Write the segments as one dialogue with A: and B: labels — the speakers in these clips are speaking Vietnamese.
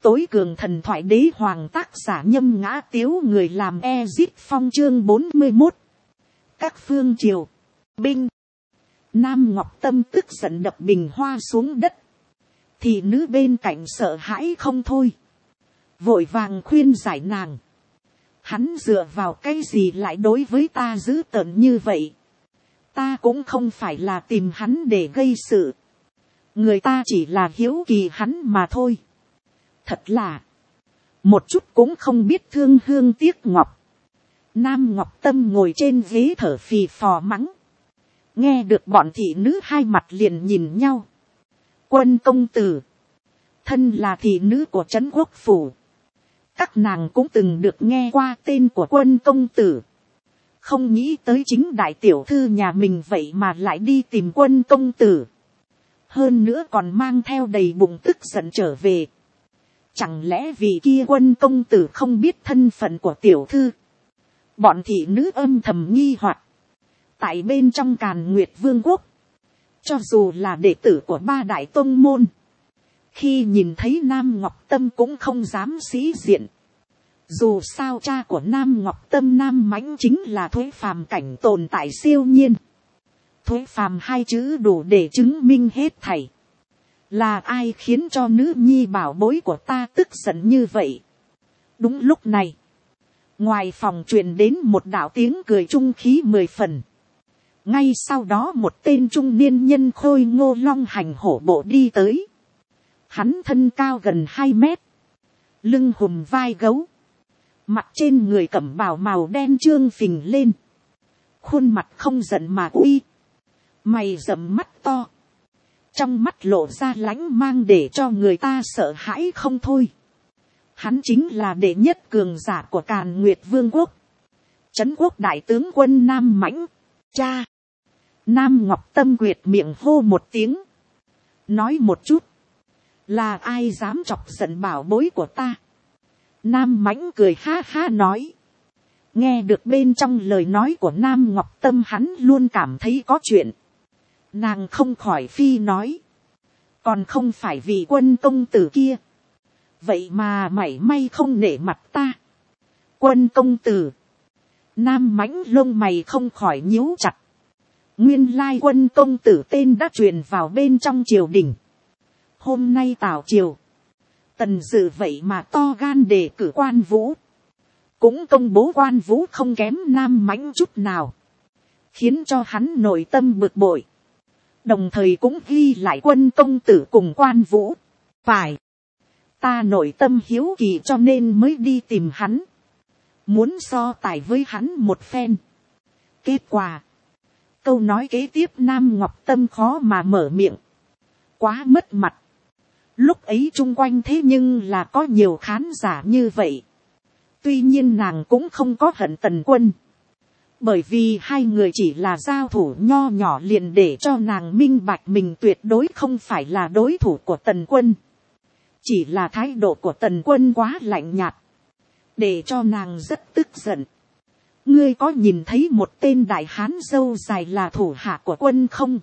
A: tối cường thần thoại đế hoàng, tác giả Nhâm Ngã Tiếu, người làm Ezit Phong, chương 41. Các phương triều, binh. Nam Ngọc Tâm tức giận đập bình hoa xuống đất. Thị nữ bên cạnh sợ hãi không thôi, vội vàng khuyên giải nàng. Hắn dựa vào cái gì lại đối với ta dữ tợn như vậy? Ta cũng không phải là tìm hắn để gây sự. Người ta chỉ là hiếu kỳ hắn mà thôi. Thật là một chút cũng không biết thương hương tiếc ngọc. Nam Ngọc Tâm ngồi trên ghế thở phì phò mắng. Nghe được bọn thị nữ hai mặt liền nhìn nhau. Quân công tử, thân là thị nữ của trấn quốc phủ, các nàng cũng từng được nghe qua tên của Quân công tử. Không nghĩ tới chính đại tiểu thư nhà mình vậy mà lại đi tìm Quân công tử. Hơn nữa còn mang theo đầy bụng tức giận trở về. Chẳng lẽ vì kia Quân công tử không biết thân phận của tiểu thư? Bọn thị nữ âm thầm nghi hoặc. Tại bên trong Càn Nguyệt Vương quốc, cho dù là đệ tử của ba đại tông môn, khi nhìn thấy Nam Ngọc Tâm cũng không dám sĩ diện. Dù sao cha của Nam Ngọc Tâm Nam Mãnh chính là Thuế Phàm cảnh tồn tại siêu nhiên. Thuế Phàm hai chữ đủ để chứng minh hết thảy. Là ai khiến cho nữ nhi bảo bối của ta tức giận như vậy? Đúng lúc này, ngoài phòng truyền đến một đạo tiếng cười trung khí 10 phần. Ngay sau đó một tên trung niên nhân khôi ngô long hành hổ bộ đi tới. Hắn thân cao gần 2 mét, lưng hùm vai gấu, mặt trên người cẩm bào màu đen trương phình lên, khuôn mặt không giận mà uy, mày rậm mắt to, trong mắt lộ ra lãnh mang để cho người ta sợ hãi không thôi. Hắn chính là đệ nhất cường giả của Càn Nguyệt Vương quốc, trấn quốc đại tướng Quân Nam Mãnh. Cha! Nam Ngọc Tâm quyệt miệng hô một tiếng, nói một chút, là ai dám chọc giận bảo bối của ta? Nam Mãnh cười ha ha nói. Nghe được bên trong lời nói của Nam Ngọc Tâm, hắn luôn cảm thấy có chuyện. Nàng không khỏi phi nói, còn không phải vì Quân công tử kia, vậy mà mảy may không nể mặt ta. Quân công tử. Nam Mãnh lông mày không khỏi nhíu chặt. Nguyên lai Quân công tử tên đã truyền vào bên trong triều đình. Hôm nay tào triều, Tần Dự vậy mà to gan đề cử Quan Vũ, cũng công bố Quan Vũ không kém Nam Mãnh chút nào, khiến cho hắn nội tâm bực bội. Đồng thời cũng ghi lại Quân công tử cùng Quan Vũ. Phải, ta nội tâm hiếu kỳ cho nên mới đi tìm hắn, muốn so tài với hắn một phen. Kết quả, câu nói kế tiếp Nam Ngọc Tâm khó mà mở miệng, quá mất mặt. Lúc ấy chung quanh thế nhưng là có nhiều khán giả như vậy. Tuy nhiên nàng cũng không có hận Tần Quân, bởi vì hai người chỉ là giao thủ nho nhỏ liền để cho nàng minh bạch mình tuyệt đối không phải là đối thủ của Tần Quân. Chỉ là thái độ của Tần Quân quá lạnh nhạt, để cho nàng rất tức giận. Ngươi có nhìn thấy một tên đại hán râu dài là thủ hạ của Quân không?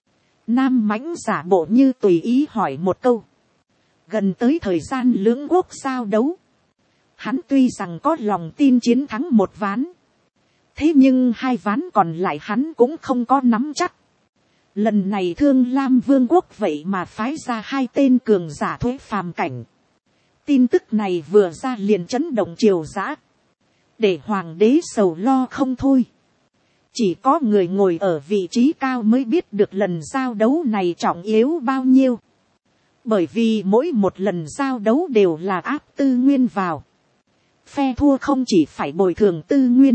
A: Nam Mãnh giả bộ như tùy ý hỏi một câu. Gần tới thời gian lưỡng quốc giao đấu, hắn tuy rằng có lòng tin chiến thắng một ván, thế nhưng hai ván còn lại hắn cũng không có nắm chắc. Lần này Thương Lam Vương quốc vậy mà phái ra hai tên cường giả Thuế Phàm cảnh. Tin tức này vừa ra liền chấn động triều dã, để hoàng đế sầu lo không thôi. Chỉ có người ngồi ở vị trí cao mới biết được lần giao đấu này trọng yếu bao nhiêu. Bởi vì mỗi một lần giao đấu đều là áp tư nguyên vào. Phe thua không chỉ phải bồi thường tư nguyên,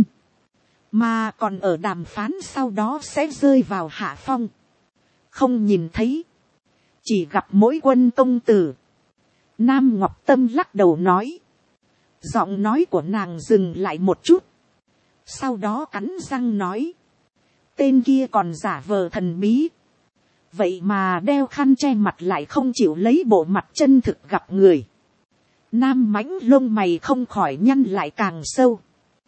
A: mà còn ở đàm phán sau đó sẽ rơi vào hạ phong. Không nhìn thấy, chỉ gặp mỗi Quân công tử. Nam Ngọc Tâm lắc đầu nói. Giọng nói của nàng dừng lại một chút, sau đó cắn răng nói. Tên kia còn giả vờ thần bí, vậy mà đeo khăn che mặt lại không chịu lấy bộ mặt chân thực gặp người. Nam Mãnh lông mày không khỏi nhăn lại càng sâu.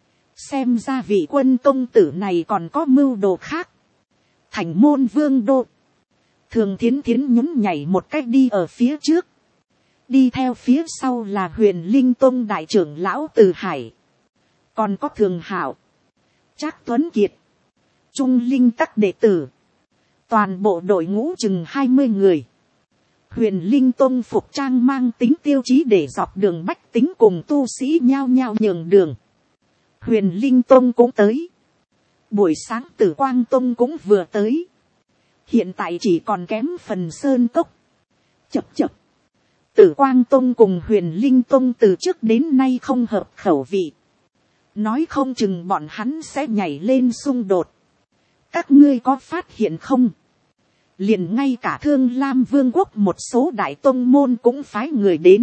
A: Xem ra vị Quân công tử này còn có mưu đồ khác. Thành Môn Vương đô, Thường Thiến Thiến nhún nhảy một cách đi ở phía trước. Đi theo phía sau là Huyền Linh Tông đại trưởng lão Từ Hải. Còn có Thường Hạo, Trác Tuấn Kiệt, Trung Linh các đệ tử. Toàn bộ đội ngũ chừng 20 người. Huyền Linh Tông phục trang mang tính tiêu chí để dọc đường bách tính cùng tu sĩ nhao nhao nhường đường. Huyền Linh Tông cũng tới. Buổi sáng Tử Quang Tông cũng vừa tới. Hiện tại chỉ còn kém phần sơn cốc. Chập chập. Tử Quang Tông cùng Huyền Linh Tông từ trước đến nay không hợp khẩu vị. Nói không chừng bọn hắn sẽ nhảy lên xung đột. Các ngươi có phát hiện không? Liền ngay cả Thương Lam Vương quốc một số đại tông môn cũng phái người đến.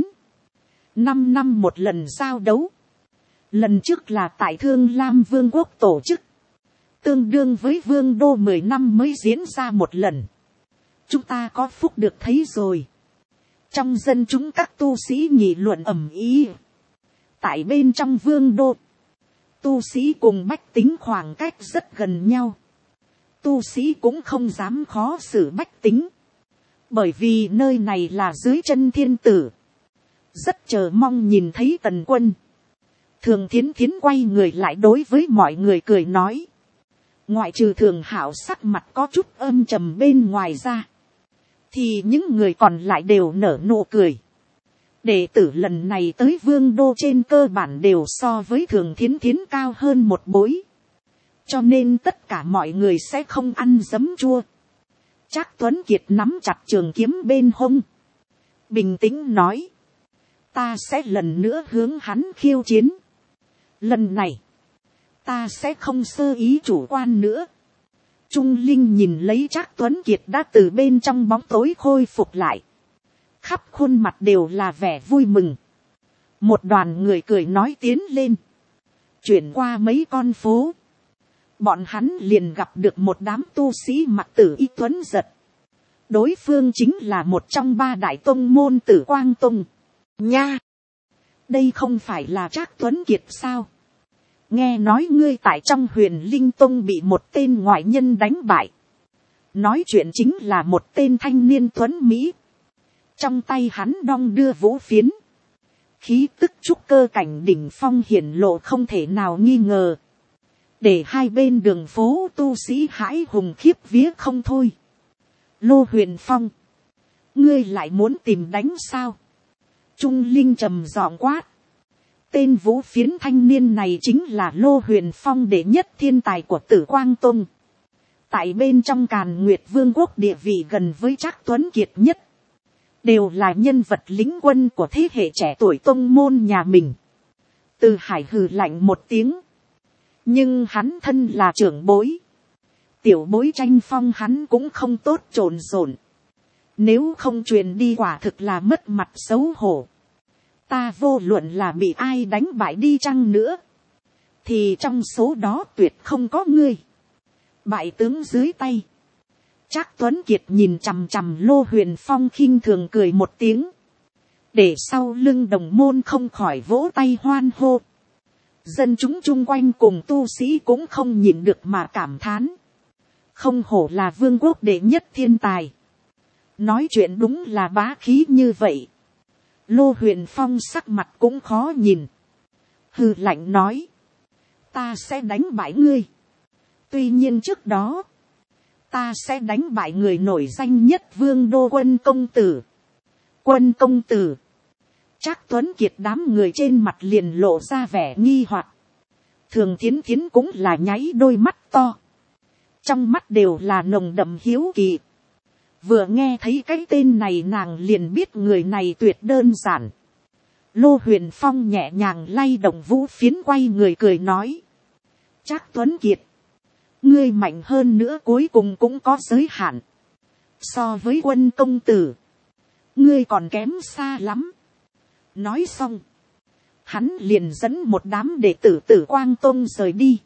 A: 5 năm một lần giao đấu. Lần trước là tại Thương Lam Vương quốc tổ chức. Tương đương với Vương đô 10 năm mới diễn ra một lần. Chúng ta có phúc được thấy rồi. Trong dân chúng các tu sĩ nghị luận ầm ĩ. Tại bên trong Vương đô, tu sĩ cùng bách tính khoảng cách rất gần nhau. Tu sĩ cũng không dám khó xử bách tính. Bởi vì nơi này là dưới chân thiên tử. Rất chờ mong nhìn thấy Tần Quân. Thường Thiến Thiến quay người lại đối với mọi người cười nói. Ngoại trừ Thường Hạo sắc mặt có chút âm trầm bên ngoài ra. Thì những người còn lại đều nở nụ cười. Đệ tử lần này tới Vương đô trên cơ bản đều so với Thường Thiến Thiến cao hơn một bối. Cho nên tất cả mọi người sẽ không ăn giấm chua. Trác Tuấn Kiệt nắm chặt trường kiếm bên hông. Bình tĩnh nói. Ta sẽ lần nữa hướng hắn khiêu chiến. Lần này, ta sẽ không sơ ý chủ quan nữa. Trung Linh nhìn lấy Trác Tuấn Kiệt đã từ bên trong bóng tối khôi phục lại. Khắp khuôn mặt đều là vẻ vui mừng. Một đoàn người cười nói tiến lên. Chuyển qua mấy con phố. Bọn hắn liền gặp được một đám tu sĩ mặc tử y tuấn giật. Đối phương chính là một trong 3 đại tông môn Tử Quang Tông. Nha! Đây không phải là Trác Tuấn Kiệt sao? Nghe nói ngươi tại trong Huyền Linh Tông bị một tên ngoại nhân đánh bại. Nói chuyện chính là một tên thanh niên tuấn Mỹ. Trong tay hắn đong đưa vũ phiến. Khí tức trúc cơ cảnh đỉnh phong hiển lộ không thể nào nghi ngờ. Để hai bên đường phố tu sĩ hãi hùng khiếp vía không thôi. Lô Huyền Phong. Ngươi lại muốn tìm đánh sao? Trung Linh trầm giọng quát. Tên vũ phiến thanh niên này chính là Lô Huyền Phong đệ nhất thiên tài của Tử Quang Tông. Tại bên trong Càn Nguyệt Vương quốc địa vị gần với Trác Tuấn Kiệt nhất. Đều là nhân vật lính quân của thế hệ trẻ tuổi tông môn nhà mình. Từ Hải hừ lạnh một tiếng. Nhưng hắn thân là trưởng bối. Tiểu bối tranh phong hắn cũng không tốt trộn rộn. Nếu không truyền đi quả thực là mất mặt xấu hổ. Ta vô luận là bị ai đánh bại đi chăng nữa. Thì trong số đó tuyệt không có ngươi. Bại tướng dưới tay. Trác Tuấn Kiệt nhìn chằm chằm Lô Huyền Phong khinh thường cười một tiếng. Để sau lưng đồng môn không khỏi vỗ tay hoan hô. Dân chúng chung quanh cùng tu sĩ cũng không nhịn được mà cảm thán. Không hổ là vương quốc đệ nhất thiên tài. Nói chuyện đúng là bá khí như vậy. Lô Huyền Phong sắc mặt cũng khó nhìn. Hừ lạnh nói. Ta sẽ đánh bại ngươi. Tuy nhiên trước đó. Ta sẽ đánh bại người nổi danh nhất Vương đô Quân công tử. Quân công tử. Trác Tuấn Kiệt đám người trên mặt liền lộ ra vẻ nghi hoặc. Thường Thiến Thiến cũng là nháy đôi mắt to. Trong mắt đều là nồng đậm hiếu kỳ. Vừa nghe thấy cái tên này nàng liền biết người này tuyệt đơn giản. Lô Huyền Phong nhẹ nhàng lay động vũ phiến quay người cười nói. Trác Tuấn Kiệt. Ngươi mạnh hơn nữa cuối cùng cũng có giới hạn. So với Quân công tử. Ngươi còn kém xa lắm. Nói xong. Hắn liền dẫn một đám đệ tử Tử Quang Tông rời đi.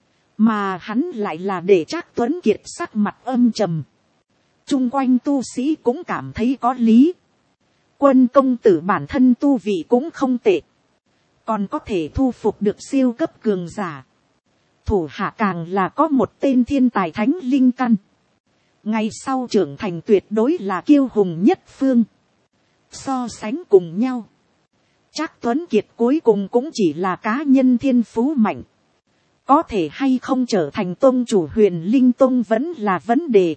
A: Mà hắn lại là để Trác Tuấn Kiệt sắc mặt âm trầm. Chung quanh tu sĩ cũng cảm thấy có lý. Quân công tử bản thân tu vị cũng không tệ. Còn có thể thu phục được siêu cấp cường giả. Thủ hạ càng là có một tên thiên tài thánh linh căn. Ngày sau trưởng thành tuyệt đối là kiêu hùng nhất phương. So sánh cùng nhau, Trác Tuấn Kiệt cuối cùng cũng chỉ là cá nhân thiên phú mạnh. Có thể hay không trở thành tông chủ Huyền Linh Tông vẫn là vấn đề.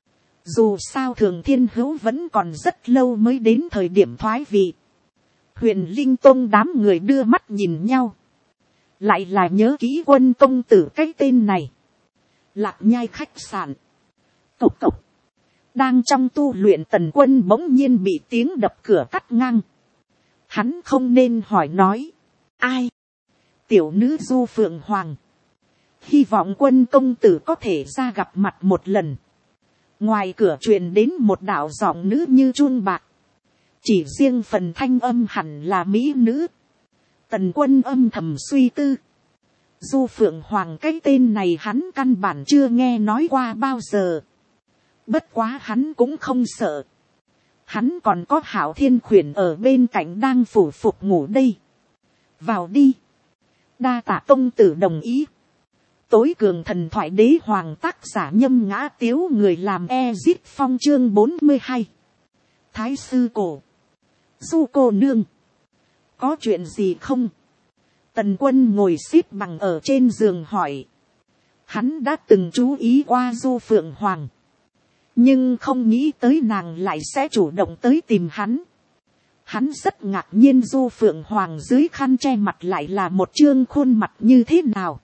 A: Dù sao Thường Thiên Hữu vẫn còn rất lâu mới đến thời điểm thoái vị. Huyền Linh Tông đám người đưa mắt nhìn nhau. Lại là nhớ kỹ Quân công tử cái tên này. Lạc Nhai khách sạn. Cộc cộc. Đang trong tu luyện Tần Quân bỗng nhiên bị tiếng đập cửa cắt ngang. Hắn không nên hỏi nói. Ai? Tiểu nữ Du Phượng Hoàng. Hy vọng Quân công tử có thể ra gặp mặt một lần. Ngoài cửa truyền đến một đạo giọng nữ như chuông bạc. Chỉ riêng phần thanh âm hẳn là mỹ nữ. Tần Quân âm thầm suy tư. Du Phượng Hoàng cái tên này hắn căn bản chưa nghe nói qua bao giờ. Bất quá hắn cũng không sợ. Hắn còn có Hạo Thiên Khuyển ở bên cạnh đang phủ phục ngủ đây. Vào đi. Đa tạ công tử đồng ý. Tối cường thần thoại đế hoàng tác giả Nhâm Ngã Tiếu, người làm Ezit Phong chương 42. Thái sư cổ. Du cô nương. Có chuyện gì không? Tần Quân ngồi xếp bằng ở trên giường hỏi. Hắn đã từng chú ý qua Du Phượng Hoàng. Nhưng không nghĩ tới nàng lại sẽ chủ động tới tìm hắn. Hắn rất ngạc nhiên Du Phượng Hoàng dưới khăn che mặt lại là một trương khuôn mặt như thế nào.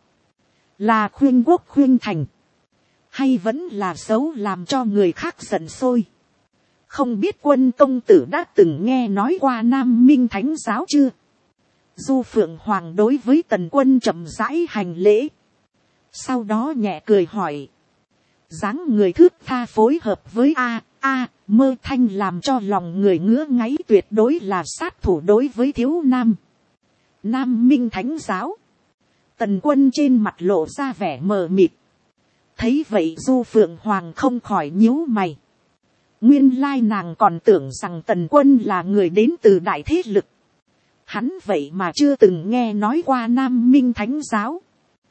A: Là khuyên quốc khuyên thành. Hay vẫn là xấu làm cho người khác giận sôi. Không biết Quân công tử đã từng nghe nói qua Nam Minh Thánh giáo chưa? Du Phượng Hoàng đối với Tần Quân chậm rãi hành lễ. Sau đó nhẹ cười hỏi. Dáng người thướt tha phối hợp với mơ thanh làm cho lòng người ngứa ngáy, tuyệt đối là sát thủ đối với thiếu nam. Nam Minh Thánh giáo. Tần Quân trên mặt lộ ra vẻ mờ mịt. Thấy vậy Du Phượng Hoàng không khỏi nhíu mày. Nguyên lai nàng còn tưởng rằng Tần Quân là người đến từ đại thế lực. Hắn vậy mà chưa từng nghe nói qua Nam Minh Thánh giáo.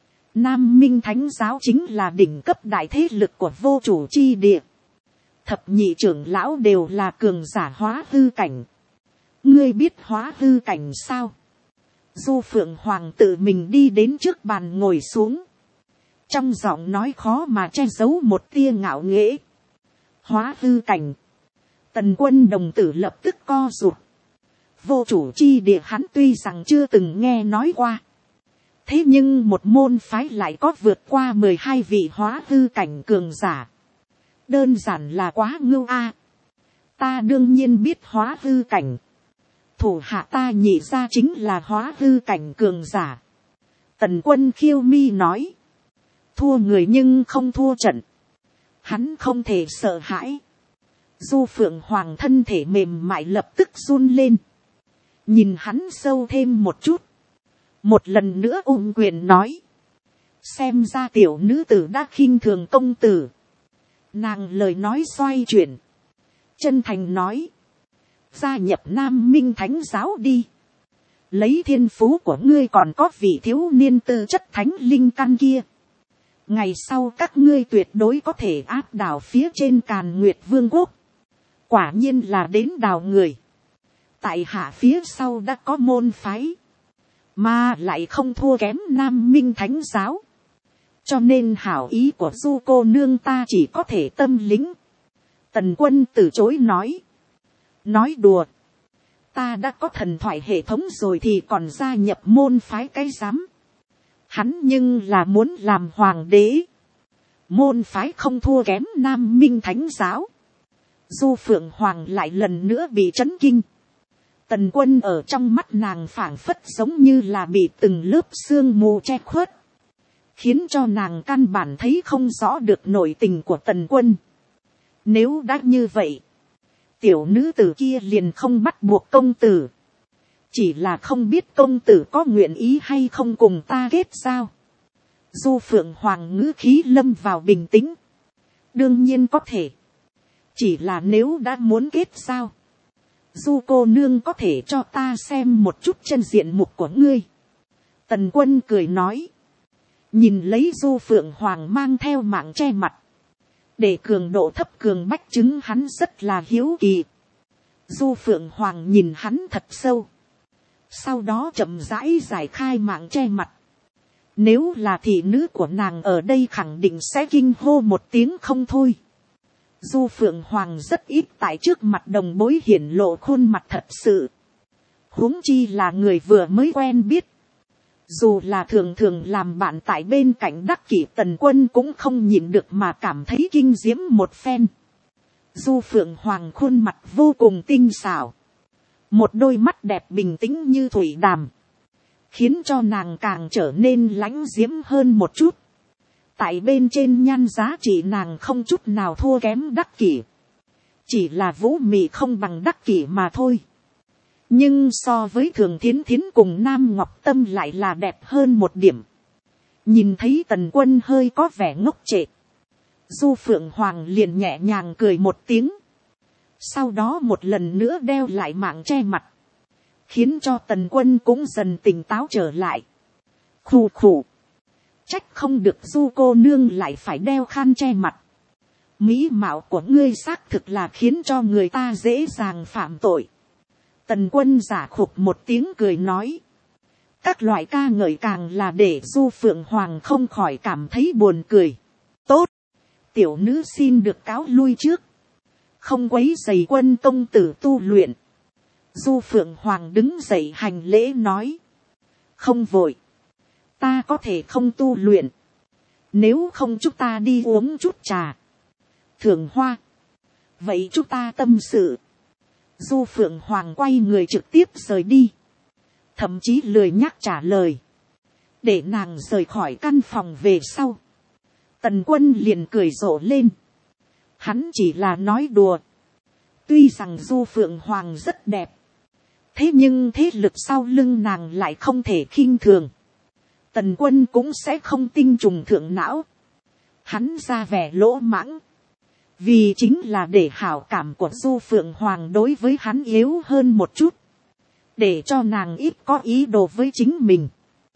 A: Nam Minh Thánh giáo chính là đỉnh cấp đại thế lực của vô chủ chi địa. Thập nhị trưởng lão đều là cường giả hóa hư cảnh. Ngươi biết hóa hư cảnh sao? Du Phượng Hoàng tự mình đi đến trước bàn ngồi xuống. Trong giọng nói khó mà che giấu một tia ngạo nghễ. Hóa hư cảnh. Tần Quân đồng tử lập tức co rụt. Vô chủ chi địa hắn tuy rằng chưa từng nghe nói qua. Thế nhưng một môn phái lại có vượt qua 12 vị hóa hư cảnh cường giả. Đơn giản là quá ngưu a. Ta đương nhiên biết hóa hư cảnh. Thủ hạ ta nhị ra chính là hóa hư cảnh cường giả. Tần Quân khiêu mi nói. Thua người nhưng không thua trận. Hắn không thể sợ hãi. Du Phượng Hoàng thân thể mềm mại lập tức run lên. Nhìn hắn sâu thêm một chút. Một lần nữa ôm quyền nói. Xem ra tiểu nữ tử đã khinh thường công tử. Nàng lời nói xoay chuyển. Chân thành nói. Gia nhập Nam Minh Thánh giáo đi. Lấy thiên phú của ngươi còn có vị thiếu niên tư chất thánh linh căn kia. Ngày sau các ngươi tuyệt đối có thể áp đảo phía trên Càn Nguyệt Vương quốc. Quả nhiên là đến đào người. Tại hạ phía sau đã có môn phái. Mà lại không thua kém Nam Minh Thánh giáo. Cho nên hảo ý của Du cô nương ta chỉ có thể tâm lĩnh. Tần Quân từ chối nói. Nói đùa. Ta đã có thần thoại hệ thống rồi thì còn gia nhập môn phái cái rắm. Hắn nhưng là muốn làm hoàng đế. Môn phái không thua kém Nam Minh Thánh giáo. Du Phượng Hoàng lại lần nữa bị chấn kinh. Tần Quân ở trong mắt nàng phảng phất giống như là bị từng lớp sương mù che khuất. Khiến cho nàng căn bản thấy không rõ được nội tình của Tần Quân. Nếu đã như vậy. Tiểu nữ tử kia liền không bắt buộc công tử. Chỉ là không biết công tử có nguyện ý hay không cùng ta kết giao. Du Phượng Hoàng ngữ khí lâm vào bình tĩnh. Đương nhiên có thể. Chỉ là nếu đã muốn kết giao. Du cô nương có thể cho ta xem một chút chân diện mục của ngươi. Tần Quân cười nói. Nhìn lấy Du Phượng Hoàng mang theo mạng che mặt. Để cường độ thấp cường bách chứng hắn rất là hiếu kỳ. Du Phượng Hoàng nhìn hắn thật sâu. Sau đó chậm rãi giải khai mạng che mặt. Nếu là thị nữ của nàng ở đây khẳng định sẽ kinh hô một tiếng không thôi. Du Phượng Hoàng rất ít tại trước mặt đồng bối hiển lộ khuôn mặt thật sự. Huống chi là người vừa mới quen biết. Dù là thường thường làm bạn tại bên cạnh Đắc Kỷ Tần Quân cũng không nhịn được mà cảm thấy kinh diễm một phen. Du Phượng Hoàng khuôn mặt vô cùng tinh xảo. Một đôi mắt đẹp bình tĩnh như thủy đàm. Khiến cho nàng càng trở nên lãnh diễm hơn một chút. Tại bên trên nhan giá trị nàng không chút nào thua kém Đắc Kỷ. Chỉ là vũ mị không bằng Đắc Kỷ mà thôi. Nhưng so với Thường Thiến Thiến cùng Nam Ngọc Tâm lại là đẹp hơn một điểm. Nhìn thấy Tần Quân hơi có vẻ ngốc trệ. Du Phượng Hoàng liền nhẹ nhàng cười một tiếng. Sau đó một lần nữa đeo lại mạng che mặt. Khiến cho Tần Quân cũng dần tỉnh táo trở lại. Khù khù. Trách không được Du cô nương lại phải đeo khăn che mặt. Mỹ mạo của ngươi xác thực là khiến cho người ta dễ dàng phạm tội. Tần Quân giả khục một tiếng cười nói. Các loại ca ngợi càng là để Du Phượng Hoàng không khỏi cảm thấy buồn cười. Tốt. Tiểu nữ xin được cáo lui trước. Không quấy rầy Quân công tử tu luyện. Du Phượng Hoàng đứng dậy hành lễ nói. Không vội. Ta có thể không tu luyện. Nếu không chúng ta đi uống chút trà. Thưởng hoa. Vậy chúng ta tâm sự. Du Phượng Hoàng quay người trực tiếp rời đi. Thậm chí lười nhắc trả lời. Để nàng rời khỏi căn phòng về sau. Tần Quân liền cười rộ lên. Hắn chỉ là nói đùa. Tuy rằng Du Phượng Hoàng rất đẹp. Thế nhưng thế lực sau lưng nàng lại không thể khinh thường. Tần Quân cũng sẽ không tinh trùng thượng não. Hắn ra vẻ lỗ mãng. Vì chính là để hảo cảm của Du Phượng Hoàng đối với hắn yếu hơn một chút. Để cho nàng ít có ý đồ với chính mình.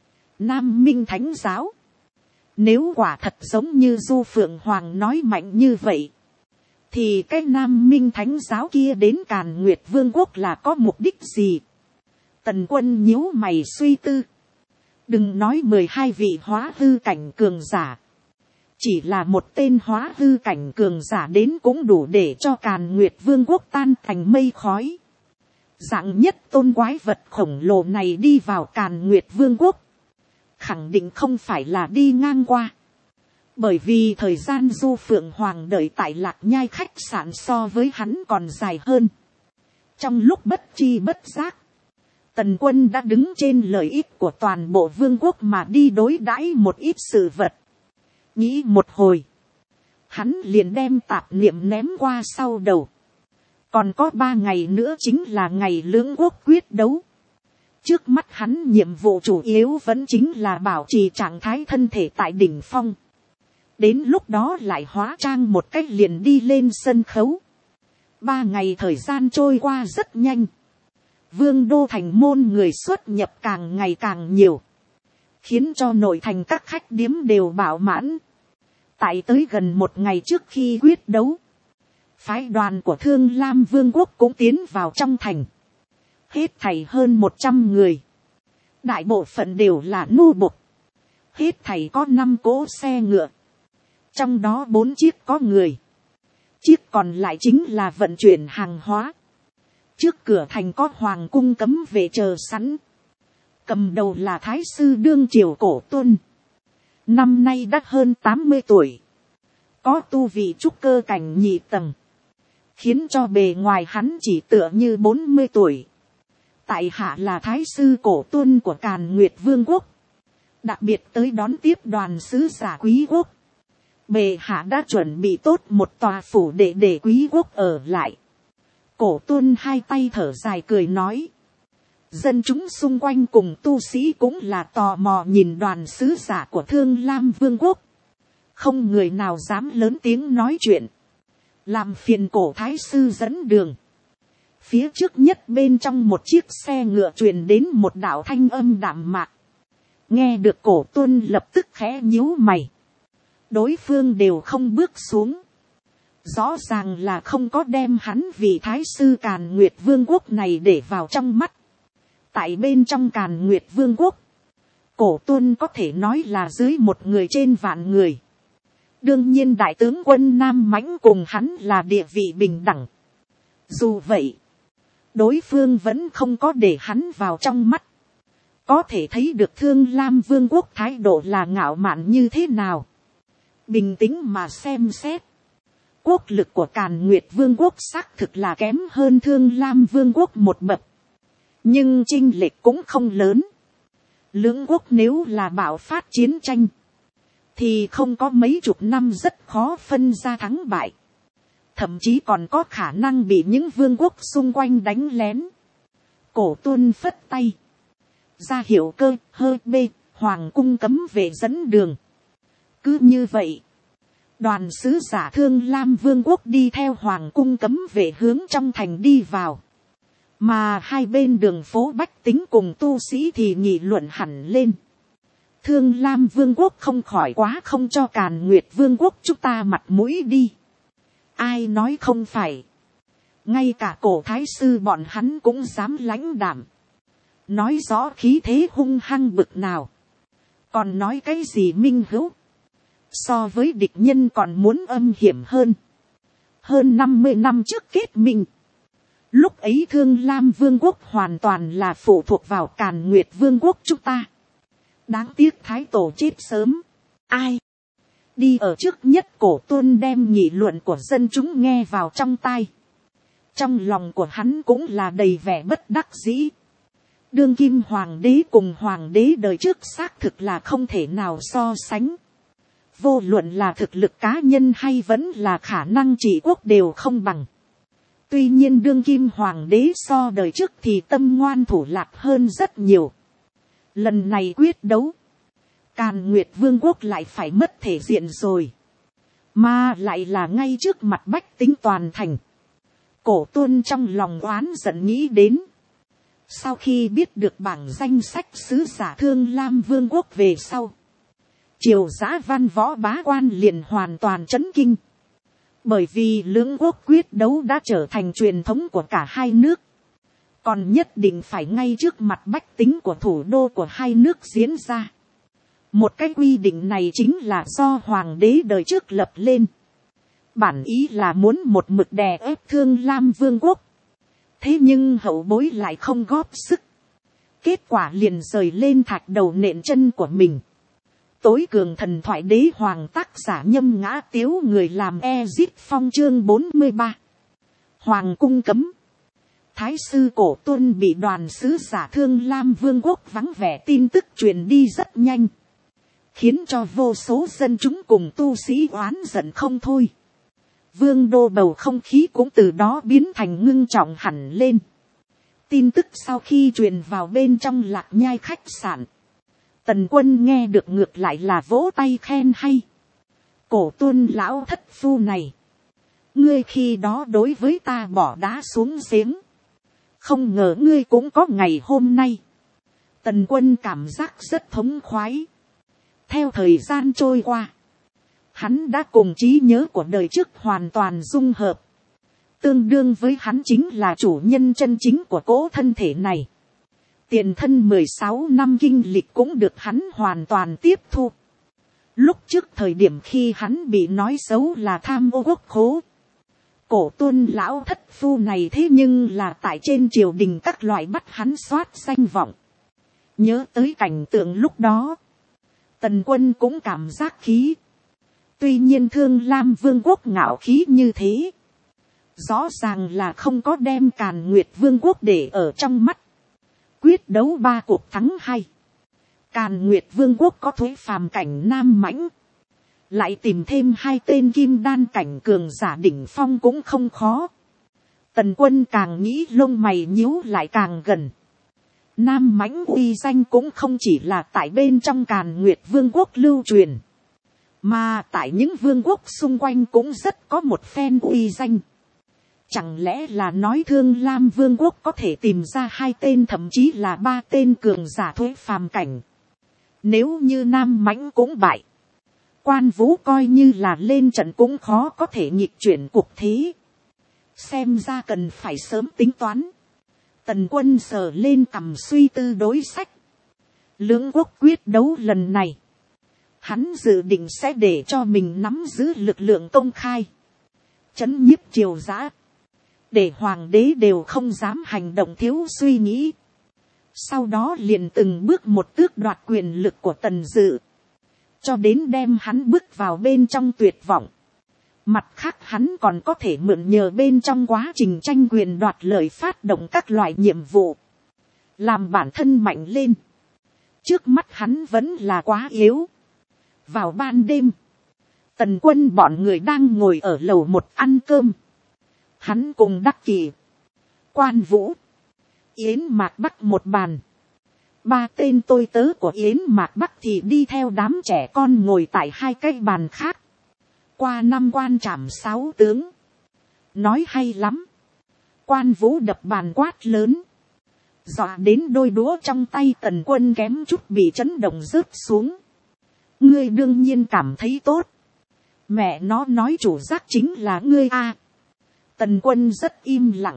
A: Nam Minh Thánh Giáo. Nếu quả thật giống như Du Phượng Hoàng nói mạnh như vậy. Thì cái Nam Minh Thánh Giáo kia đến Càn Nguyệt Vương quốc là có mục đích gì? Tần Quân nhíu mày suy tư. Đừng nói 12 vị hóa hư cảnh cường giả. Chỉ là một tên hóa hư cảnh cường giả đến cũng đủ để cho Càn Nguyệt Vương quốc tan thành mây khói. Dạng nhất tôn quái vật khổng lồ này đi vào Càn Nguyệt Vương quốc. Khẳng định không phải là đi ngang qua. Bởi vì thời gian Du Phượng Hoàng đợi tại Lạc Nhai khách sạn so với hắn còn dài hơn. Trong lúc bất chi bất giác. Tần Quân đã đứng trên lợi ích của toàn bộ vương quốc mà đi đối đãi một ít sự vật. Nghĩ một hồi. Hắn liền đem tạp niệm ném qua sau đầu. Còn có 3 ngày nữa chính là ngày lưỡng quốc quyết đấu. Trước mắt hắn nhiệm vụ chủ yếu vẫn chính là bảo trì trạng thái thân thể tại đỉnh phong. Đến lúc đó lại hóa trang một cách liền đi lên sân khấu. 3 ngày thời gian trôi qua rất nhanh. Vương đô thành môn người xuất nhập càng ngày càng nhiều. Khiến cho nội thành các khách điếm đều bảo mãn. Tại tới gần 1 ngày trước khi quyết đấu. Phái đoàn của Thương Lam Vương quốc cũng tiến vào trong thành. Hết thảy hơn 100 người. Đại bộ phận đều là nô bộc. Hết thảy có 5 cỗ xe ngựa. Trong đó 4 chiếc có người. Chiếc còn lại chính là vận chuyển hàng hóa. Trước cửa thành có hoàng cung cấm vệ chờ sẵn. Cầm đầu là Thái sư đương triều Cổ Tuân. Năm nay đã hơn 80 tuổi. Có tu vị trúc cơ cảnh nhị tầng. Khiến cho bề ngoài hắn chỉ tựa như 40 tuổi. Tại hạ là Thái sư Cổ Tuân của Càn Nguyệt Vương quốc. Đặc biệt tới đón tiếp đoàn sứ giả quý quốc. Bề hạ đã chuẩn bị tốt một tòa phủ để quý quốc ở lại. Cổ Tuân hai tay thở dài cười nói. Dân chúng xung quanh cùng tu sĩ cũng là tò mò nhìn đoàn sứ giả của Thương Lam Vương quốc. Không người nào dám lớn tiếng nói chuyện. Làm phiền Cổ Thái sư dẫn đường. Phía trước nhất bên trong một chiếc xe ngựa truyền đến một đạo thanh âm đạm mạc. Nghe được Cổ Tuân lập tức khẽ nhíu mày. Đối phương đều không bước xuống. rõ ràng là không có đem hắn vì thái sư Càn Nguyệt Vương quốc này để vào trong mắt. Tại bên trong Càn Nguyệt Vương quốc, Cổ Tuân có thể nói là dưới một người trên vạn người. Đương nhiên đại tướng quân Nam Mãnh cùng hắn là địa vị bình đẳng. Dù vậy, đối phương vẫn không có để hắn vào trong mắt. Có thể thấy được Thương Lam Vương quốc thái độ là ngạo mạn như thế nào. Bình tĩnh mà xem xét, quốc lực của Càn Nguyệt Vương quốc xác thực là kém hơn Thương Lam Vương quốc một bậc. Nhưng chênh lệch cũng không lớn. Lưỡng quốc nếu là bạo phát chiến tranh, thì không có mấy chục năm rất khó phân ra thắng bại. Thậm chí còn có khả năng bị những vương quốc xung quanh đánh lén. Cổ Tuân phất tay, ra hiệu cơ hơi bê hoàng cung cấm vệ dẫn đường. Cứ như vậy, đoàn sứ giả Thương Lam Vương quốc đi theo hoàng cung cấm vệ hướng trong thành đi vào. Mà hai bên đường phố bách tính cùng tu sĩ thì nghị luận hẳn lên. Thương Lam Vương quốc không khỏi quá không cho Càn Nguyệt Vương quốc chúng ta mặt mũi đi. Ai nói không phải. Ngay cả cổ thái sư bọn hắn cũng dám lãnh đảm. Nói rõ khí thế hung hăng bực nào. Còn nói cái gì minh hữu. So với địch nhân còn muốn âm hiểm hơn. Hơn 50 năm trước kết minh. Lúc ấy Thương Lam Vương quốc hoàn toàn là phụ thuộc vào Càn Nguyệt Vương quốc chúng ta. Đáng tiếc thái tổ chết sớm. Ai? Đi ở trước nhất Cổ Tuân đem nghị luận của dân chúng nghe vào trong tai. Trong lòng của hắn cũng là đầy vẻ bất đắc dĩ. Đương kim hoàng đế cùng hoàng đế đời trước xác thực là không thể nào so sánh. Vô luận là thực lực cá nhân hay vẫn là khả năng trị quốc đều không bằng. Tuy nhiên đương kim hoàng đế so đời trước thì tâm ngoan thủ lạc hơn rất nhiều. Lần này quyết đấu, Càn Nguyệt Vương quốc lại phải mất thể diện rồi. Mà lại là ngay trước mặt bách tính toàn thành. Cổ Tuân trong lòng oán giận nghĩ đến. Sau khi biết được bảng danh sách sứ giả Thương Lam Vương quốc về sau, triều giã văn võ bá quan liền hoàn toàn chấn kinh. Bởi vì lưỡng quốc quyết đấu đã trở thành truyền thống của cả hai nước. Còn nhất định phải ngay trước mặt bách tính của thủ đô của hai nước diễn ra. Một cái quy định này chính là do hoàng đế đời trước lập lên. Bản ý là muốn một mực đè ép Thương Lam Vương quốc. Thế nhưng hậu bối lại không góp sức. Kết quả liền rời lên thạch đầu nện chân của mình. Tối cường thần thoại đế hoàng tác giả Nhâm Ngã Tiếu người làm Ezit Phong chương 43. Hoàng cung cấm. Thái sư Cổ Tuân bị đoàn sứ giả Thương Lam Vương quốc vắng vẻ tin tức truyền đi rất nhanh. Khiến cho vô số dân chúng cùng tu sĩ oán giận không thôi. Vương đô bầu không khí cũng từ đó biến thành ngưng trọng hẳn lên. Tin tức sau khi truyền vào bên trong Lạc Nhai khách sạn. Tần Quân nghe được ngược lại là vỗ tay khen hay. Cổ Tuân lão thất phu này. Ngươi khi đó đối với ta bỏ đá xuống giếng. Không ngờ ngươi cũng có ngày hôm nay. Tần Quân cảm giác rất thống khoái. Theo thời gian trôi qua. Hắn đã cùng trí nhớ của đời trước hoàn toàn dung hợp. Tương đương với hắn chính là chủ nhân chân chính của cỗ thân thể này. Tiền thân 16 năm kinh lịch cũng được hắn hoàn toàn tiếp thu. Lúc trước thời điểm khi hắn bị nói xấu là tham ô quốc khố. Cổ Tuân lão thất phu này thế nhưng là tại trên triều đình các loại bắt hắn soát danh vọng. Nhớ tới cảnh tượng lúc đó. Tần Quân cũng cảm giác khí. Tuy nhiên Thương Lam Vương quốc ngạo khí như thế. Rõ ràng là không có đem Càn Nguyệt Vương quốc để ở trong mắt. Quyết đấu 3 cuộc thắng 2. Càn Nguyệt Vương quốc có Thuế Phàm cảnh Nam Mãnh. Lại tìm thêm 2 tên kim đan cảnh cường giả đỉnh phong cũng không khó. Tần Quân càng nghĩ lông mày nhíu lại càng gần. Nam Mãnh uy danh cũng không chỉ là tại bên trong Càn Nguyệt Vương quốc lưu truyền. Mà tại những vương quốc xung quanh cũng rất có một phen uy danh. Chẳng lẽ là nói Thương Lam Vương quốc có thể tìm ra 2 tên thậm chí là 3 tên cường giả Thuế Phàm cảnh. Nếu như Nam Mãnh cũng bại. Quan Vũ coi như là lên trận cũng khó có thể nghịch chuyển cuộc thế. Xem ra cần phải sớm tính toán. Tần Quân sờ lên cằm suy tư đối sách. Lưỡng quốc quyết đấu lần này, hắn dự định sẽ để cho mình nắm giữ lực lượng công khai, chấn nhiếp triều dã, để hoàng đế đều không dám hành động thiếu suy nghĩ. Sau đó liền từng bước một tước đoạt quyền lực của Tần Dự, cho đến đem hắn bước vào bên trong tuyệt vọng. Mặt khác hắn còn có thể mượn nhờ bên trong quá trình tranh quyền đoạt lợi phát động các loại nhiệm vụ, làm bản thân mạnh lên. Trước mắt hắn vẫn là quá yếu. Vào ban đêm, Tần Quân bọn người đang ngồi ở lầu một ăn cơm. Hắn cùng Đắc Kỷ, Quan Vũ, Yến Mạc Bắc một bàn. 3 tên tôi tớ của Yến Mạc Bắc thì đi theo đám trẻ con ngồi tại 2 cái bàn khác. Qua 5 quan trảm 6 tướng. Nói hay lắm. Quan Vũ đập bàn quát lớn, dọa đến đôi đũa trong tay Tần Quân kém chút bị chấn động rớt xuống. Ngươi đương nhiên cảm thấy tốt. Mẹ nó nói chủ giác chính là ngươi a. Tần Quân rất im lặng.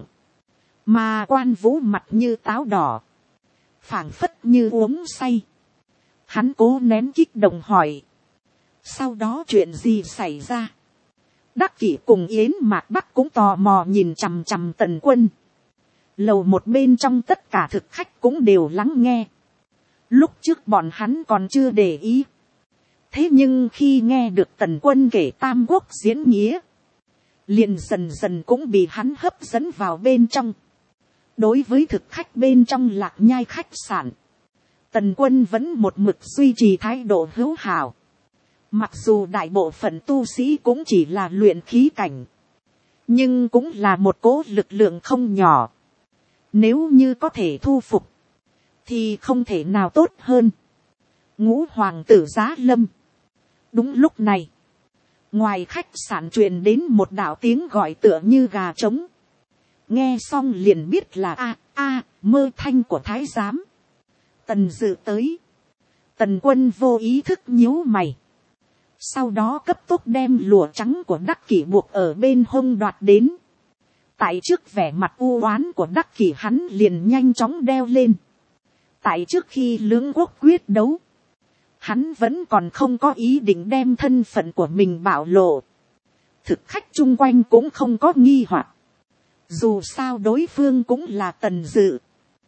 A: Mà Quan Vũ mặt như táo đỏ, phảng phất như uống say. Hắn cố nén kích động hỏi, sau đó chuyện gì xảy ra? Đắc Kỷ cùng Yến Mạc Bắc cũng tò mò nhìn chằm chằm Tần Quân. Lầu một bên trong tất cả thực khách cũng đều lắng nghe. Lúc trước bọn hắn còn chưa để ý. Thế nhưng khi nghe được Tần Quân kể Tam Quốc diễn nghĩa, liền dần dần cũng bị hắn hấp dẫn vào bên trong. Đối với thực khách bên trong Lạc Nhai khách sạn, Tần Quân vẫn một mực duy trì thái độ hữu hảo. Mặc dù đại bộ phận tu sĩ cũng chỉ là luyện khí cảnh, nhưng cũng là một cỗ lực lượng không nhỏ. Nếu như có thể thu phục, thì không thể nào tốt hơn. Ngũ hoàng tử giá lâm. Đúng lúc này, ngoài khách sạn truyền đến một đạo tiếng gọi tựa như gà trống. Nghe xong liền biết là Mơ Thanh của thái giám. Tần Dự tới. Tần Quân vô ý thức nhíu mày. Sau đó cấp tốc đem lụa trắng của Đắc Kỷ buộc ở bên hông đoạt đến. Tại trước vẻ mặt u oán của Đắc Kỷ hắn liền nhanh chóng đeo lên. Tại trước khi lưỡng quốc quyết đấu, hắn vẫn còn không có ý định đem thân phận của mình bạo lộ. Thực khách chung quanh cũng không có nghi hoặc. Dù sao đối phương cũng là Tần Dự.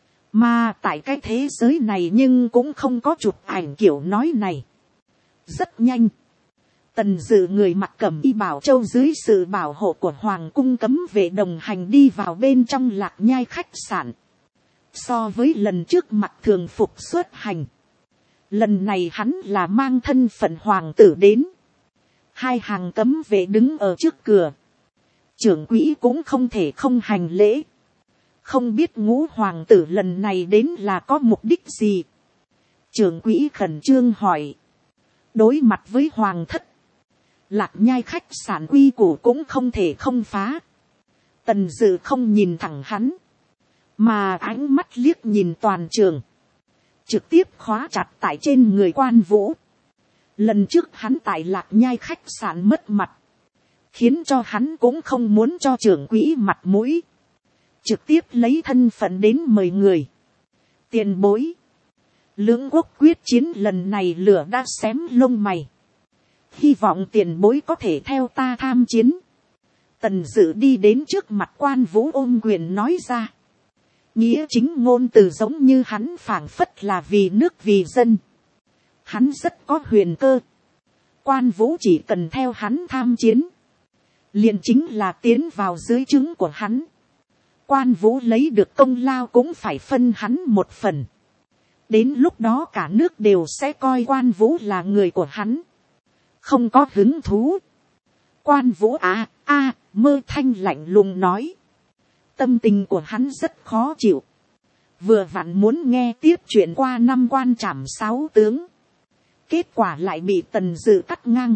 A: Mà tại cái thế giới này nhưng cũng không có chụp ảnh kiểu nói này. Rất nhanh, Tần Dự người mặc cẩm y bảo châu dưới sự bảo hộ của hoàng cung cấm vệ đồng hành đi vào bên trong Lạc Nhai khách sạn. So với lần trước mặc thường phục xuất hành, lần này hắn là mang thân phận hoàng tử đến. 2 hàng cấm vệ đứng ở trước cửa. Trưởng quỹ cũng không thể không hành lễ. Không biết ngũ hoàng tử lần này đến là có mục đích gì? Trưởng quỹ khẩn trương hỏi. Đối mặt với hoàng thất, Lạc Nhai khách sạn quy củ cũng không thể không phá. Tần Dự không nhìn thẳng hắn, mà ánh mắt liếc nhìn toàn trường, trực tiếp khóa chặt tại trên người Quan Vũ. Lần trước hắn tại Lạc Nhai khách sạn mất mặt, khiến cho hắn cũng không muốn cho trưởng quỹ mặt mũi, trực tiếp lấy thân phận đến mời người. Tiền bối, lưỡng quốc quyết chiến lần này lửa đã xém lông mày, hy vọng tiền bối có thể theo ta tham chiến. Tần Dự đi đến trước mặt Quan Vũ ôm quyền nói ra. Nghĩa chính ngôn từ giống như hắn phảng phất là vì nước vì dân. Hắn rất có huyền cơ. Quan Vũ chỉ cần theo hắn tham chiến, liền chính là tiến vào dưới trướng của hắn. Quan Vũ lấy được công lao cũng phải phân hắn một phần. Đến lúc đó cả nước đều sẽ coi Quan Vũ là người của hắn. Không có hứng thú. Quan Vũ Mơ Thanh lạnh lùng nói. Tâm tình của hắn rất khó chịu. Vừa vặn muốn nghe tiếp chuyện qua 5 quan trảm 6 tướng. Kết quả lại bị Tần Dự cắt ngang.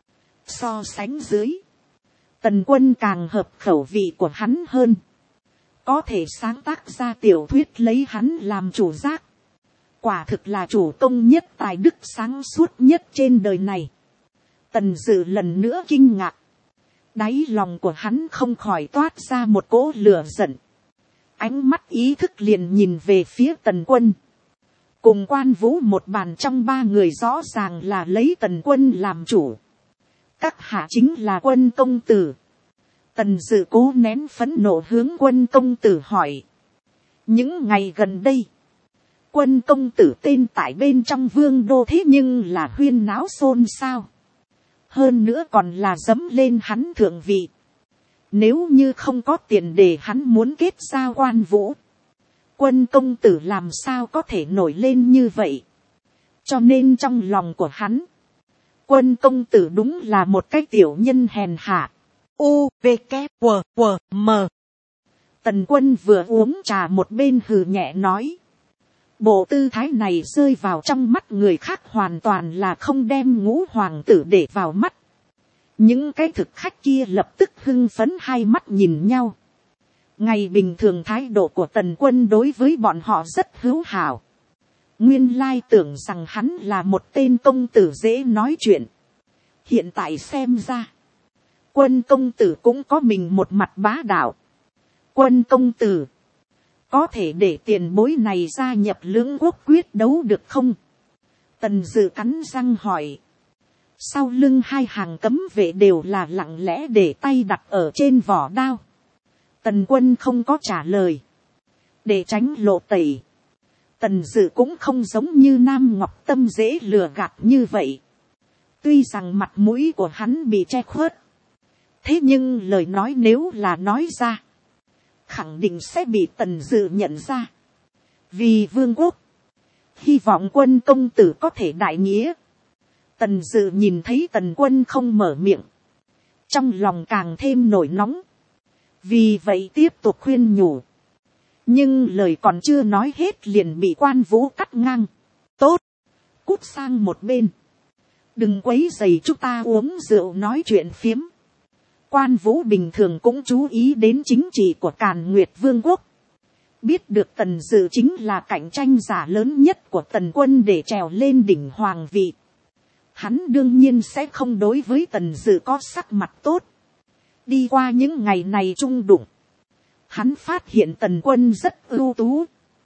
A: So sánh dưới, Tần Quân càng hợp khẩu vị của hắn hơn. Có thể sáng tác ra tiểu thuyết lấy hắn làm chủ giác. Quả thực là chủ công nhất tài đức sáng suốt nhất trên đời này. Tần Dự lần nữa kinh ngạc. Đáy lòng của hắn không khỏi toát ra một cỗ lửa giận. Ánh mắt ý thức liền nhìn về phía Tần Quân. Cùng Quan Vũ một bàn trong ba người rõ ràng là lấy Tần Quân làm chủ. Các hạ chính là Quân công tử. Tần Dự cố nén phẫn nộ hướng Quân công tử hỏi. Những ngày gần đây, Quân công tử tên tại bên trong vương đô thế nhưng là huyên náo xôn xao. Hơn nữa còn là dẫm lên hắn thượng vị. Nếu như không có tiền để hắn muốn kết giao Quan Vũ, Quân công tử làm sao có thể nổi lên như vậy. Cho nên trong lòng của hắn, Quân công tử đúng là một cái tiểu nhân hèn hạ. U, V, K, W, W, M. Tần Quân vừa uống trà một bên hừ nhẹ nói. Bộ tư thái này rơi vào trong mắt người khác hoàn toàn là không đem Ngũ hoàng tử để vào mắt. Những cái thực khách kia lập tức hưng phấn hai mắt nhìn nhau. Ngày bình thường thái độ của Tần Quân đối với bọn họ rất hữu hảo. Nguyên lai tưởng rằng hắn là một tên công tử dễ nói chuyện. Hiện tại xem ra, Quân công tử cũng có mình một mặt bá đạo. Quân công tử, có thể để tiền bối này gia nhập Lưỡng Quốc quyết đấu được không? Tần Dự cắn răng hỏi. Sau lưng hai hàng cấm vệ đều là lặng lẽ để tay đặt ở trên vỏ đao. Tần Quân không có trả lời. Để tránh lộ tẩy, Tần Dự cũng không giống như Nam Ngọc Tâm dễ lừa gạt như vậy. Tuy rằng mặt mũi của hắn bị che khuất, thế nhưng lời nói nếu là nói ra, khẳng định sẽ bị Tần Dự nhận ra. Vì vương quốc, hy vọng Quân công tử có thể đại nghĩa. Tần Dự nhìn thấy Tần Quân không mở miệng, trong lòng càng thêm nổi nóng. Vì vậy tiếp tục khuyên nhủ. Nhưng lời còn chưa nói hết liền bị Quan Vũ cắt ngang. Tốt, cút sang một bên. Đừng quấy rầy chúng ta uống rượu nói chuyện phiếm. Quan Vũ bình thường cũng chú ý đến chính trị của Càn Nguyệt Vương quốc. Biết được Tần Dự chính là cạnh tranh giả lớn nhất của Tần Quân để trèo lên đỉnh hoàng vị. Hắn đương nhiên sẽ không đối với Tần Dự có sắc mặt tốt. Đi qua những ngày này chung đụng, hắn phát hiện Tần Quân rất ưu tú.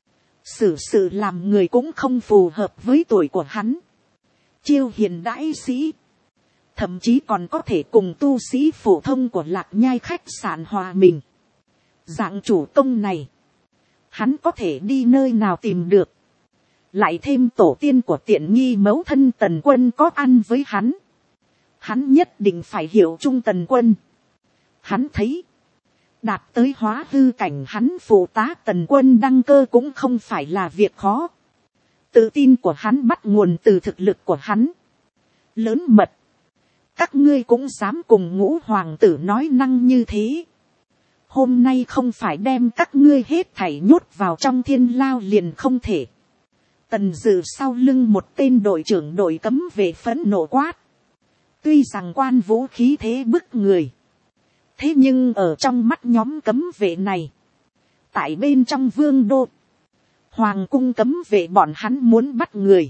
A: Xử sự làm người cũng không phù hợp với tuổi của hắn. Chiêu hiền đãi sĩ, thậm chí còn có thể cùng tu sĩ phổ thông của Lạc Nhai khách sạn hòa mình. Dạng chủ công này, hắn có thể đi nơi nào tìm được. Lại thêm tổ tiên của tiện nghi mẫu thân Tần Quân có ăn với hắn. Hắn nhất định phải hiểu chung Tần Quân. Hắn thấy, đạt tới hóa hư cảnh hắn phụ tá Tần Quân đăng cơ cũng không phải là việc khó. Tự tin của hắn bắt nguồn từ thực lực của hắn. Lớn mật, các ngươi cũng dám cùng Ngũ hoàng tử nói năng như thế. Hôm nay không phải đem các ngươi hết thảy nhốt vào trong thiên lao liền không thể. Tần Dự sau lưng một tên đội trưởng đội cấm vệ phẫn nộ quát. Tuy rằng Quan Vũ khí thế bức người, thế nhưng ở trong mắt nhóm cấm vệ này, tại bên trong vương đô, hoàng cung cấm vệ bọn hắn muốn bắt người,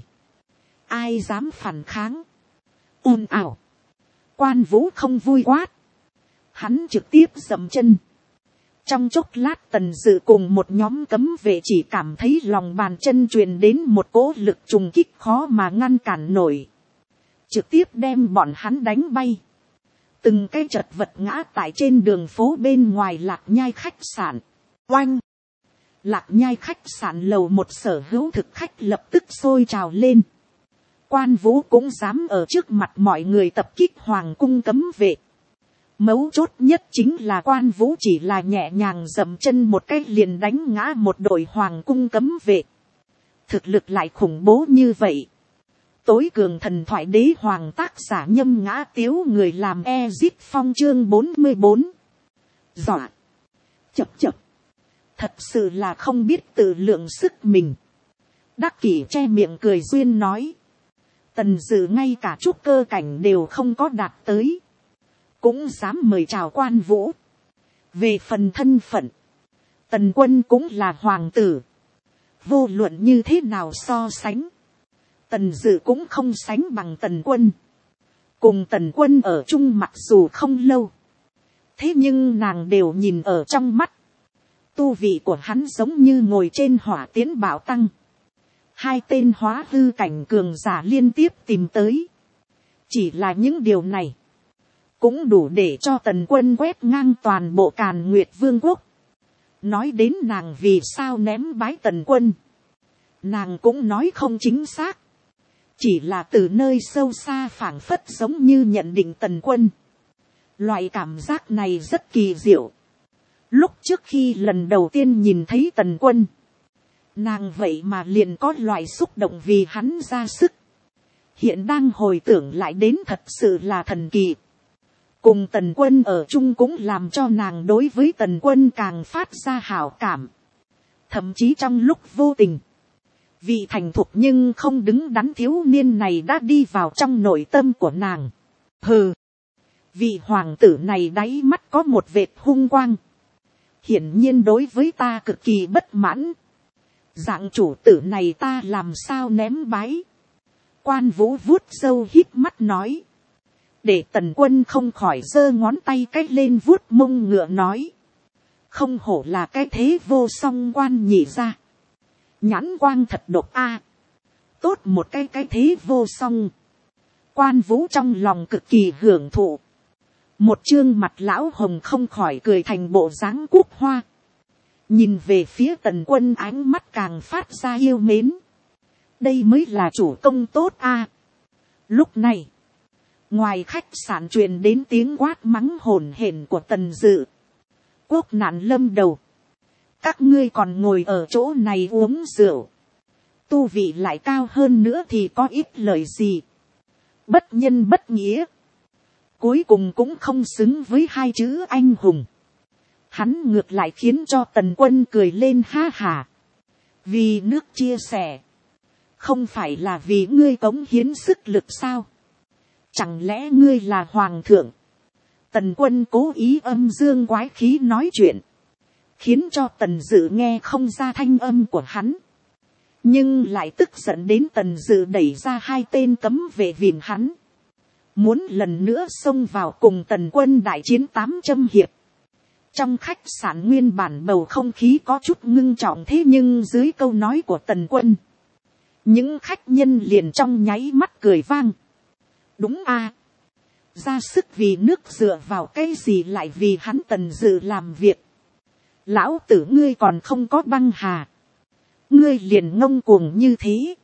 A: ai dám phản kháng. Ồn ào. Quan Vũ không vui quát, hắn trực tiếp dậm chân. Trong chốc lát Tần Dự cùng một nhóm cấm vệ chỉ cảm thấy lòng bàn chân truyền đến một cỗ lực trùng kích khó mà ngăn cản nổi, trực tiếp đem bọn hắn đánh bay. Từng cái chật vật ngã tại trên đường phố bên ngoài Lạc Nhai khách sạn. Oanh! Lạc Nhai khách sạn lầu một sở hữu thực khách lập tức sôi trào lên. Quan Vũ cũng dám ở trước mặt mọi người tập kích hoàng cung cấm vệ. Mấu chốt nhất chính là Quan Vũ chỉ là nhẹ nhàng dậm chân một cái liền đánh ngã một đội hoàng cung cấm vệ. Thực lực lại khủng bố như vậy. Tối cường thần thoại đế hoàng tác giả Nhâm Ngã Tiếu người làm Ezit Phong chương 44. Dọa. Chập chập. Thật sự là không biết tự lượng sức mình. Đắc Kỷ che miệng cười duyên nói. Tần Dự ngay cả trúc cơ cảnh đều không có đạt tới, cũng dám mời chào Quan Vũ. Về phần thân phận, Tần Quân cũng là hoàng tử. Vô luận như thế nào so sánh, Tần Dự cũng không sánh bằng Tần Quân. cùng Tần Quân ở chung mặc dù không lâu, thế nhưng nàng đều nhìn ở trong mắt. Tu vị của hắn giống như ngồi trên hỏa tiến bảo tăng. Hai tên hóa hư cảnh cường giả liên tiếp tìm tới. Chỉ là những điều này cũng đủ để cho Tần Quân quét ngang toàn bộ Càn Nguyệt Vương quốc. Nói đến nàng vì sao ném bái Tần Quân, nàng cũng nói không chính xác. Chỉ là từ nơi sâu xa phảng phất giống như nhận định Tần Quân. Loại cảm giác này rất kỳ diệu. Lúc trước khi lần đầu tiên nhìn thấy Tần Quân, nàng vậy mà liền có loại xúc động vì hắn ra sức. Hiện đang hồi tưởng lại đến thật sự là thần kỳ. Cùng Tần Quân ở chung cũng làm cho nàng đối với Tần Quân càng phát ra hảo cảm. Thậm chí trong lúc vô tình, vị thành thục nhưng không đứng đắn thiếu niên này đã đi vào trong nội tâm của nàng. Hừ, vị hoàng tử này đáy mắt có một vệt hung quang. Hiển nhiên đối với ta cực kỳ bất mãn. Dạng chủ tử này ta làm sao ném bái. Quan Vũ vuốt râu híp mắt nói. Để Tần Quân không khỏi giơ ngón tay cách lên vuốt mông ngựa nói. Không hổ là cái thế vô song quan nhị ra. Nhãn quang thật độc a. Tốt một cái thế vô song. Quan Vũ trong lòng cực kỳ hưởng thụ. Một chương mặt lão hồng không khỏi cười thành bộ dáng cúc hoa. Nhìn về phía Tần Quân ánh mắt càng phát ra yêu mến. Đây mới là chủ công tốt a. Lúc này, ngoài khách sạn truyền đến tiếng quát mắng hổn hển của Tần Dự. Quốc nạn lâm đầu. Các ngươi còn ngồi ở chỗ này uống rượu. Tu vị lại cao hơn nữa thì có ít lời gì. Bất nhân bất nghĩa. Cuối cùng cũng không xứng với hai chữ anh hùng. Hắn ngược lại khiến cho Tần Quân cười lên ha hà. Vì nước chia sẻ. Không phải là vì ngươi cống hiến sức lực sao? Chẳng lẽ ngươi là hoàng thượng? Tần Quân cố ý âm dương quái khí nói chuyện. Khiến cho Tần Dự nghe không ra thanh âm của hắn. Nhưng lại tức giận đến Tần Dự đẩy ra hai tên cấm vệ viện hắn. Muốn lần nữa xông vào cùng Tần Quân đại chiến 800 hiệp. Trong khách sạn nguyên bản bầu không khí có chút ngưng trọng, thế nhưng dưới câu nói của Tần Quân, những khách nhân liền trong nháy mắt cười vang. Đúng a, ra sức vì nước dựa vào cái gì lại vì hắn Tần Dự làm việc. Lão tử ngươi còn không có băng hà. Ngươi liền ngông cuồng như thế.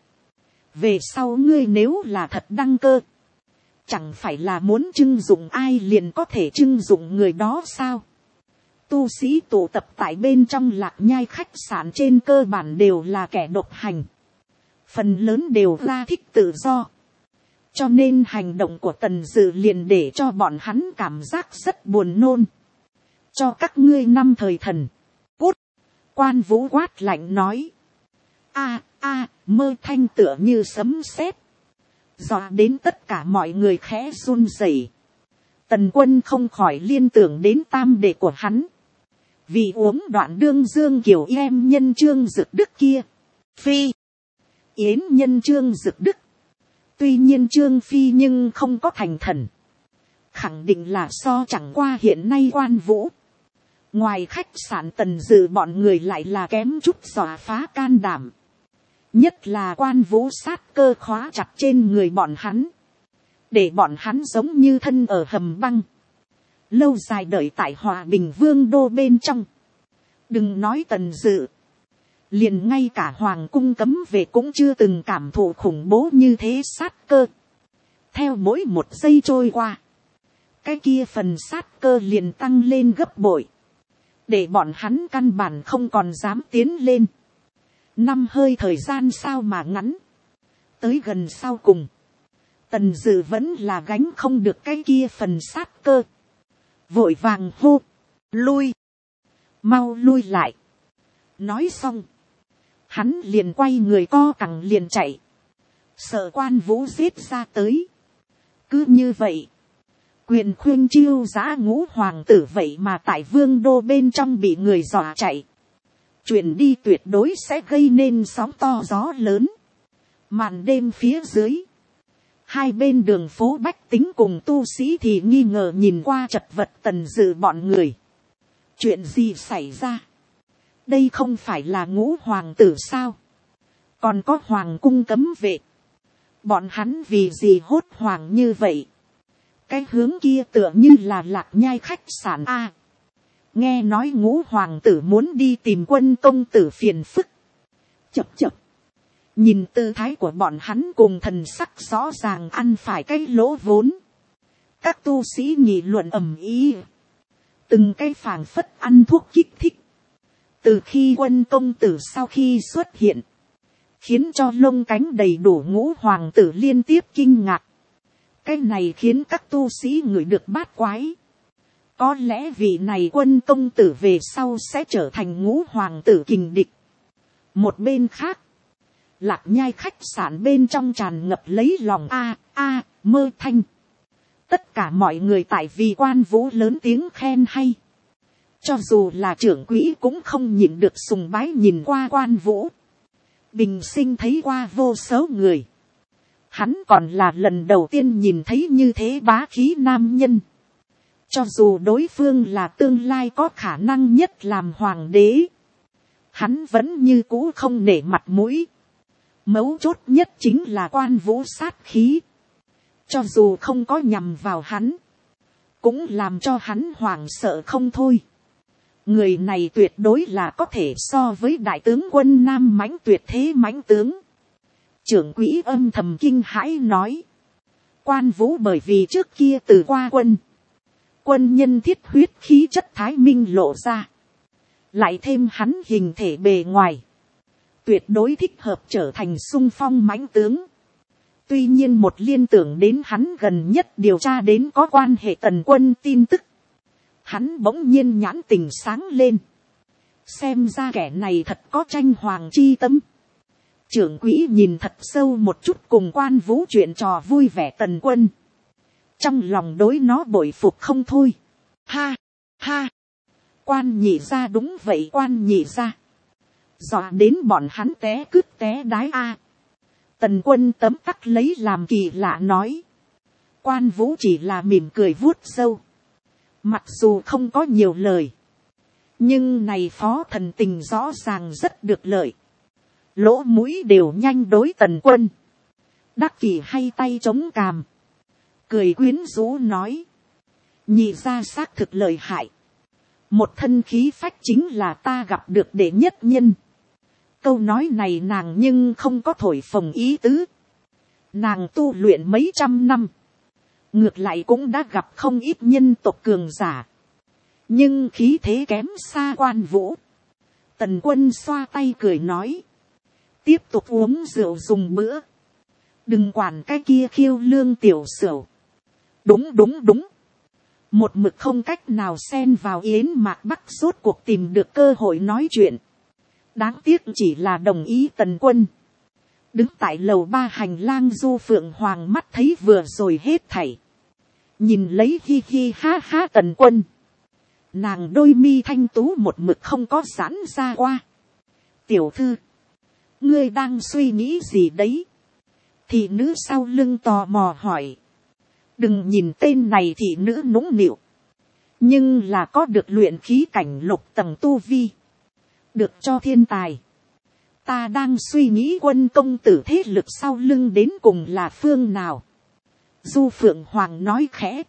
A: Về sau ngươi nếu là thật đăng cơ, chẳng phải là muốn trưng dụng ai liền có thể trưng dụng người đó sao? Tu sĩ tụ tập tại bên trong Lạc Nhai khách sạn trên cơ bản đều là kẻ độc hành. Phần lớn đều ra thích tự do. Cho nên hành động của Tần Dự liền để cho bọn hắn cảm giác rất buồn nôn. Cho các ngươi năm thời thần. Cút. Quan Vũ quát lạnh nói. Mơ thanh tựa như sấm sét. Dọa đến tất cả mọi người khẽ run rẩy. Tần Quân không khỏi liên tưởng đến tam đệ của hắn. Vì uống đoạn đương dương kiều em nhân Trương Dực Đức kia. Phi. Yến nhân Trương Dực Đức. Tuy nhiên Trương Phi nhưng không có thành thần. Khẳng định là so chẳng qua hiện nay Quan Vũ. Ngoài khách sạn Tần Dự bọn người lại là kém chút dọa phá can đảm. Nhất là Quan Vũ sát cơ khóa chặt trên người bọn hắn. Để bọn hắn giống như thân ở hầm băng. Lâu dài đợi tại Hòa Bình Vương đô bên trong. Đừng nói Tần Dự. Liền ngay cả Hoàng cung cấm vệ cũng chưa từng cảm thụ khủng bố như thế sát cơ. Theo mỗi một giây trôi qua, cái kia phần sát cơ liền tăng lên gấp bội. Để bọn hắn căn bản không còn dám tiến lên. Năm hơi thời gian sao mà ngắn. Tới gần sau cùng, Tần Dự vẫn là gánh không được cái kia phần sát cơ. Vội vàng hô. Lui. Mau lui lại. Nói xong, hắn liền quay người co cẳng liền chạy. Sợ Quan Vũ giết ra tới. Cứ như vậy, quyền khuyên chiêu giã ngũ hoàng tử vậy mà tại Vương đô bên trong bị người dọa chạy. Chuyện đi tuyệt đối sẽ gây nên sóng to gió lớn. Màn đêm phía dưới, Hai bên đường phố bách tính cùng tu sĩ thì nghi ngờ nhìn qua chật vật Tần Dự bọn người. Chuyện gì xảy ra? Đây không phải là Ngũ hoàng tử sao? Còn có hoàng cung cấm vệ. Bọn hắn vì gì hốt hoảng như vậy? Cái hướng kia tựa như là Lạc Nhai khách sạn A. Nghe nói Ngũ hoàng tử muốn đi tìm Quân công tử phiền phức. Chập chập. Nhìn tư thái của bọn hắn cùng thần sắc rõ ràng ăn phải cái lỗ vốn. Các tu sĩ nghị luận ầm ĩ. Từng cái phảng phất ăn thuốc kích thích. Từ khi Quân công tử sau khi xuất hiện. Khiến cho lông cánh đầy đủ Ngũ hoàng tử liên tiếp kinh ngạc. Cái này khiến các tu sĩ ngửi được bát quái. Có lẽ vị này Quân công tử về sau sẽ trở thành Ngũ hoàng tử kình địch. Một bên khác. Lạc Nhai khách sạn bên trong tràn ngập lấy lòng mơ thanh. Tất cả mọi người tại vì Quan Vũ lớn tiếng khen hay. Cho dù là trưởng quỹ cũng không nhịn được sùng bái nhìn qua Quan Vũ. Bình sinh thấy qua vô số người. Hắn còn là lần đầu tiên nhìn thấy như thế bá khí nam nhân. Cho dù đối phương là tương lai có khả năng nhất làm hoàng đế. Hắn vẫn như cũ không nể mặt mũi. Mấu chốt nhất chính là Quan Vũ sát khí. Cho dù không có nhằm vào hắn. Cũng làm cho hắn hoảng sợ không thôi. Người này tuyệt đối là có thể so với đại tướng quân Nam mãnh tuyệt thế mãnh tướng. Trưởng quỹ âm thầm kinh hãi nói. Quan Vũ bởi vì trước kia từ qua quân. Quân nhân thiết huyết khí chất thái minh lộ ra. Lại thêm hắn hình thể bề ngoài. Tuyệt đối thích hợp trở thành xung phong mãnh tướng. Tuy nhiên một liên tưởng đến hắn gần nhất điều tra đến có quan hệ Tần Quân tin tức. Hắn bỗng nhiên nhãn tình sáng lên. Xem ra kẻ này thật có tranh hoàng chi tâm. Trưởng quỹ nhìn thật sâu một chút cùng Quan Vũ chuyện trò vui vẻ Tần Quân. Trong lòng đối nó bội phục không thôi. Ha, ha. Quan nhị ra đúng vậy quan nhị ra. Dọa đến bọn hắn té cứt té đái a. Tần Quân tấm tắc lấy làm kỳ lạ nói. Quan Vũ chỉ là mỉm cười vuốt râu. Mặc dù không có nhiều lời. Nhưng này phó thần tình rõ ràng rất được lợi. Lỗ mũi đều nhanh đối Tần Quân. Đắc kỷ hay tay chống cằm. Cười quyến rũ nói. Nhị ra xác thực lợi hại. Một thân khí phách chính là ta gặp được đệ nhất nhân. Câu nói này nàng nhưng không có thổi phồng ý tứ. Nàng tu luyện mấy trăm năm. Ngược lại cũng đã gặp không ít nhân tộc cường giả. Nhưng khí thế kém xa Quan Vũ. Tần Quân xoa tay cười nói. Tiếp tục uống rượu dùng bữa. Đừng quản cái kia khiêu lương tiểu sửu. Đúng đúng đúng. Một mực không cách nào xen vào Yến Mạc Bắc rốt cuộc tìm được cơ hội nói chuyện. Đáng tiếc chỉ là đồng ý Tần Quân. Đứng tại lầu 3 hành lang Du Phượng Hoàng mắt thấy vừa rồi hết thảy. Nhìn lấy hi hi ha ha Tần Quân. Nàng đôi mi thanh tú một mực không có giãn ra qua. Tiểu thư. Ngươi đang suy nghĩ gì đấy? Thị nữ sau lưng tò mò hỏi. Đừng nhìn tên này thị nữ nũng nịu. Nhưng là có được luyện khí cảnh lục tầng tu vi. Được cho thiên tài. Ta đang suy nghĩ Quân công tử thế lực sau lưng đến cùng là phương nào. Du Phượng Hoàng nói khẽ.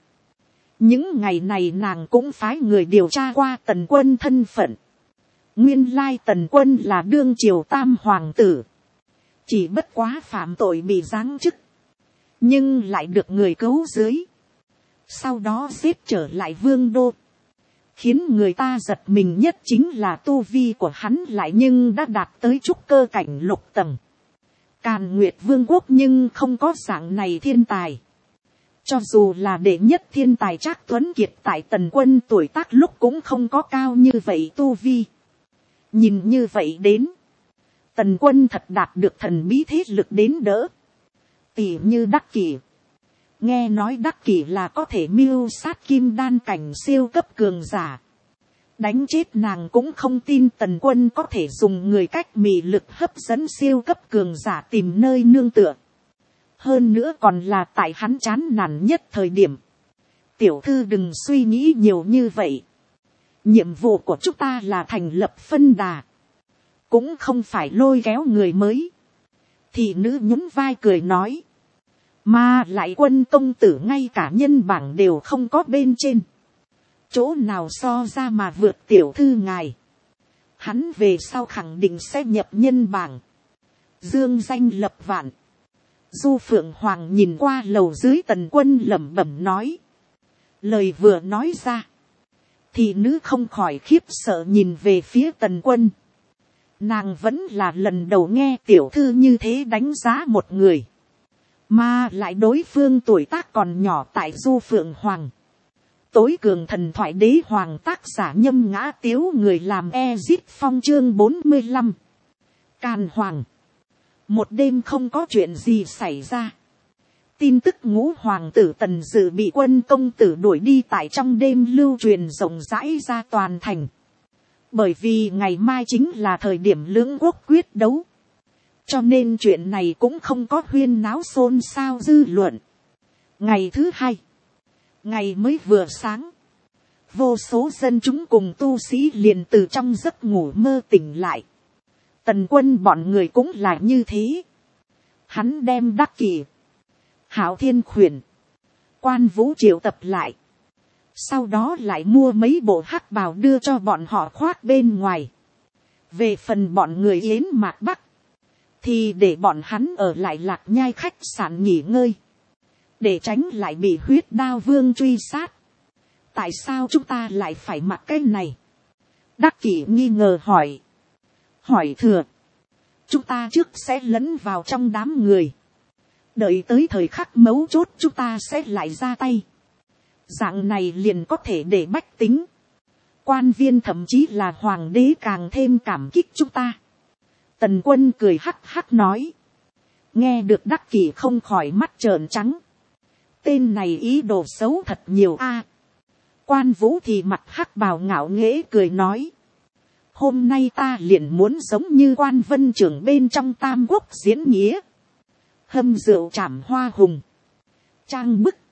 A: Những ngày này nàng cũng phái người điều tra qua Tần Quân thân phận. Nguyên lai Tần Quân là đương triều tam hoàng tử. Chỉ bất quá phạm tội bị giáng chức. Nhưng lại được người cứu dưới. Sau đó xếp trở lại vương đô. Khiến người ta giật mình nhất chính là tu vi của hắn lại nhưng đã đạt tới trúc cơ cảnh lục tầng. Càn Nguyệt Vương quốc nhưng không có dạng này thiên tài. Cho dù là đệ nhất thiên tài Trác Tuấn Kiệt tại Tần Quân tuổi tác lúc cũng không có cao như vậy tu vi. Nhìn như vậy đến. Tần Quân thật đạt được thần bí thế lực đến đỡ. Tỉ như Đắc Kỷ. Nghe nói Đắc Kỷ là có thể mưu sát kim đan cảnh siêu cấp cường giả. Đánh chết nàng cũng không tin Tần Quân có thể dùng người cách mị lực hấp dẫn siêu cấp cường giả tìm nơi nương tựa. hơn nữa còn là tại hắn chán nản nhất thời điểm. Tiểu thư đừng suy nghĩ nhiều như vậy. Nhiệm vụ của chúng ta là thành lập phân đà, cũng không phải lôi kéo người mới. Thị nữ nhún vai cười nói, mà lại Quân công tử ngay cả nhân bảng đều không có bên trên, chỗ nào so ra mà vượt tiểu thư ngài. Hắn về sau khẳng định sẽ nhập nhân bảng, dương danh lập vạn. Du Phượng Hoàng nhìn qua lầu dưới Tần Quân lẩm bẩm nói. Lời vừa nói ra, thị nữ không khỏi khiếp sợ nhìn về phía Tần Quân. Nàng vẫn là lần đầu nghe tiểu thư như thế đánh giá một người, mà lại đối phương tuổi tác còn nhỏ tại Du Phượng Hoàng. Tối cường thần thoại đế hoàng tác giả Nhâm Ngã Tiếu, người làm Ezit Phong chương 45. Càn Hoàng. Một đêm không có chuyện gì xảy ra. Tin tức ngũ hoàng tử Tần Dự bị Quân công tử đuổi đi tại trong đêm lưu truyền rộng rãi ra toàn thành. Bởi vì ngày mai chính là thời điểm lưỡng quốc quyết đấu, cho nên chuyện này cũng không có huyên náo xôn xao dư luận. Ngày thứ hai, ngày mới vừa sáng, vô số dân chúng cùng tu sĩ liền từ trong giấc ngủ mơ tỉnh lại. Tần Quân bọn người cũng là như thế. Hắn đem Đắc Kỷ, Hạo Thiên Khuyển, Quan Vũ triệu tập lại, sau đó lại mua mấy bộ hắc bào đưa cho bọn họ khoác bên ngoài. Về phần bọn người Yến Mạc Bắc, thì để bọn hắn ở lại Lạc Nhai khách sạn nghỉ ngơi, để tránh lại bị Huyết Đao Vương truy sát. Tại sao chúng ta lại phải mặc cái này? Đắc Kỷ nghi ngờ hỏi. Hỏi thừa, chúng ta trước sẽ lẫn vào trong đám người, đợi tới thời khắc mấu chốt chúng ta sẽ lại ra tay. Dạng này liền có thể để bách tính, quan viên thậm chí là hoàng đế càng thêm cảm kích chúng ta. Tần Quân cười hắc hắc nói. Nghe được Đắc Kỷ không khỏi mắt trợn trắng. Tên này ý đồ xấu thật nhiều a. Quan Vũ thì mặt hắc bào ngạo nghễ cười nói. Hôm nay ta liền muốn giống như Quan Vân Trưởng bên trong Tam Quốc diễn nghĩa. Hâm rượu trảm hoa hùng. Trang bức.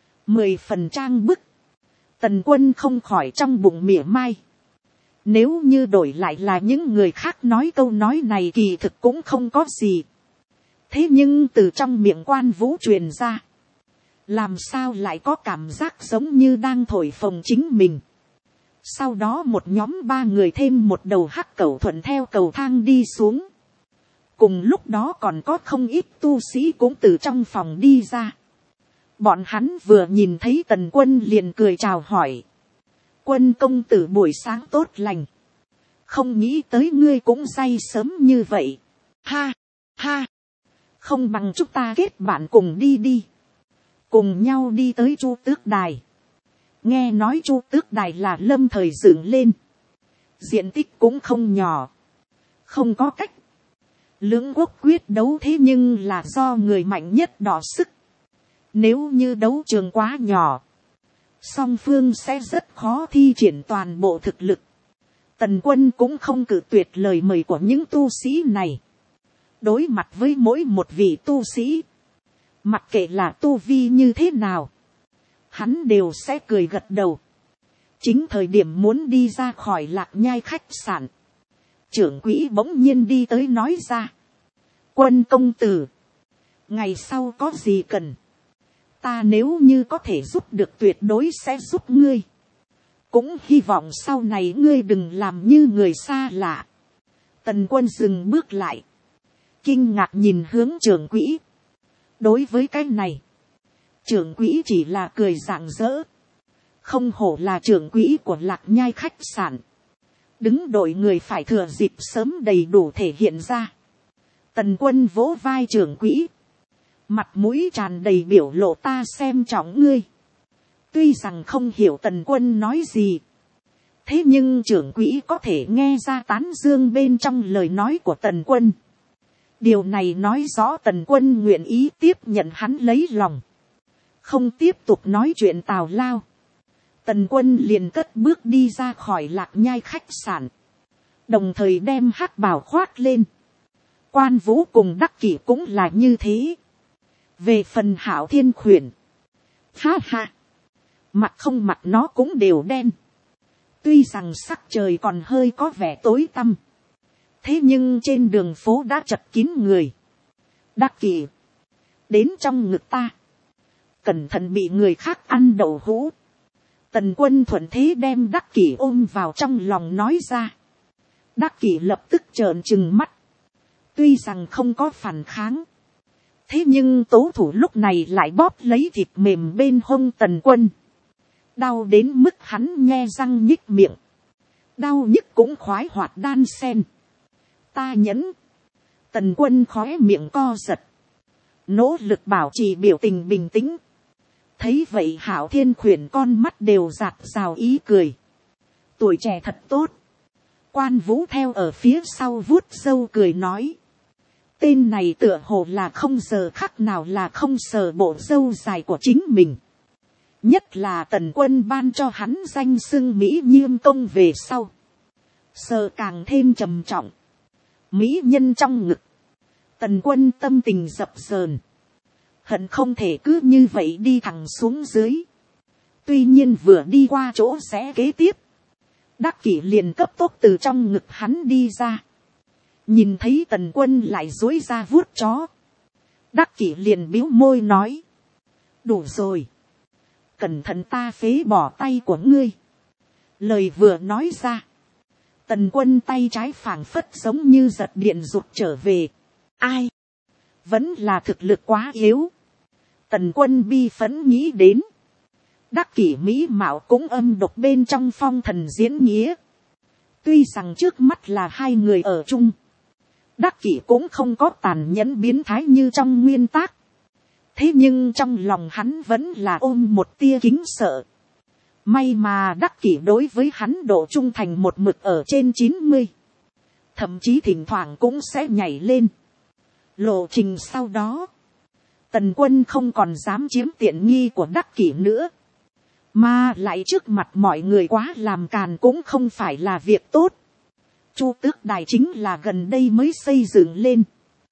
A: 10 phần trang bức. Tần Quân không khỏi trong bụng mỉa mai. Nếu như đổi lại là những người khác nói câu nói này kỳ thực cũng không có gì. Thế nhưng từ trong miệng Quan Vũ truyền ra, làm sao lại có cảm giác giống như đang thổi phồng chính mình. Sau đó một nhóm 3 người thêm một đầu hắc cẩu thuận theo cầu thang đi xuống. Cùng lúc đó còn có không ít tu sĩ cũng từ trong phòng đi ra. Bọn hắn vừa nhìn thấy Tần Quân liền cười chào hỏi. Quân công tử buổi sáng tốt lành. Không nghĩ tới ngươi cũng say sớm như vậy. Ha, ha. Không bằng chúng ta kết bạn cùng đi đi. Cùng nhau đi tới Chu Tước Đài. Nghe nói Chu Tước Đài là lâm thời dựng lên. Diện tích cũng không nhỏ. Không có cách. Lưỡng quốc quyết đấu thế nhưng là do người mạnh nhất đọ sức. Nếu như đấu trường quá nhỏ, song phương sẽ rất khó thi triển toàn bộ thực lực. Tần Quân cũng không cự tuyệt lời mời của những tu sĩ này. Đối mặt với mỗi một vị tu sĩ, mặc kệ là tu vi như thế nào, hắn đều sẽ cười gật đầu. Chính thời điểm muốn đi ra khỏi Lạc Nhai khách sạn, trưởng quỹ bỗng nhiên đi tới nói ra. Quân công tử, ngày sau có gì cần, ta nếu như có thể giúp được tuyệt đối sẽ giúp ngươi. Cũng hy vọng sau này ngươi đừng làm như người xa lạ. Tần Quân dừng bước lại, kinh ngạc nhìn hướng trưởng quỹ. Đối với cái này, trưởng quỹ chỉ là cười rạng rỡ. Không hổ là trưởng quỹ của Lạc Nhai khách sạn. Đứng đội người phải thừa dịp sớm đầy đủ thể hiện ra. Tần Quân vỗ vai trưởng quỹ, mặt mũi tràn đầy biểu lộ ta xem trọng ngươi. Tuy rằng không hiểu Tần Quân nói gì, thế nhưng trưởng quỹ có thể nghe ra tán dương bên trong lời nói của Tần Quân. Điều này nói rõ Tần Quân nguyện ý tiếp nhận hắn lấy lòng, không tiếp tục nói chuyện tào lao. Tần Quân liền cất bước đi ra khỏi Lạc Nhai khách sạn, đồng thời đem hắc bào khoác lên. Quan Vũ cùng Đắc Kỷ cũng là như thế. Về phần Hạo Thiên Khuyển, ha ha, mặt không mặt nó cũng đều đen. Tuy rằng sắc trời còn hơi có vẻ tối tăm, thế nhưng trên đường phố đã chật kín người. Đắc Kỷ, đến trong ngực ta, cẩn thận bị người khác ăn đậu hũ. Tần Quân thuận thế đem Đắc Kỷ ôm vào trong lòng nói ra. Đắc Kỷ lập tức trợn trừng mắt. Tuy rằng không có phản kháng, thế nhưng tố thủ lúc này lại bóp lấy thịt mềm bên hông Tần Quân. Đau đến mức hắn nhe răng nhích miệng. Đau nhức cũng khoái hoạt đan sen. Ta nhẫn. Tần Quân khóe miệng co giật, nỗ lực bảo trì biểu tình bình tĩnh. Thấy vậy Hạo Thiên Khuyển con mắt đều rạt rào ý cười. Tuổi trẻ thật tốt. Quan Vũ theo ở phía sau vuốt râu cười nói. Tên này tựa hồ là không giờ khắc nào là không sờ bộ râu dài của chính mình. Nhất là Tần Quân ban cho hắn danh xưng Mỹ Nhiêm Công về sau, sờ càng thêm trầm trọng. Mỹ nhân trong ngực, Tần Quân tâm tình dập dờn, hận không thể cứ như vậy đi thẳng xuống dưới. Tuy nhiên vừa đi qua chỗ rẽ kế tiếp, Đắc Kỷ liền cấp tốc từ trong ngực hắn đi ra. Nhìn thấy Tần Quân lại duỗi ra vuốt chó, Đắc Kỷ liền bĩu môi nói. Đủ rồi. Cẩn thận ta phế bỏ tay của ngươi. Lời vừa nói ra, Tần Quân tay trái phảng phất giống như giật điện rụt trở về. Ai? Vẫn là thực lực quá yếu. Tần Quân bi phẫn nghĩ đến. Đắc Kỷ mỹ mạo cũng âm độc bên trong phong thần diễn nghĩa. Tuy rằng trước mắt là hai người ở chung, Đắc Kỷ cũng không có tàn nhẫn biến thái như trong nguyên tác. Thế nhưng trong lòng hắn vẫn là ôm một tia kính sợ. May mà Đắc Kỷ đối với hắn độ trung thành một mực ở trên 90. Thậm chí thỉnh thoảng cũng sẽ nhảy lên. Lộ trình sau đó, Tần Quân không còn dám chiếm tiện nghi của Đắc Kỷ nữa. Mà lại trước mặt mọi người quá làm càn cũng không phải là việc tốt. Chu Tước Đài chính là gần đây mới xây dựng lên,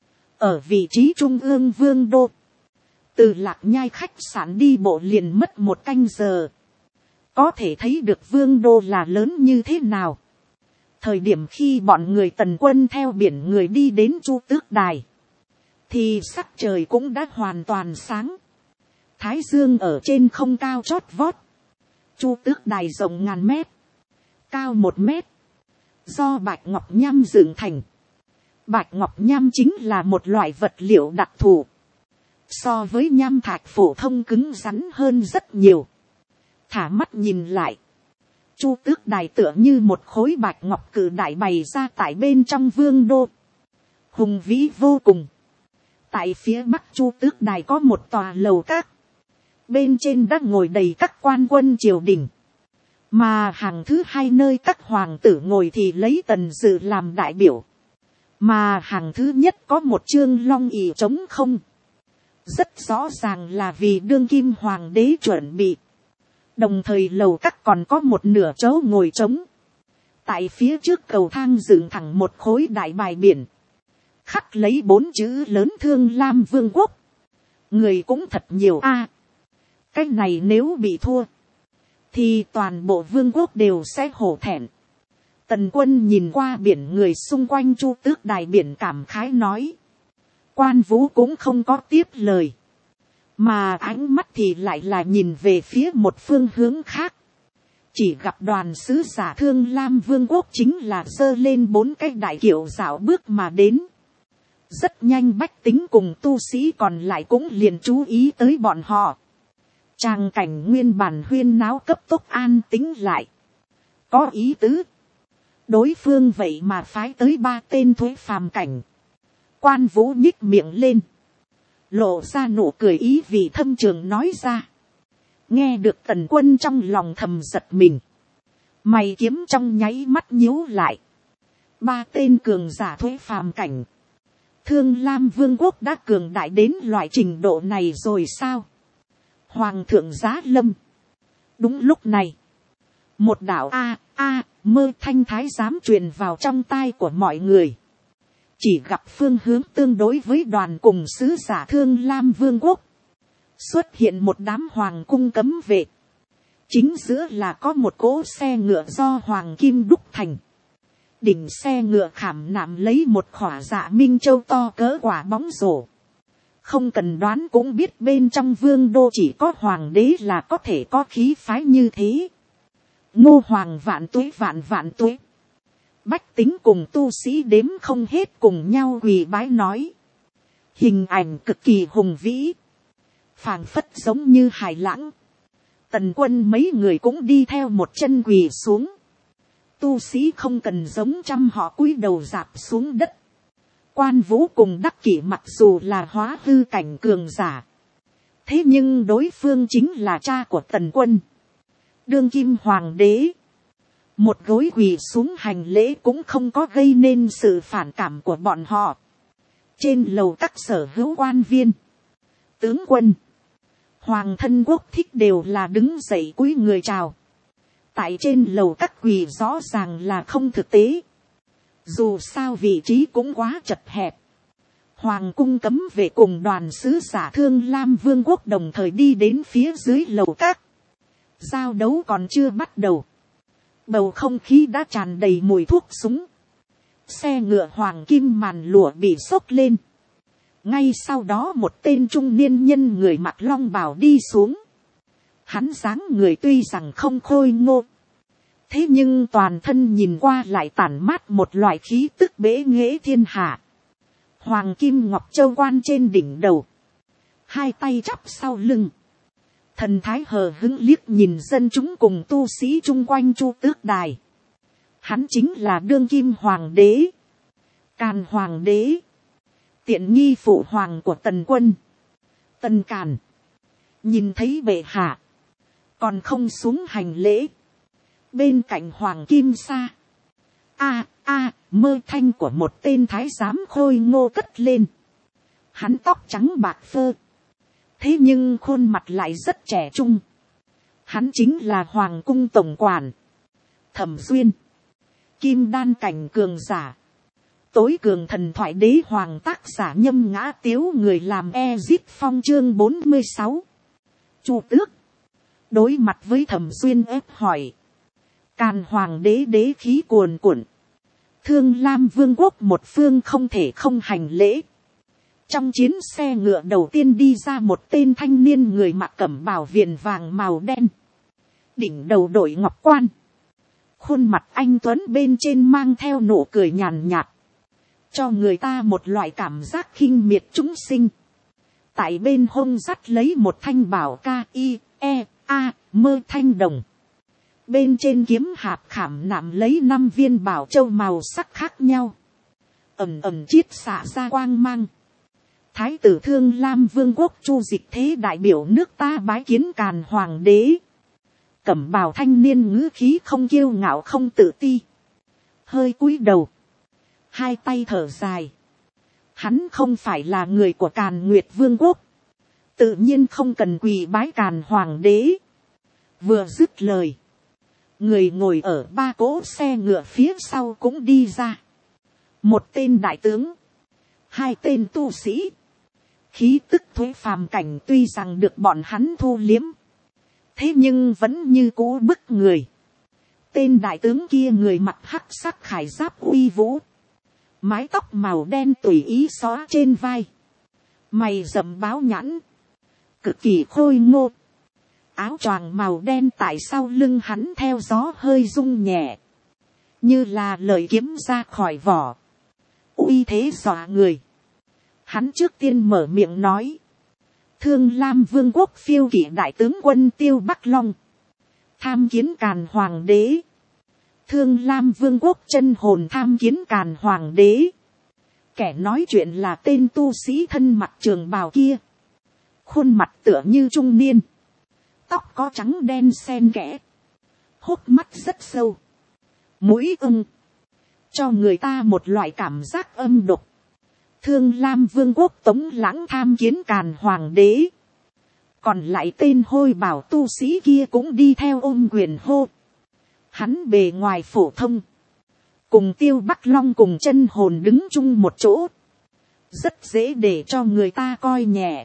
A: ở vị trí trung ương vương đô. Từ Lạc Nhai khách sạn đi bộ liền mất 1 canh giờ. Có thể thấy được vương đô là lớn như thế nào. Thời điểm khi bọn người Tần Quân theo biển người đi đến Chu Tước Đài, thì sắc trời cũng đã hoàn toàn sáng. Thái dương ở trên không cao chót vót. Chu Tước Đài rộng ngàn mét, cao 1 mét, do bạch ngọc nham dựng thành. Bạch ngọc nham chính là một loại vật liệu đặc thù, so với nham thạch phổ thông cứng rắn hơn rất nhiều. Thả mắt nhìn lại, Chu Tước Đài tựa như một khối bạch ngọc cự đại bày ra tại bên trong vương đô, hùng vĩ vô cùng. Tại phía bắc Chu Tước Đài có một tòa lầu các, bên trên đã ngồi đầy các quan quân triều đình, mà hàng thứ hai nơi các hoàng tử ngồi thì lấy Tần Dự làm đại biểu, mà hàng thứ nhất có một chương long ỷ trống không. Rất rõ ràng là vì đương kim hoàng đế chuẩn bị. Đồng thời lầu các còn có một nửa chỗ ngồi trống. Tại phía trước cầu thang dựng thẳng một khối đại bài biển, khắc lấy 4 chữ lớn Thương Lam Vương quốc. Người cũng thật nhiều a. Cái này nếu bị thua, thì toàn bộ vương quốc đều sẽ hổ thẹn. Tần Quân nhìn qua biển người xung quanh Chu Tước Đài biển cảm khái nói. Quan Vũ cũng không có tiếp lời, mà ánh mắt thì lại là nhìn về phía một phương hướng khác. Chỉ gặp đoàn sứ giả Thương Lam Vương quốc chính là giơ lên 4 cái đại kiệu dạo bước mà đến. Rất nhanh bách tính cùng tu sĩ còn lại cũng liền chú ý tới bọn họ. Tràng cảnh nguyên bản huyên náo cấp tốc an tĩnh lại. Có ý tứ. Đối phương vậy mà phái tới 3 tên thuế phàm cảnh. Quan Vũ nhích miệng lên, lộ ra nụ cười ý vị thâm trường nói ra. Nghe được Tần Quân trong lòng thầm giật mình, mày kiếm trong nháy mắt nhíu lại. 3 tên cường giả thuế phàm cảnh. Thương Lam Vương quốc đã cường đại đến loại trình độ này rồi sao? Hoàng thượng giá lâm. Đúng lúc này, một đạo mơ thanh thái giám truyền vào trong tai của mọi người. chỉ gặp phương hướng tương đối với đoàn cùng sứ giả Thương Lam Vương quốc, xuất hiện một đám hoàng cung cấm vệ, chính giữa là có một cỗ xe ngựa do hoàng kim đúc thành, đỉnh xe ngựa khảm nạm lấy một khỏa dạ minh châu to cỡ quả bóng rổ, không cần đoán cũng biết bên trong vương đô chỉ có hoàng đế là có thể có khí phái như thế. Ngô hoàng vạn tuế vạn vạn tuế, bách tính cùng tu sĩ đếm không hết cùng nhau quỳ bái nói, hình ảnh cực kỳ hùng vĩ, phảng phất giống như hải lãng. Tần Quân mấy người cũng đi theo một chân quỳ xuống, tu sĩ không cần giống trăm họ cúi đầu rạp xuống đất. Quan Vũ cùng Đắc Kỷ mặc dù là hóa hư cảnh cường giả, thế nhưng đối phương chính là cha của Tần Quân, đương kim hoàng đế, một gối quỳ xuống hành lễ cũng không có gây nên sự phản cảm của bọn họ. Trên lầu các sở hữu quan viên, tướng quân, hoàng thân quốc thích đều là đứng dậy cúi người chào. Tại trên lầu các quỳ rõ ràng là không thực tế, dù sao vị trí cũng quá chật hẹp. Hoàng cung cấm vệ cùng đoàn sứ giả Thương Lam Vương quốc đồng thời đi đến phía dưới lầu các. Giao đấu còn chưa bắt đầu, bầu không khí đã tràn đầy mùi thuốc súng. Xe ngựa hoàng kim màn lụa bị xốc lên, ngay sau đó một tên trung niên nhân người mặc long bào đi xuống. Hắn dáng người tuy rằng không khôi ngô, thế nhưng toàn thân nhìn qua lại tản mát một loại khí tức bế nghễ thiên hạ. Hoàng kim ngọc châu quan trên đỉnh đầu, hai tay chắp sau lưng, thần thái hờ hững liếc nhìn dân chúng cùng tu sĩ chung quanh Chu Tước Đài. Hắn chính là đương kim hoàng đế, Càn hoàng đế, tiện nghi phụ hoàng của Tần Quân, Tần Càn. Nhìn thấy bệ hạ, còn không xuống hành lễ. Bên cạnh hoàng kim sa, mơ thanh của một tên thái giám khôi ngô cất lên. Hắn tóc trắng bạc phơ, thế nhưng khuôn mặt lại rất trẻ trung. Hắn chính là hoàng cung tổng quản Thẩm Duyên, kim đan cảnh cường giả, tối cường thần thoại đế hoàng tác giả Nhâm Ngã Tiếu, người làm Ezit Phong. Chương 46. Chu Tước đối mặt với Thẩm Duyên ép hỏi. Càn hoàng đế đế khí cuồn cuộn, Thương Lam Vương quốc một phương không thể không hành lễ. Trong chiến xe ngựa đầu tiên đi ra một tên thanh niên người mặc cẩm bào viền vàng màu đen, đỉnh đầu đội ngọc quan, khuôn mặt anh tuấn bên trên mang theo nụ cười nhàn nhạt, cho người ta một loại cảm giác khinh miệt chúng sinh. Tại bên hông dắt lấy một thanh bảo mơ thanh đồng, bên trên kiếm hạp khảm nạm lấy 5 viên bảo châu màu sắc khác nhau, ầm ầm chiết xạ ra quang mang. Thái tử Thương Lam Vương quốc Chu Dịch Thế đại biểu nước ta bái kiến Càn hoàng đế. Cẩm bào thanh niên ngữ khí không kiêu ngạo không tự ti, hơi cúi đầu, hai tay thở dài. Hắn không phải là người của Càn Nguyệt Vương quốc, tự nhiên không cần quỳ bái Càn hoàng đế. Vừa dứt lời, người ngồi ở 3 cỗ xe ngựa phía sau cũng đi ra. Một tên đại tướng, 2 tên tu sĩ, khí tức thuế phàm cảnh tuy rằng được bọn hắn thu liếm, thế nhưng vẫn như cũ bức người. Tên đại tướng kia người mặc hắc sắc khải giáp uy vũ, mái tóc màu đen tùy ý xóa trên vai, mày rậm báo nhãn, cực kỳ khôi ngô. Áo choàng màu đen tại sau lưng hắn theo gió hơi rung nhẹ, như là lời kiếm ra khỏi vỏ, uy thế dọa người. Hắn trước tiên mở miệng nói, Thương Lam Vương quốc phiêu kỵ đại tướng quân Tiêu Bắc Long, tham kiến Càn hoàng đế. Thương Lam Vương quốc chân hồn tham kiến Càn hoàng đế. Kẻ nói chuyện là tên tu sĩ thân mặc trường bào kia, khuôn mặt tựa như trung niên, tóc có trắng đen xen kẽ, hốc mắt rất sâu, mũi ưng, cho người ta một loại cảm giác âm độc. Thương Lam Vương quốc Tống Lãng tham kiến Càn hoàng đế. Còn lại tên hôi bảo tu sĩ kia cũng đi theo ôm quyền hô. Hắn bề ngoài phổ thông, cùng Tiêu Bắc Long cùng Chân Hồn đứng chung một chỗ, rất dễ để cho người ta coi nhẹ.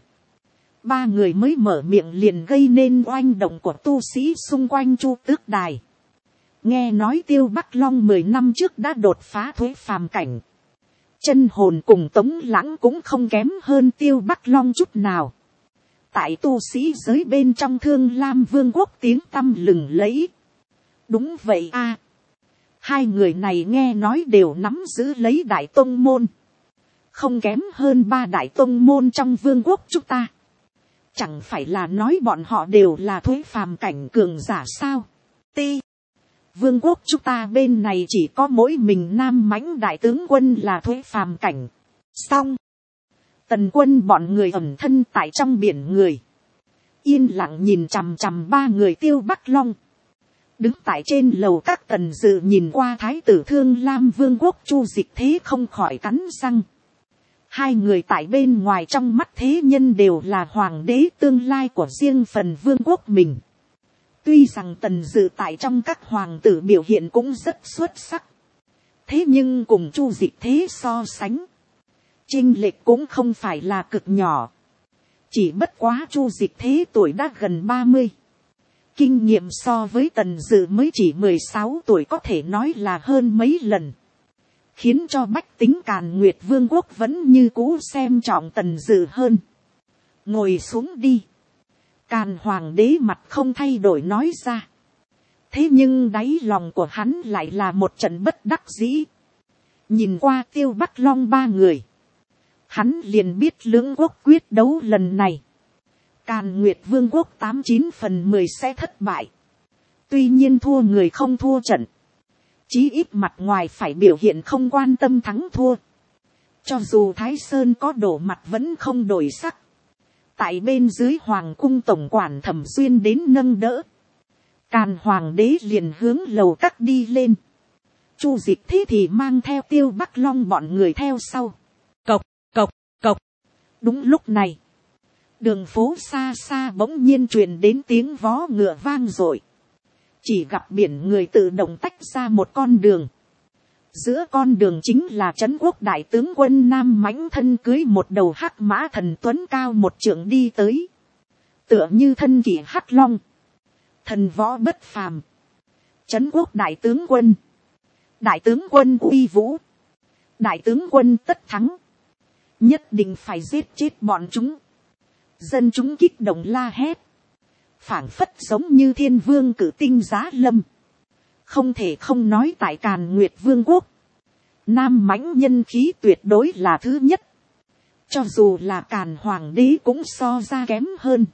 A: Ba người mới mở miệng liền gây nên oanh động của tu sĩ xung quanh Chu Tước Đài. Nghe nói Tiêu Bắc Long 10 năm trước đã đột phá thuế phàm cảnh. Chân Hồn cùng Tống Lãng cũng không kém hơn Tiêu Bắc Long chút nào. Tại tu sĩ giới bên trong Thương Lam Vương quốc tiếng tăm lừng lẫy. Đúng vậy a. Hai người này nghe nói đều nắm giữ lấy đại tông môn. Không kém hơn 3 đại tông môn trong vương quốc chúng ta. Chẳng phải là nói bọn họ đều là thuế phàm cảnh cường giả sao? Ti. Vương quốc chúng ta bên này chỉ có mỗi mình Nam Mãnh đại tướng quân là thuế phàm cảnh. Xong. Tần Quân bọn người ẩn thân tại trong biển người. Yên lặng nhìn chằm chằm ba người Tiêu Bắc Long. Đứng tại trên lầu các Tần Dự nhìn qua thái tử Thương Lam Vương quốc Chu Dịch Thế không khỏi cắn răng. Hai người tại bên ngoài trong mắt thế nhân đều là hoàng đế tương lai của riêng phần vương quốc mình. Tuy rằng Tần Dự tại trong các hoàng tử biểu hiện cũng rất xuất sắc. Thế nhưng cùng Chu Dịch Thế so sánh, chênh lệch cũng không phải là cực nhỏ. Chỉ bất quá Chu Dịch Thế tuổi đã gần 30. Kinh nghiệm so với Tần Dự mới chỉ 16 tuổi có thể nói là hơn mấy lần. Khiến cho bách tính Càn Nguyệt Vương quốc vẫn như cũ xem trọng Tần Dự hơn. Ngồi xuống đi. Càn Hoàng đế mặt không thay đổi nói ra. Thế nhưng đáy lòng của hắn lại là một trận bất đắc dĩ. Nhìn qua Tiêu Bắc Long ba người, hắn liền biết lưỡng quốc quyết đấu lần này, Càn Nguyệt Vương quốc 89 phần 10 sẽ thất bại. Tuy nhiên thua người không thua trận. Chí ít mặt ngoài phải biểu hiện không quan tâm thắng thua. Cho dù Thái Sơn có đổ mặt vẫn không đổi sắc. Tại bên dưới Hoàng cung tổng quản Thẩm Xuyên đến nâng đỡ. Càn Hoàng đế liền hướng lầu các đi lên. Chu Dịch Thế thì mang theo Tiêu Bắc Long bọn người theo sau. Cộc, cộc, cộc. Đúng lúc này, đường phố xa xa bỗng nhiên truyền đến tiếng vó ngựa vang dội. Chỉ gặp biển người tự động tách ra một con đường. Giữa con đường chính là Trấn Quốc đại tướng quân Nam Mãnh thân cưới một đầu hắc mã thần tuấn cao một trượng đi tới. Tựa như thân kỵ hắc long. Thần võ bất phàm. Trấn Quốc đại tướng quân. Đại tướng quân uy vũ. Đại tướng quân tất thắng. Nhất định phải giết chết bọn chúng. Dân chúng kích động la hét. Phảng phất giống như thiên vương cử tinh giá lâm. Không thể không nói tại Càn Nguyệt Vương quốc, Nam Mãnh nhân khí tuyệt đối là thứ nhất. Cho dù là Càn Hoàng đế cũng so ra kém hơn.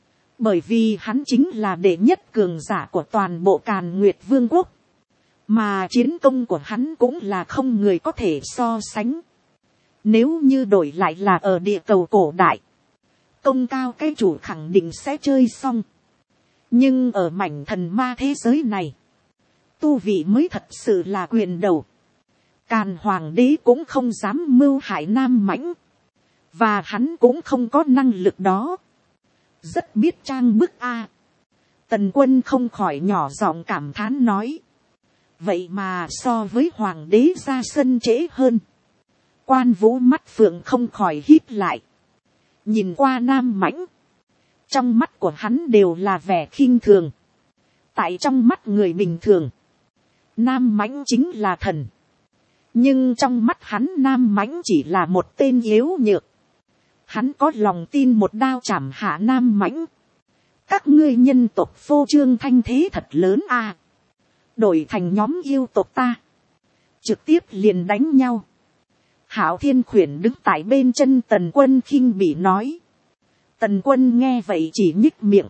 A: Bởi vì hắn chính là đệ nhất cường giả của toàn bộ Càn Nguyệt Vương quốc. Mà chiến công của hắn cũng là không người có thể so sánh. Nếu như đổi lại là ở địa cầu cổ đại, công cao cái chủ khẳng định sẽ chơi xong. Nhưng ở mảnh thần ma thế giới này, tu vị mới thật sự là quyền đầu. Càn Hoàng đế cũng không dám mưu hại Nam Mãnh. Và hắn cũng không có năng lực đó. Rất biết trang bức a. Tần Quân không khỏi nhỏ giọng cảm thán nói. Vậy mà so với Hoàng đế ra sân trễ hơn. Quan Vũ mắt phượng không khỏi hít lại. Nhìn qua Nam Mãnh, trong mắt của hắn đều là vẻ khinh thường. Tại trong mắt người bình thường, Nam Mãnh chính là thần. Nhưng trong mắt hắn Nam Mãnh chỉ là một tên yếu nhược. Hắn có lòng tin một đao chảm hạ Nam Mãnh. Các ngươi nhân tộc phô trương thanh thế thật lớn a. Đổi thành nhóm yêu tộc ta, trực tiếp liền đánh nhau. Hạo Thiên Khuyển đứng tại bên chân Tần Quân khinh bỉ nói. Tần Quân nghe vậy chỉ nhích miệng.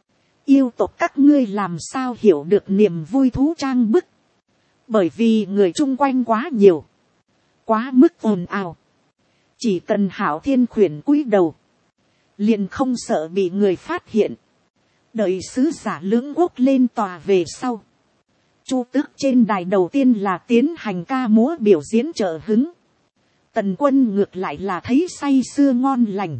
A: Yêu tộc các ngươi làm sao hiểu được niềm vui thú trang bức. Bởi vì người chung quanh quá nhiều. Quá mức ồn ào. Chỉ cần Hạo Thiên Khuyển cúi đầu, liền không sợ bị người phát hiện. Đợi sứ giả lưỡng quốc lên tòa về sau, Chu Tước trên đài đầu tiên là tiến hành ca múa biểu diễn trợ hứng. Tần Quân ngược lại là thấy say sưa ngon lành.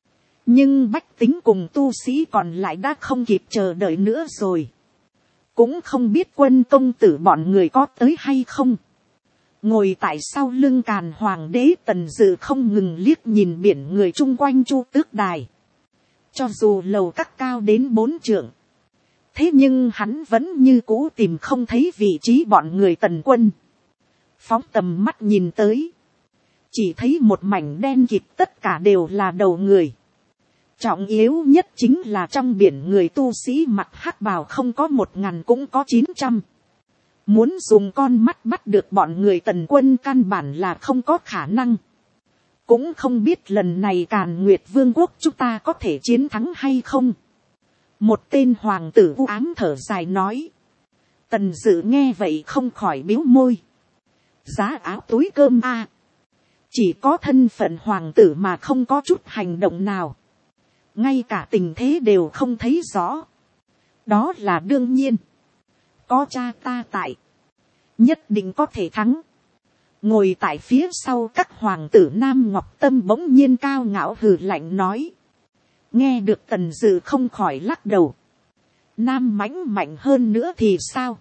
A: Nhưng bách tính cùng tu sĩ còn lại đã không kịp chờ đợi nữa rồi. Cũng không biết Quân công tử bọn người có tới hay không. Ngồi tại sau lưng Càn Hoàng đế Tần Dự không ngừng liếc nhìn biển người chung quanh Chu Tước Đài. Cho dù lầu các cao đến 4 trượng. Thế nhưng hắn vẫn như cũ tìm không thấy vị trí bọn người Tần quân. Phóng tầm mắt nhìn tới. Chỉ thấy một mảnh đen kịt, tất cả đều là đầu người. Trọng yếu nhất chính là trong biển người tu sĩ mặc hắc bào không có 1000 cũng có 900. Muốn dùng con mắt bắt được bọn người Tần quân căn bản là không có khả năng. Cũng không biết lần này Càn Nguyệt Vương quốc chúng ta có thể chiến thắng hay không. Một tên hoàng tử u ám thở dài nói. Tần Dự nghe vậy không khỏi biếu môi. Giá áo túi cơm a. Chỉ có thân phận hoàng tử mà không có chút hành động nào. Ngay cả tình thế đều không thấy rõ. Đó là đương nhiên. Có cha ta tại. Nhất định có thể thắng. Ngồi tại phía sau các hoàng tử Nam Ngọc Tâm bỗng nhiên cao ngạo hừ lạnh nói. Nghe được Tần Dự không khỏi lắc đầu. Nam mãnh mạnh hơn nữa thì sao?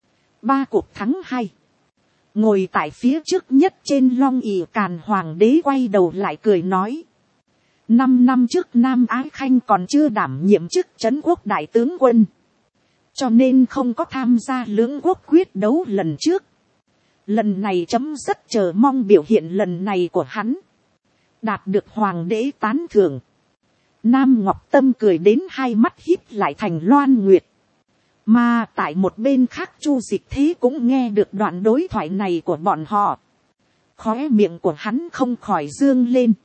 A: 3 cuộc thắng 2. Ngồi tại phía trước nhất trên long ỷ Càn Hoàng đế quay đầu lại cười nói. 5 năm trước Nam Ái Khanh còn chưa đảm nhiệm chức trấn quốc đại tướng quân. Cho nên không có tham gia lưỡng quốc quyết đấu lần trước. Lần này chấm rất chờ mong biểu hiện lần này của hắn. Đạt được hoàng đế tán thưởng. Nam Ngọc Tâm cười đến hai mắt híp lại thành loan nguyệt. Mà tại một bên khác Chu Dịch Thế cũng nghe được đoạn đối thoại này của bọn họ. Khóe miệng của hắn không khỏi dương lên.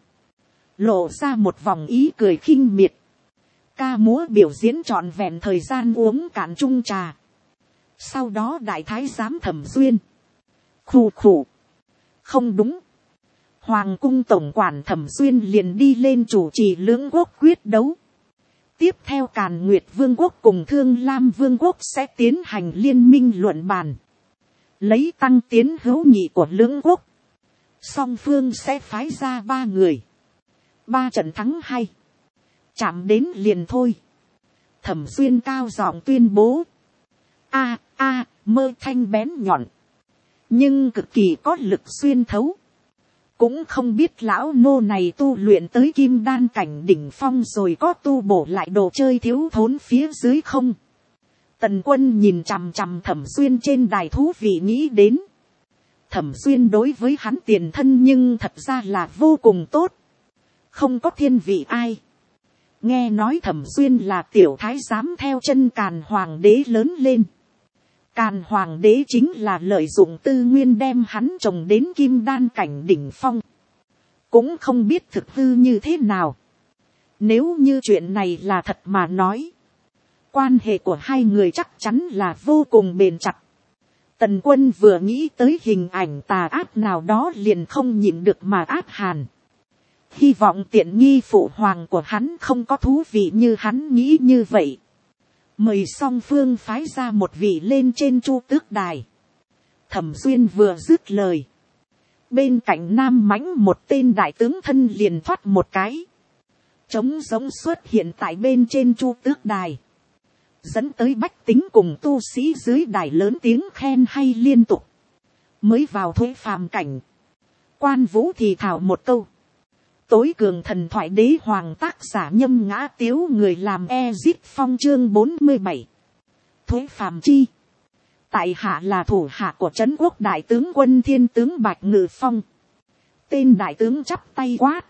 A: Lộ ra một vòng ý cười khinh miệt. Ca múa biểu diễn trọn vẹn thời gian uống cạn chung trà. Sau đó đại thái giám Thẩm Xuyên. Khù khù. Không đúng. Hoàng cung tổng quản Thẩm Xuyên liền đi lên chủ trì lưỡng quốc quyết đấu. Tiếp theo Càn Nguyệt Vương quốc cùng Thương Lam Vương quốc sẽ tiến hành liên minh luận bàn. Lấy tăng tiến hữu nghị của lưỡng quốc. Song phương sẽ phái ra 3 người. 3 trận thắng 2. Chạm đến liền thôi. Thẩm Xuyên cao giọng tuyên bố. Mơ thanh bén nhọn. Nhưng cực kỳ có lực xuyên thấu. Cũng không biết lão nô này tu luyện tới kim đan cảnh đỉnh phong rồi có tu bổ lại đồ chơi thiếu thốn phía dưới không. Tần Quân nhìn chằm chằm Thẩm Xuyên trên đài thú vị nghĩ đến. Thẩm Xuyên đối với hắn tiền thân nhưng thật ra là vô cùng tốt. Không có thiên vị ai. Nghe nói Thẩm Xuyên là tiểu thái giám theo chân Càn Hoàng đế lớn lên. Càn Hoàng đế chính là lợi dụng tư nguyên đem hắn trồng đến kim đan cảnh đỉnh phong. Cũng không biết thực hư như thế nào. Nếu như chuyện này là thật mà nói. Quan hệ của hai người chắc chắn là vô cùng bền chặt. Tần Quân vừa nghĩ tới hình ảnh tà ác nào đó liền không nhịn được mà ác hàn. Hy vọng tiện nghi phụ hoàng của hắn không có thú vị như hắn nghĩ như vậy. Mời song phương phái ra một vị lên trên Chu Tước Đài. Thẩm Xuyên vừa dứt lời. Bên cạnh Nam Mãnh một tên đại tướng thân liền thoát một cái. Trống giống xuất hiện tại bên trên Chu Tước Đài. Dẫn tới bách tính cùng tu sĩ dưới đài lớn tiếng khen hay liên tục. Mới vào thuế phàm cảnh. Quan Vũ thì thảo một câu. Tối cường thần thoại đế hoàng tác giả Nhâm Ngã Tiếu người làm Ezit Phong chương 47. Thuế phàm chi. Tại hạ là thủ hạ của trấn quốc đại tướng quân Thiên tướng Bạch Ngự Phong. Tên đại tướng chắp tay quát.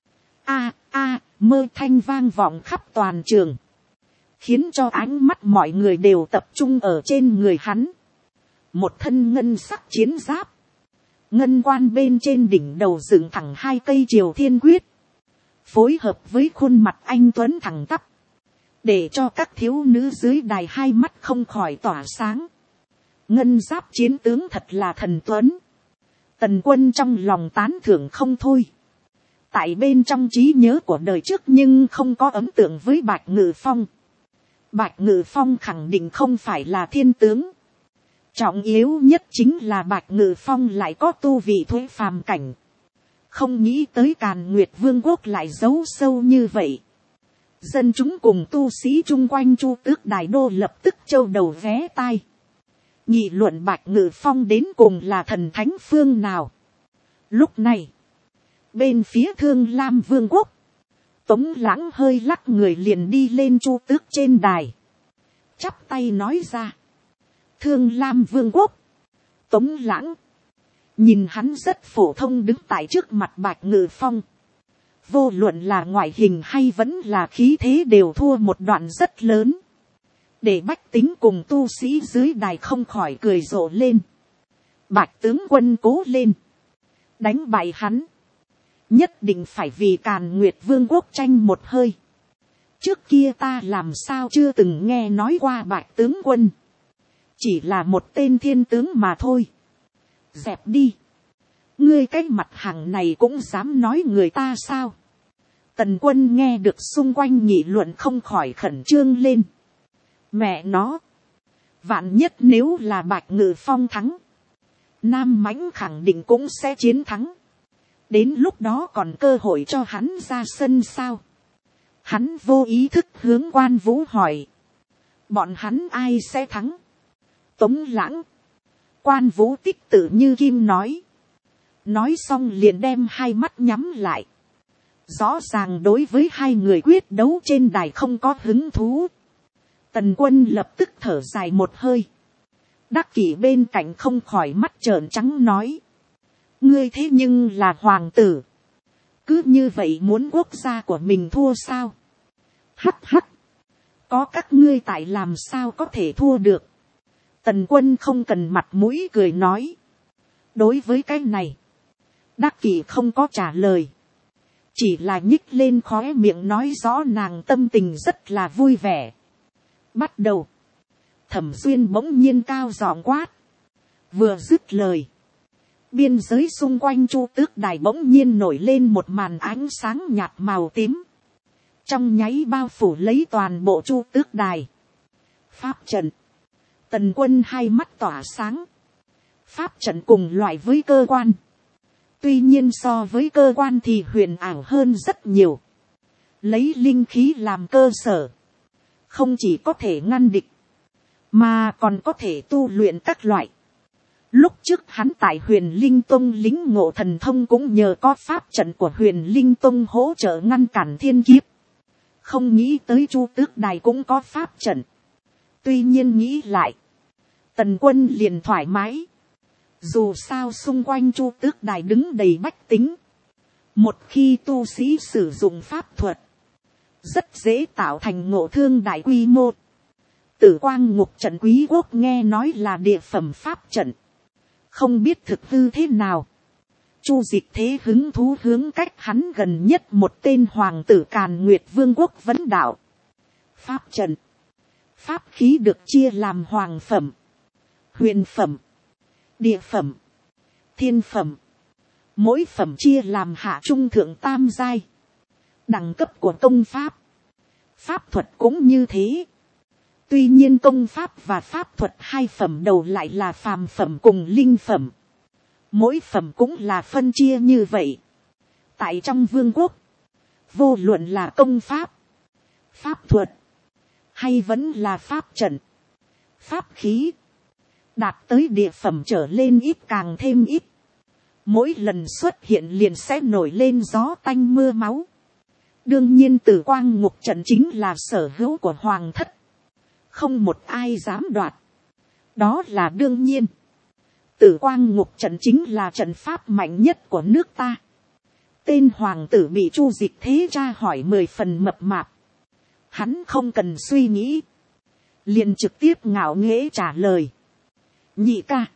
A: Mơ thanh vang vọng khắp toàn trường. Khiến cho ánh mắt mọi người đều tập trung ở trên người hắn. Một thân ngân sắc chiến giáp. Ngân quan bên trên đỉnh đầu dựng thẳng 2 cây triều thiên quyết. Phối hợp với khuôn mặt anh tuấn thẳng tắp. Để cho các thiếu nữ dưới đài hai mắt không khỏi tỏa sáng. Ngân giáp chiến tướng thật là thần tuấn. Tần Quân trong lòng tán thưởng không thôi. Tại bên trong trí nhớ của đời trước nhưng không có ấn tượng với Bạch Ngự Phong. Bạch Ngự Phong khẳng định không phải là thiên tướng. Trọng yếu nhất chính là Bạch Ngự Phong lại có tu vị thuế phàm cảnh. Không nghĩ tới Càn Nguyệt Vương quốc lại giấu sâu như vậy. Dân chúng cùng tu sĩ chung quanh Chu Tước Đài đô lập tức châu đầu vé tai. Nghị luận Bạch Ngự Phong đến cùng là thần thánh phương nào. Lúc này, bên phía Thương Lam Vương quốc, Tống Lãng hơi lắc người liền đi lên Chu Tước trên đài. Chắp tay nói ra. Thương Lam Vương quốc. Tống Lãng. Nhìn hắn rất phổ thông đứng tại trước mặt Bạch Ngự Phong. Vô luận là ngoại hình hay vẫn là khí thế đều thua một đoạn rất lớn. Để bách tính cùng tu sĩ dưới đài không khỏi cười rộ lên. Bạch tướng quân cố lên. Đánh bại hắn. Nhất định phải vì Càn Nguyệt Vương quốc tranh một hơi. Trước kia ta làm sao chưa từng nghe nói qua Bạch tướng quân. Chỉ là một tên thiên tướng mà thôi. Dẹp đi. Ngươi cái mặt hàng này cũng dám nói người ta sao. Tần Quân nghe được xung quanh nghị luận không khỏi khẩn trương lên. Mẹ nó. Vạn nhất nếu là Bạch Ngự Phong thắng. Nam Mãnh khẳng định cũng sẽ chiến thắng. Đến lúc đó còn cơ hội cho hắn ra sân sao. Hắn vô ý thức hướng Quan Vũ hỏi. Bọn hắn ai sẽ thắng? Tống Lãng. Quan Vũ tích tự như kim nói. Nói xong liền đem hai mắt nhắm lại. Rõ ràng đối với hai người quyết đấu trên đài không có hứng thú. Tần Quân lập tức thở dài một hơi. Đắc Kỷ bên cạnh không khỏi mắt trợn trắng nói. Ngươi thế nhưng là hoàng tử. Cứ như vậy muốn quốc gia của mình thua sao? Hắc hắc. Có các ngươi tại làm sao có thể thua được. Tần Quân không cần mặt mũi cười nói. Đối với cái này. Đắc Kỷ không có trả lời. Chỉ là nhích lên khóe miệng nói rõ nàng tâm tình rất là vui vẻ. Bắt đầu. Thẩm Duyên bỗng nhiên cao giọng quát. Vừa dứt lời. Biên giới xung quanh Chu Tước đài bỗng nhiên nổi lên một màn ánh sáng nhạt màu tím. Trong nháy bao phủ lấy toàn bộ Chu Tước đài. Pháp trận. Tần Quân hai mắt tỏa sáng. Pháp trận cùng loại với cơ quan. Tuy nhiên so với cơ quan thì huyền ảo hơn rất nhiều. Lấy linh khí làm cơ sở. Không chỉ có thể ngăn địch. Mà còn có thể tu luyện các loại. Lúc trước hắn tại Huyền Linh Tông lĩnh ngộ thần thông cũng nhờ có pháp trận của Huyền Linh Tông hỗ trợ ngăn cản thiên kiếp. Không nghĩ tới Chu Tước đài cũng có pháp trận. Tuy nhiên nghĩ lại. Tần Quân liền thoải mái. Dù sao xung quanh Chu Tước đài đứng đầy bách tính. Một khi tu sĩ sử dụng pháp thuật. Rất dễ tạo thành ngộ thương đại quy mô. Tử Quang Ngục trận Quý Quốc nghe nói là địa phẩm pháp trận. Không biết thực hư thế nào. Chu Dịch Thế hứng thú hướng cách hắn gần nhất một tên hoàng tử Càn Nguyệt Vương quốc vấn đạo. Pháp trận. Pháp khí được chia làm hoàng phẩm. Huyền phẩm. Địa phẩm. Thiên phẩm. Mỗi phẩm chia làm hạ trung thượng tam giai. Đẳng cấp của công pháp. Pháp thuật cũng như thế. Tuy nhiên công pháp và pháp thuật hai phẩm đầu lại là phàm phẩm cùng linh phẩm. Mỗi phẩm cũng là phân chia như vậy. Tại trong vương quốc. Vô luận là công pháp. Pháp thuật. Hay vẫn là pháp trận. Pháp khí. Đạt tới địa phẩm trở lên ít càng thêm ít. Mỗi lần xuất hiện liền sẽ nổi lên gió tanh mưa máu. Đương nhiên Tử Quang Ngục trận chính là sở hữu của hoàng thất. Không một ai dám đoạt. Đó là đương nhiên. Tử Quang Ngục trận chính là trận pháp mạnh nhất của nước ta. Tên hoàng tử bị Chu Dịch Thế tra hỏi 10 phần mập mạp. Hắn không cần suy nghĩ. Liền trực tiếp ngạo nghễ trả lời. Nhị ca.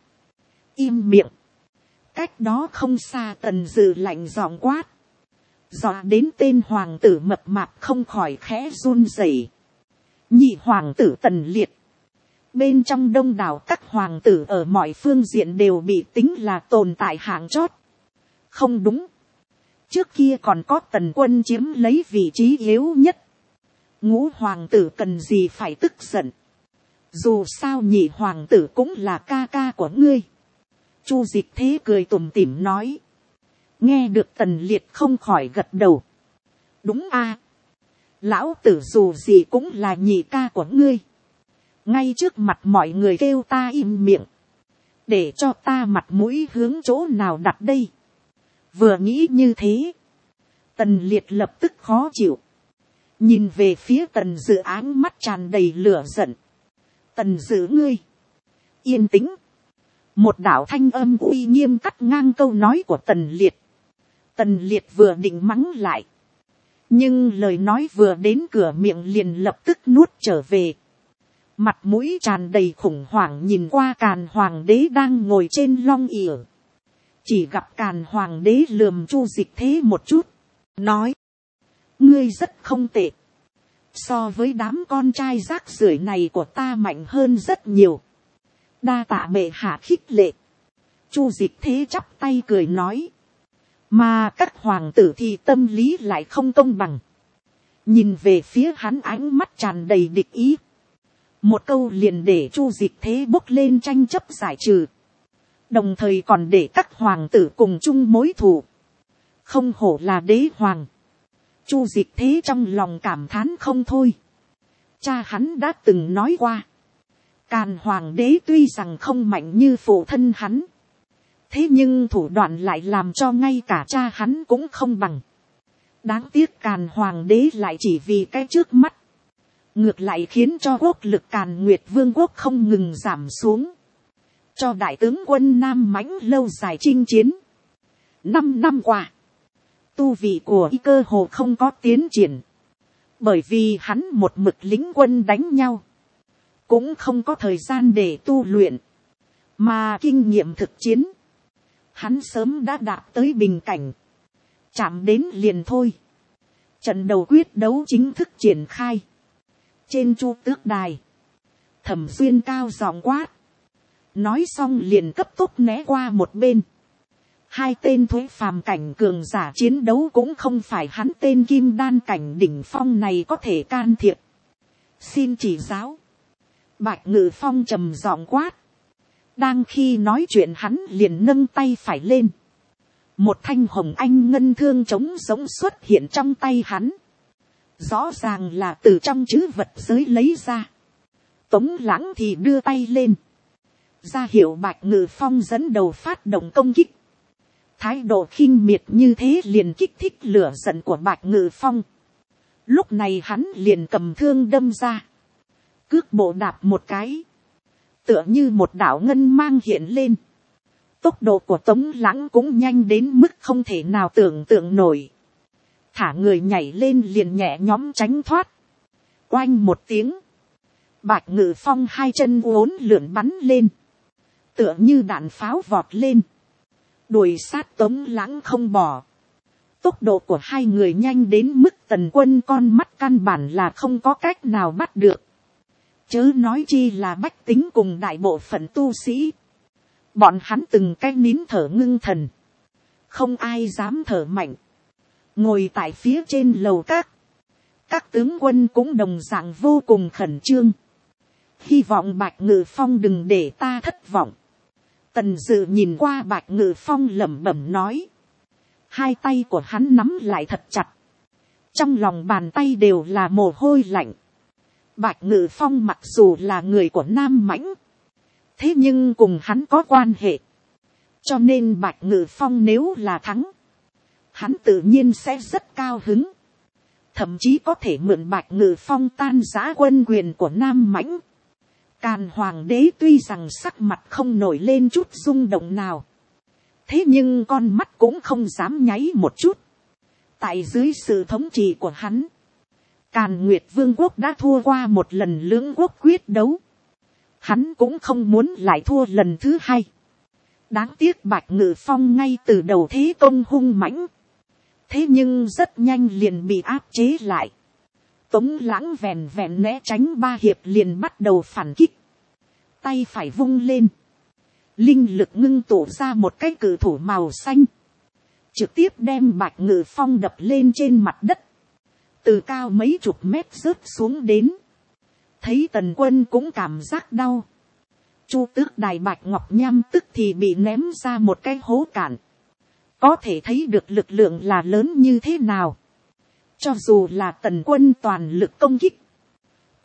A: Im miệng. Cách đó không xa Tần Dự lạnh giọng quát. Dọa đến tên hoàng tử mập mạp không khỏi khẽ run rẩy. Nhị hoàng tử Tần Liệt. Bên trong đông đảo các hoàng tử ở mọi phương diện đều bị tính là tồn tại hạng chót. Không đúng. Trước kia còn có Tần Quân chiếm lấy vị trí yếu nhất. Ngũ hoàng tử cần gì phải tức giận. Dù sao nhị hoàng tử cũng là ca ca của ngươi. Chu Dịch Thế cười tủm tỉm nói. Nghe được Tần Liệt không khỏi gật đầu. Đúng a. Lão tử dù gì cũng là nhị ca của ngươi. ngay trước mặt mọi người kêu ta im miệng, để cho ta mặt mũi hướng chỗ nào đặt đây. Vừa nghĩ như thế, Tần Liệt lập tức khó chịu, nhìn về phía Tần Dự áng mắt tràn đầy lửa giận. Tần Dự ngươi, yên tĩnh. Một đạo thanh âm uy nghiêm cắt ngang câu nói của Tần Liệt. Tần Liệt vừa định mắng lại, nhưng lời nói vừa đến cửa miệng liền lập tức nuốt trở về. Mặt mũi tràn đầy khủng hoảng nhìn qua Càn Hoàng đế đang ngồi trên long ỉa. Chỉ gặp Càn Hoàng đế lườm Chu Dịch Thế một chút, nói: ngươi rất không tệ, so với đám con trai rác rưởi này của ta mạnh hơn rất nhiều. Đa tạ bệ hạ khích lệ. Chu Dịch Thế chắp tay cười nói: mà các hoàng tử thì tâm lý lại không công bằng. Nhìn về phía hắn ánh mắt tràn đầy địch ý. Một câu liền để Chu Dịch Thế bốc lên tranh chấp giải trừ, đồng thời còn để các hoàng tử cùng chung mối thù. Không hổ là đế hoàng. Chu Dịch Thế trong lòng cảm thán không thôi. Cha hắn đã từng nói qua, Càn Hoàng đế tuy rằng không mạnh như phụ thân hắn, thế nhưng thủ đoạn lại làm cho ngay cả cha hắn cũng không bằng. Đáng tiếc Càn Hoàng đế lại chỉ vì cái trước mắt, ngược lại khiến cho quốc lực Càn Nguyệt Vương quốc không ngừng giảm xuống, cho đại tướng quân Nam Mãnh lâu dài chinh chiến. 5 năm qua, tu vị của y cơ hồ không có tiến triển, bởi vì hắn một mực lính quân đánh nhau, cũng không có thời gian để tu luyện, mà kinh nghiệm thực chiến, hắn sớm đã đạt tới bình cảnh, chạm đến liền thôi. Trận đầu quyết đấu chính thức triển khai. Trên Chu Tước đài, Thẩm Xuyên cao giọng quát, nói xong liền cấp tốc né qua một bên. Hai tên thuế phàm cảnh cường giả chiến đấu cũng không phải hắn tên kim đan cảnh đỉnh phong này có thể can thiệp. Xin chỉ giáo. Bạch Ngự Phong trầm giọng quát. Đang khi nói chuyện hắn liền nâng tay phải lên. Một thanh hồng anh ngân thương trống giống xuất hiện trong tay hắn. Rõ ràng là từ trong trữ vật giới lấy ra. Tống Lãng thì đưa tay lên, ra hiệu Bạch Ngự Phong dẫn đầu phát động công kích. Thái độ khinh miệt như thế liền kích thích lửa giận của Bạch Ngự Phong. Lúc này hắn liền cầm thương đâm ra, cước bộ đạp một cái, tựa như một đạo ngân mang hiện lên. Tốc độ của Tống Lãng cũng nhanh đến mức không thể nào tưởng tượng nổi. Thả người nhảy lên liền nhẹ nhõm tránh thoát. Oanh một tiếng, Bạch Ngự Phong hai chân uốn lượn bắn lên, tựa như đạn pháo vọt lên, đuổi sát Tống Lãng không bỏ. Tốc độ của hai người nhanh đến mức Tần Quân con mắt căn bản là không có cách nào bắt được. Chớ nói chi là bách tính cùng đại bộ phận tu sĩ. Bọn hắn từng cái nín thở ngưng thần, không ai dám thở mạnh. Ngồi tại phía trên lầu các tướng quân cũng đồng dạng vô cùng khẩn trương. Hy vọng Bạch Ngự Phong đừng để ta thất vọng. Tần Dự nhìn qua Bạch Ngự Phong lẩm bẩm nói. Hai tay của hắn nắm lại thật chặt, trong lòng bàn tay đều là mồ hôi lạnh. Bạch Ngự Phong mặc dù là người của Nam Mãnh, thế nhưng cùng hắn có quan hệ, cho nên Bạch Ngự Phong nếu là thắng, hắn tự nhiên sẽ rất cao hứng, thậm chí có thể mượn Bạch Ngự Phong tan rã quân quyền của Nam Mãnh. Càn Hoàng đế tuy rằng sắc mặt không nổi lên chút rung động nào, thế nhưng con mắt cũng không dám nháy một chút. Tại dưới sự thống trị của hắn, Càn Nguyệt Vương quốc đã thua qua một lần lưỡng quốc quyết đấu, hắn cũng không muốn lại thua lần thứ hai. Đáng tiếc Bạch Ngự Phong ngay từ đầu thế công hung mãnh, thế nhưng rất nhanh liền bị áp chế lại. Tống Lãng vẹn vẹn né tránh 3 hiệp liền bắt đầu phản kích. Tay phải vung lên, linh lực ngưng tụ ra một cái cự thủ màu xanh, trực tiếp đem Bạch Ngự Phong đập lên trên mặt đất, từ cao mấy chục mét rớt xuống đến. Thấy Tần Quân cũng cảm giác đau, Chu Tước đài Bạch Ngọc Nham tức thì bị ném ra một cái hố cạn. Có thể thấy được lực lượng là lớn như thế nào. Cho dù là Tần Quân toàn lực công kích,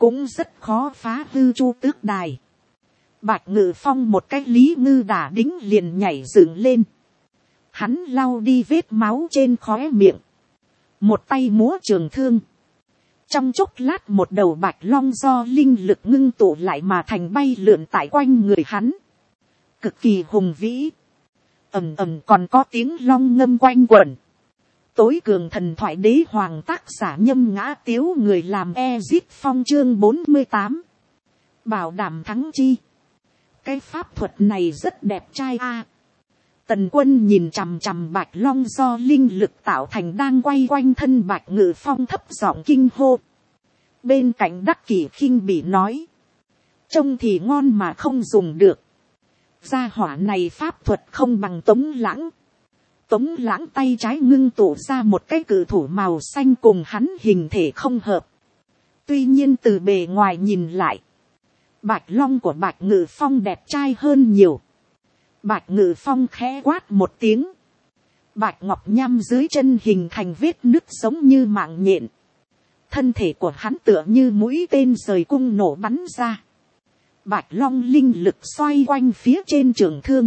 A: cũng rất khó phá hư Chu Tước Đài. Bạch Ngự Phong một cái Lý Ngư Đả Đính liền nhảy dựng lên. Hắn lau đi vết máu trên khóe miệng. Một tay múa trường thương. Trong chốc lát một đầu bạch long do linh lực ngưng tụ lại mà thành bay lượn tại quanh người hắn. Cực kỳ hùng vĩ. Ầm ầm còn có tiếng long ngâm quanh quẩn. Tối cường thần thoại đế hoàng tác giả Nhâm Ngã Tiếu, người làm Ezit Phong chương 48. Bảo đảm thắng chi. Cái pháp thuật này rất đẹp trai a. Tần Quân nhìn chằm chằm bạch long do linh lực tạo thành đang quay quanh thân Bạch Ngự Phong, thấp giọng kinh hô. Bên cạnh Đắc Kỷ khinh bỉ nói. Trông thì ngon mà không dùng được. Gia hỏa này pháp thuật không bằng Tống Lãng. Tống Lãng tay trái ngưng tụ ra một cái cự thủ màu xanh cùng hắn hình thể không hợp. Tuy nhiên từ bề ngoài nhìn lại, bạch long của Bạch Ngự Phong đẹp trai hơn nhiều. Bạch Ngự Phong khẽ quát một tiếng. Bạch ngọc nham dưới chân hình thành vết nứt giống như mạng nhện. Thân thể của hắn tựa như mũi tên rời cung nổ bắn ra. Bạch long linh lực xoay quanh phía trên trường thương.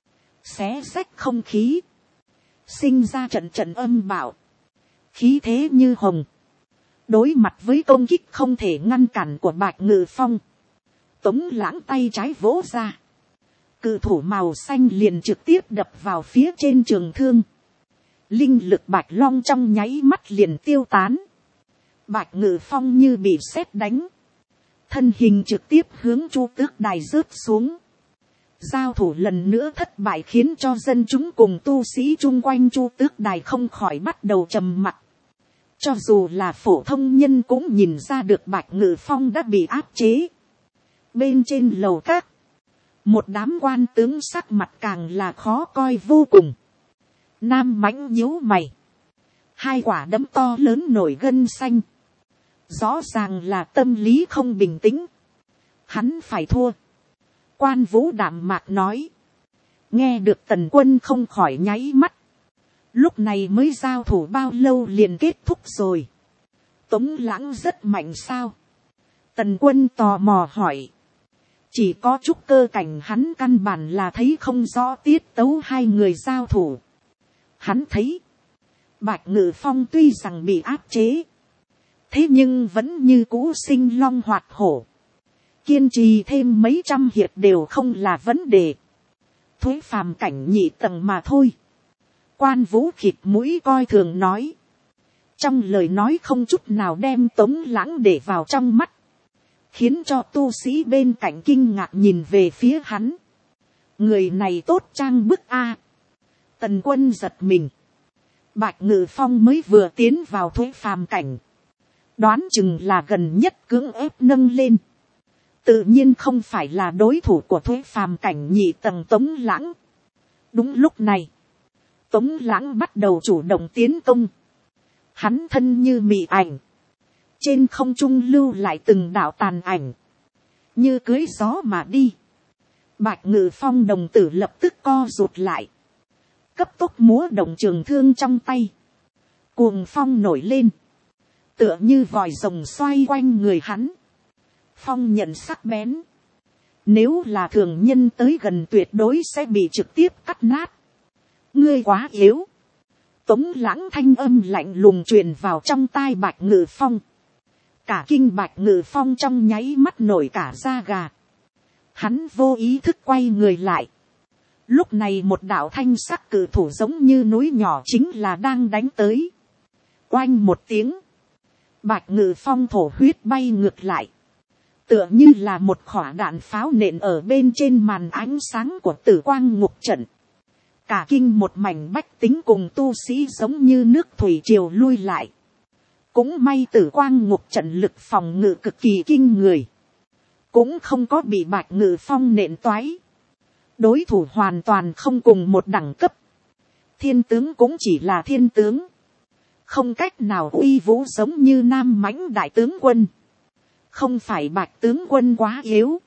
A: Xé rách không khí. Sinh ra trận trận âm bạo. Khí thế như hồng. Đối mặt với công kích không thể ngăn cản của Bạch Ngự Phong, Tống Lãng tay trái vỗ ra. Cự thủ màu xanh liền trực tiếp đập vào phía trên trường thương. Linh lực bạch long trong nháy mắt liền tiêu tán. Bạch Ngự Phong như bị sét đánh. Thân hình trực tiếp hướng Chu Tước Đài rớt xuống. Giao thủ lần nữa thất bại khiến cho dân chúng cùng tu sĩ chung quanh Chu Tước Đài không khỏi bắt đầu trầm mặc. Cho dù là phổ thông nhân cũng nhìn ra được Bạch Ngự Phong đã bị áp chế. Bên trên lầu các, một đám quan tướng sắc mặt càng là khó coi vô cùng. Nam Mãnh nhíu mày. Hai quả đấm to lớn nổi gân xanh. Rõ ràng là tâm lý không bình tĩnh. Hắn phải thua. Quan Vũ đạm mạc nói. Nghe được Tần Quân không khỏi nháy mắt. Lúc này mới giao thủ bao lâu liền kết thúc rồi. Tống Lãng rất mạnh sao? Tần Quân tò mò hỏi. Chỉ có chút cơ cảnh hắn căn bản là thấy không rõ tiết tấu hai người giao thủ. Hắn thấy. Bạch Ngự Phong tuy rằng bị áp chế. Thế nhưng vẫn như cũ sinh long hoạt hổ. Kiên trì thêm mấy trăm hiệp đều không là vấn đề. Thuế phàm cảnh nhị tầng mà thôi. Quan Vũ khịt mũi coi thường nói. Trong lời nói không chút nào đem Tống Lãng để vào trong mắt. Khiến cho tu sĩ bên cạnh kinh ngạc nhìn về phía hắn. Người này tốt trang bức a. Tần Quân giật mình. Bạch Ngự Phong mới vừa tiến vào thuế phàm cảnh. Đoán chừng là gần nhất cưỡng ép nâng lên. Tự nhiên không phải là đối thủ của thuế phàm cảnh nhị tầng Tống Lãng. Đúng lúc này, Tống Lãng bắt đầu chủ động tiến công. Hắn thân như mị ảnh. Trên không trung lưu lại từng đạo tàn ảnh. Như cưới gió mà đi. Bạch Ngự Phong đồng tử lập tức co rụt lại. Cấp tốc múa động trường thương trong tay. Cuồng phong nổi lên. Tựa như vòi rồng xoay quanh người hắn. Phong nhận sắc bén. Nếu là thường nhân tới gần tuyệt đối sẽ bị trực tiếp cắt nát. Ngươi quá yếu. Tống Lãng thanh âm lạnh lùng truyền vào trong tai Bạch Ngự Phong. Cả kinh Bạch Ngự Phong trong nháy mắt nổi cả da gà. Hắn vô ý thức quay người lại. Lúc này một đạo thanh sắc cự thủ giống như núi nhỏ chính là đang đánh tới. Oanh một tiếng. Bạch Ngự Phong thổ huyết bay ngược lại. Tựa như là một quả đạn pháo nện ở bên trên màn ánh sáng của Tử Quang Ngục trận. Cả kinh một mảnh bách tính cùng tu sĩ giống như nước thủy triều lui lại. Cũng may Tử Quang Ngục trận lực phòng ngự cực kỳ kinh người. Cũng không có bị Bạch Ngự Phong nện toái. Đối thủ hoàn toàn không cùng một đẳng cấp. Thiên tướng cũng chỉ là thiên tướng. Không cách nào uy vũ giống như Nam Mãnh đại tướng quân. Không phải Bạch tướng quân quá yếu.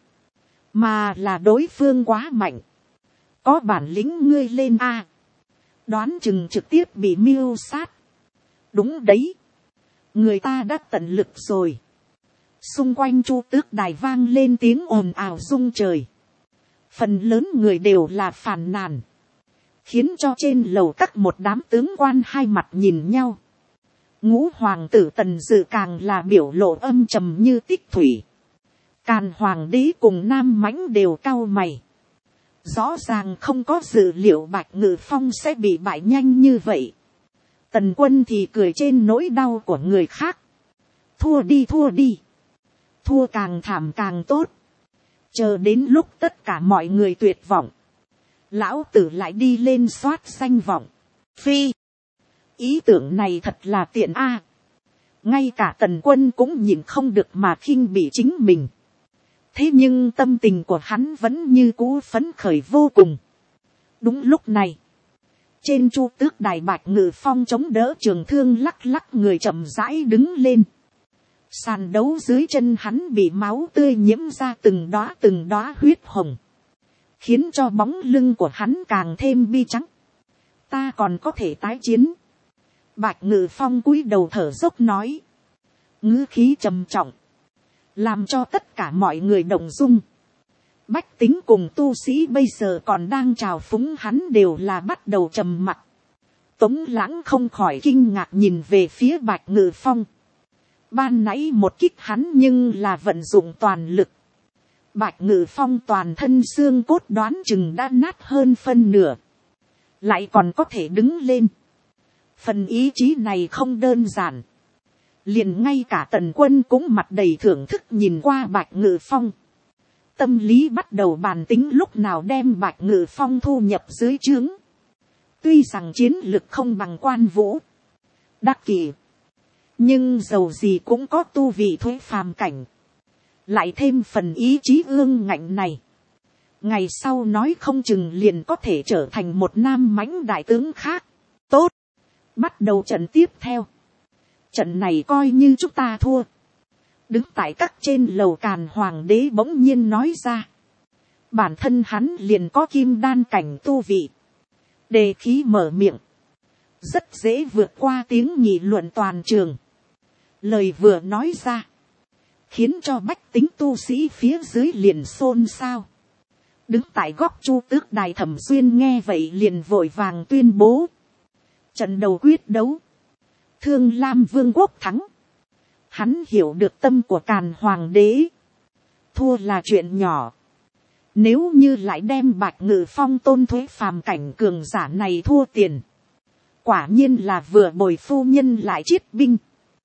A: Mà là đối phương quá mạnh. Có bản lĩnh ngươi lên a. Đoán chừng trực tiếp bị mưu sát. Đúng đấy. Người ta đã tận lực rồi. Xung quanh Chu Tước đài vang lên tiếng ồn ào rung trời. Phần lớn người đều là phàn nàn, khiến cho trên lầu các một đám tướng quan hai mặt nhìn nhau. Ngũ hoàng tử Tần Dự càng là biểu lộ âm trầm như tích thủy. Càn hoàng đế cùng Nam Mãnh đều cau mày. Rõ ràng không có dự liệu Bạch Ngự Phong sẽ bị bại nhanh như vậy. Tần Quân thì cười trên nỗi đau của người khác. Thua đi, thua đi. Thua càng thảm càng tốt. Chờ đến lúc tất cả mọi người tuyệt vọng, lão tử lại đi lên soát danh vọng. Phi, ý tưởng này thật là tiện a. Ngay cả Tần Quân cũng nhìn không được mà khinh bỉ chính mình. Thế nhưng tâm tình của hắn vẫn như cũ phấn khởi vô cùng. Đúng lúc này, trên Chu Tước đài Bạch Ngự Phong chống đỡ trường thương lắc lắc người chậm rãi đứng lên. Sàn đấu dưới chân hắn bị máu tươi nhiễm ra từng đóa huyết hồng, khiến cho bóng lưng của hắn càng thêm bi trắng. Ta còn có thể tái chiến. Bạch Ngự Phong cúi đầu thở dốc nói, ngữ khí trầm trọng, làm cho tất cả mọi người động dung. Bách tính cùng tu sĩ bây giờ còn đang trào phúng hắn đều là bắt đầu trầm mặc. Tống Lãng không khỏi kinh ngạc nhìn về phía Bạch Ngự Phong. Ban nãy một kích hắn nhưng là vận dụng toàn lực. Bạch Ngự Phong toàn thân xương cốt đoán chừng đã nát hơn phân nửa, lại còn có thể đứng lên. Phần ý chí này không đơn giản. Liền ngay cả Tần Quân cũng mặt đầy thưởng thức nhìn qua Bạch Ngự Phong. Tâm lý bắt đầu bàn tính lúc nào đem Bạch Ngự Phong thu nhập dưới trướng. Tuy rằng chiến lực không bằng Quan Vũ, Đắc Kỷ, nhưng dầu gì cũng có tu vị thuế phàm cảnh. Lại thêm phần ý chí ương ngạnh này, ngày sau nói không chừng liền có thể trở thành một Nam Mãnh đại tướng khác. Tốt, bắt đầu trận tiếp theo. Trận này coi như chúng ta thua. Đứng tại các trên lầu Càn hoàng đế bỗng nhiên nói ra. Bản thân hắn liền có kim đan cảnh tu vị. Đề khí mở miệng, rất dễ vượt qua tiếng nghị luận toàn trường. Lời vừa nói ra, khiến cho bách tính tu sĩ phía dưới liền xôn xao. Đứng tại góc Chu Tước đài Thẩm Xuyên nghe vậy liền vội vàng tuyên bố. Trận đầu quyết đấu, Thương Lam Vương quốc thắng. Hắn hiểu được tâm của Càn hoàng đế. Thua là chuyện nhỏ. Nếu như lại đem Bạch Ngự Phong tôn thuế phàm cảnh cường giả này thua tiền, quả nhiên là vừa bồi phu nhân lại chiết binh.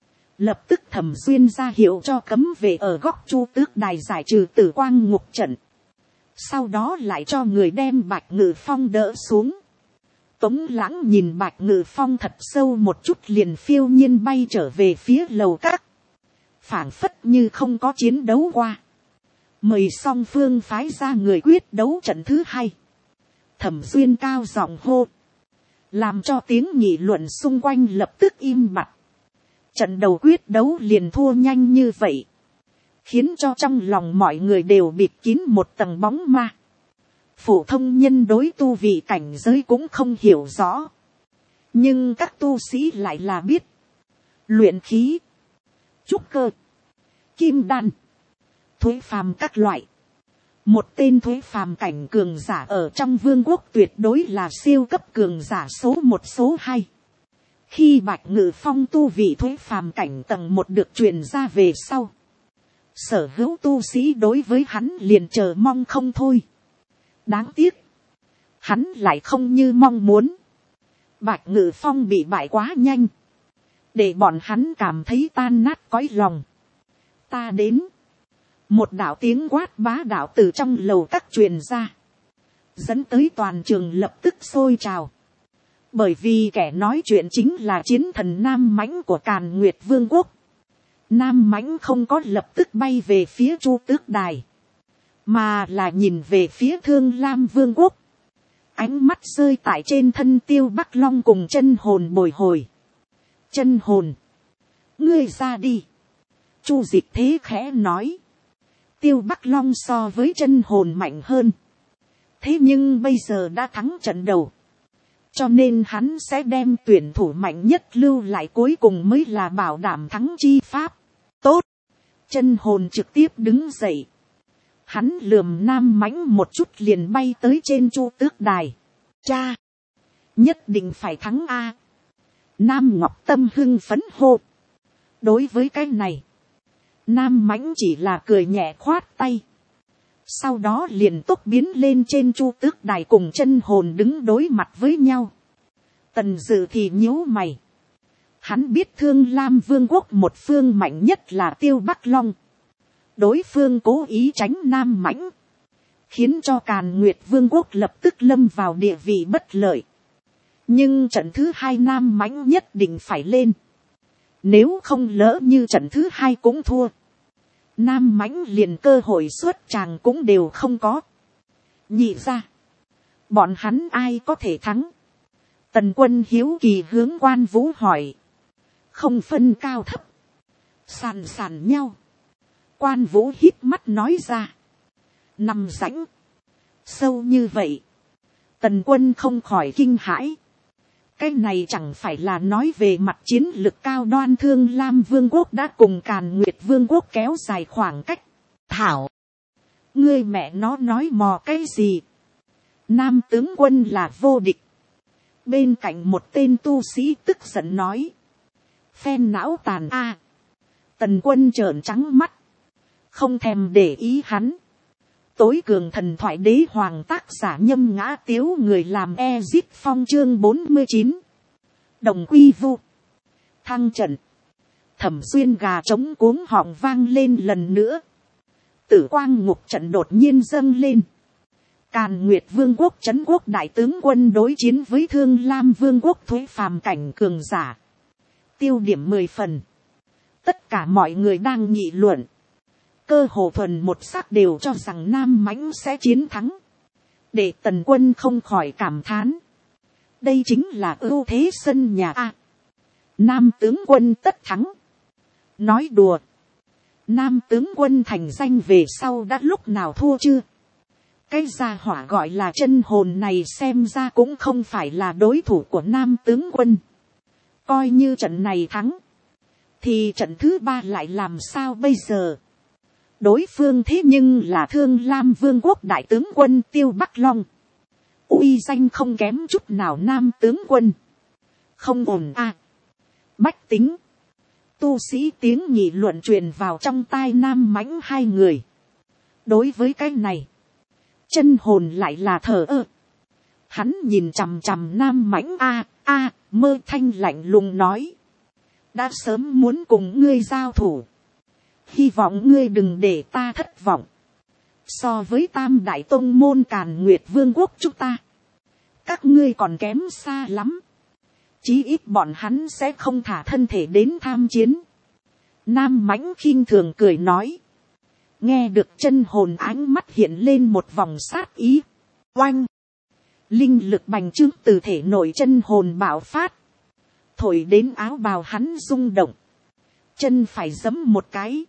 A: Lập tức Thẩm Xuyên ra hiệu cho cấm vệ ở góc Chu Tước đài giải trừ tử quang ngục trận. Sau đó lại cho người đem Bạch Ngự Phong đỡ xuống. Tống Lãng nhìn Bạch Ngự Phong thật sâu một chút liền phiêu nhiên bay trở về phía lầu các. Phảng phất như không có chiến đấu qua. Mời song phương phái ra người quyết đấu trận thứ hai. Thẩm Xuyên cao giọng hô, làm cho tiếng nghị luận xung quanh lập tức im bặt. Trận đầu quyết đấu liền thua nhanh như vậy, khiến cho trong lòng mọi người đều bịt kín một tầng bóng ma. Phổ thông nhân đối tu vị cảnh giới cũng không hiểu rõ, nhưng các tu sĩ lại là biết. Luyện khí, trúc cơ, kim đan, thuế phàm các loại. Một tên thuế phàm cảnh cường giả ở trong vương quốc tuyệt đối là siêu cấp cường giả số 1 số 2. Khi Bạch Ngự Phong tu vị thuế phàm cảnh tầng 1 được truyền ra về sau, sở hữu tu sĩ đối với hắn liền chờ mong không thôi. Đáng tiếc, hắn lại không như mong muốn. Bạch Ngự Phong bị bại quá nhanh, để bọn hắn cảm thấy tan nát cõi lòng. Ta đến. Một đạo tiếng quát bá đạo từ trong lầu các truyền ra, dẫn tới toàn trường lập tức sôi trào. Bởi vì kẻ nói chuyện chính là chiến thần Nam Mãnh của Càn Nguyệt Vương quốc. Nam Mãnh không có lập tức bay về phía Chu Tước đài, mà là nhìn về phía Thương Lam Vương quốc. Ánh mắt rơi tại trên thân Tiêu Bắc Long cùng Chân Hồn bồi hồi. Chân Hồn, ngươi ra đi. Chu Dịch Thế khẽ nói. Tiêu Bắc Long so với Chân Hồn mạnh hơn, thế nhưng bây giờ đã thắng trận đầu, cho nên hắn sẽ đem tuyển thủ mạnh nhất lưu lại cuối cùng mới là bảo đảm thắng chi pháp. Tốt, Chân hồn trực tiếp đứng dậy. Hắn lườm Nam Mãnh một chút liền bay tới trên Chu Tước đài. Cha! Nhất định phải thắng a. Nam Ngọc Tâm hưng phấn hô. Đối với cái này, Nam Mãnh chỉ là cười nhẹ khoát tay. Sau đó liền tốc biến lên trên Chu Tước đài cùng chân hồn đứng đối mặt với nhau. Tần Dự thì nhíu mày. Hắn biết Thương Lam Vương quốc một phương mạnh nhất là Tiêu Bắc Long. Đối phương cố ý tránh Nam Mãnh, khiến cho Càn Nguyệt Vương quốc lập tức lâm vào địa vị bất lợi. Nhưng trận thứ hai Nam Mãnh nhất định phải lên. Nếu không lỡ như trận thứ hai cũng thua, Nam Mãnh liền cơ hội xuất tràng cũng đều không có. Nhị ra, bọn hắn ai có thể thắng? Tần Quân hiếu kỳ hướng Quan Vũ hỏi. Không phân cao thấp, sàn sàn nhau. Quan Vũ hít mắt nói ra. Nằm rãnh sâu như vậy. Tần Quân không khỏi kinh hãi. Cái này chẳng phải là nói về mặt chiến lực cao đoan Thương Lam Vương quốc đã cùng Càn Nguyệt Vương quốc kéo dài khoảng cách. Thảo! Ngươi mẹ nó nói mò cái gì? Nam tướng quân là vô địch. Bên cạnh một tên tu sĩ tức giận nói. Phen não tàn a. Tần Quân trợn trắng mắt. Không thèm để ý hắn. Tối cường thần thoại đế hoàng tác giả Nhâm Ngã Tiếu người làm Ezit Phong chương 49. Đồng quy vu. Thăng trận. Thẩm Xuyên gà trống cuống họng vang lên lần nữa. Tử quang ngục trận đột nhiên dâng lên. Càn Nguyệt Vương quốc trấn quốc đại tướng quân đối chiến với Thương Lam Vương quốc thuế phàm cảnh cường giả. Tiêu điểm 10 phần. Tất cả mọi người đang nghị luận. Cơ hồ thuần một sắc đều cho rằng Nam Mãnh sẽ chiến thắng. Để Tần Quân không khỏi cảm thán. Đây chính là ưu thế sân nhà a. Nam tướng quân tất thắng. Nói đùa. Nam tướng quân thành danh về sau đã lúc nào thua chưa? Cái gia hỏa gọi là chân hồn này xem ra cũng không phải là đối thủ của Nam tướng quân. Coi như trận này thắng, thì trận thứ ba lại làm sao bây giờ? Đối phương thế nhưng là Thương Lam Vương quốc đại tướng quân Tiêu Bắc Long. Uy danh không kém chút nào Nam tướng quân. Không ổn a. Bách Tính. Tu sĩ tiếng nghị luận truyền vào trong tai Nam Mãnh hai người. Đối với cái này, chân hồn lại là thờ ơ. Hắn nhìn chằm chằm Nam Mãnh Mơ Thanh lạnh lùng nói. Đã sớm muốn cùng ngươi giao thủ. Hy vọng ngươi đừng để ta thất vọng. So với Tam Đại Tông môn Càn Nguyệt Vương quốc chúng ta, các ngươi còn kém xa lắm. Chí ít bọn hắn sẽ không thả thân thể đến tham chiến. Nam Mãnh khinh thường cười nói. Nghe được chân hồn ánh mắt hiện lên một vòng sát ý. Oanh! Linh lực bành trướng từ thể nội chân hồn bạo phát. Thổi đến áo bào hắn rung động. Chân phải giẫm một cái.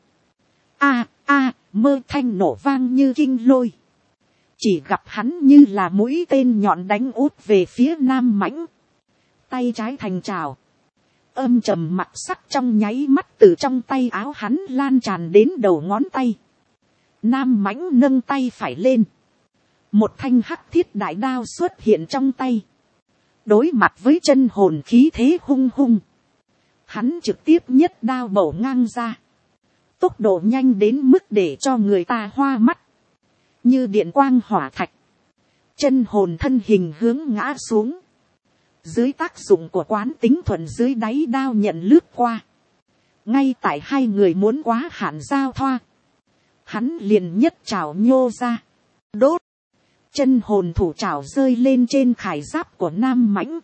A: Mơ Thanh nổ vang như kinh lôi. Chỉ gặp hắn như là mũi tên nhọn đánh út về phía Nam Mãnh. Tay trái thành trào. Âm trầm mặt sắc trong nháy mắt từ trong tay áo hắn lan tràn đến đầu ngón tay. Nam Mãnh nâng tay phải lên. Một thanh hắc thiết đại đao xuất hiện trong tay. Đối mặt với chân hồn khí thế hung hung. Hắn trực tiếp nhất đao bổ ngang ra. Tốc độ nhanh đến mức để cho người ta hoa mắt. Như điện quang hỏa thạch. Chân hồn thân hình hướng ngã xuống. Dưới tác dụng của quán tính thuận dưới đáy đao nhận lướt qua. Ngay tại hai người muốn quá hạn giao thoa. Hắn liền nhất trảo nhô ra. Đốt. Chân hồn thủ trảo rơi lên trên khải giáp của Nam Mãnh.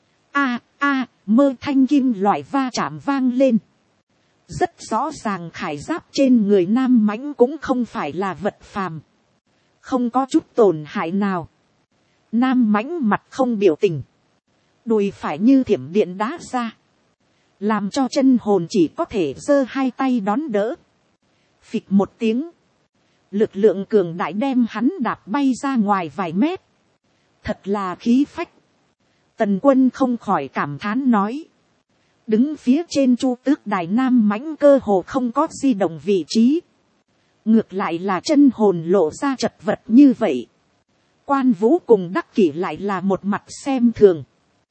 A: Mơ thanh kim loại va chạm vang lên. Rất rõ ràng khải giáp trên người Nam Mãnh cũng không phải là vật phàm. Không có chút tổn hại nào. Nam Mãnh mặt không biểu tình. Đùi phải như thiểm điện đá ra. Làm cho chân hồn chỉ có thể giơ hai tay đón đỡ. Phịch một tiếng. Lực lượng cường đại đem hắn đạp bay ra ngoài vài mét. Thật là khí phách. Tần Quân không khỏi cảm thán nói. Đứng phía trên chu tước đài Nam Mãnh cơ hồ không có di động vị trí. Ngược lại là chân hồn lộ ra chật vật như vậy. Quan Vũ cùng Đắc Kỷ lại là một mặt xem thường.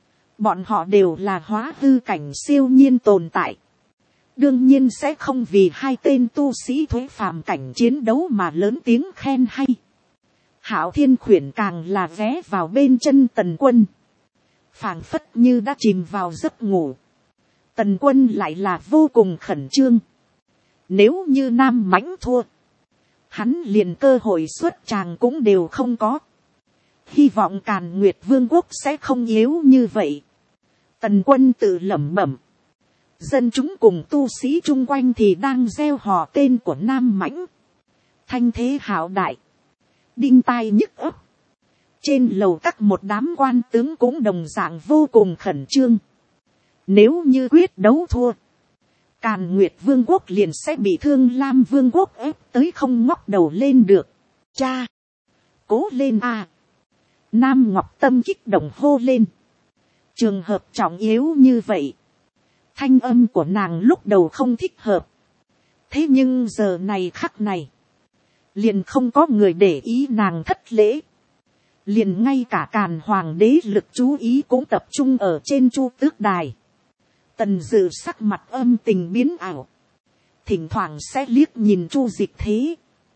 A: Bọn họ đều là hóa hư cảnh siêu nhiên tồn tại. Đương nhiên sẽ không vì hai tên tu sĩ thuế phàm cảnh chiến đấu mà lớn tiếng khen hay. Hạo Thiên Khuyển càng là vé vào bên chân Tần Quân. Phảng phất như đã chìm vào giấc ngủ. Tần Quân lại là vô cùng khẩn trương. Nếu như Nam Mãnh thua, hắn liền cơ hội xuất tràng cũng đều không có. Hy vọng Càn Nguyệt Vương quốc sẽ không yếu như vậy. Tần Quân tự lẩm bẩm. Dân chúng cùng tu sĩ chung quanh thì đang reo hò tên của Nam Mãnh. Thanh thế hạo đại. Đinh tai nhức ấp. Trên lầu các một đám quan tướng cũng đồng dạng vô cùng khẩn trương. Nếu như quyết đấu thua, Càn Nguyệt Vương quốc liền sẽ bị Thương Lam Vương quốc ép tới không ngóc đầu lên được. Cha! Cố lên a! Nam Ngọc Tâm kích động hô lên. Trường hợp trọng yếu như vậy. Thanh âm của nàng lúc đầu không thích hợp. Thế nhưng giờ này khắc này. Liền không có người để ý nàng thất lễ. Liền ngay cả Càn Hoàng đế lực chú ý cũng tập trung ở trên chu tước đài. Tần Dự sắc mặt âm tình biến ảo. Thỉnh thoảng sẽ liếc nhìn Chu Dịch Thế.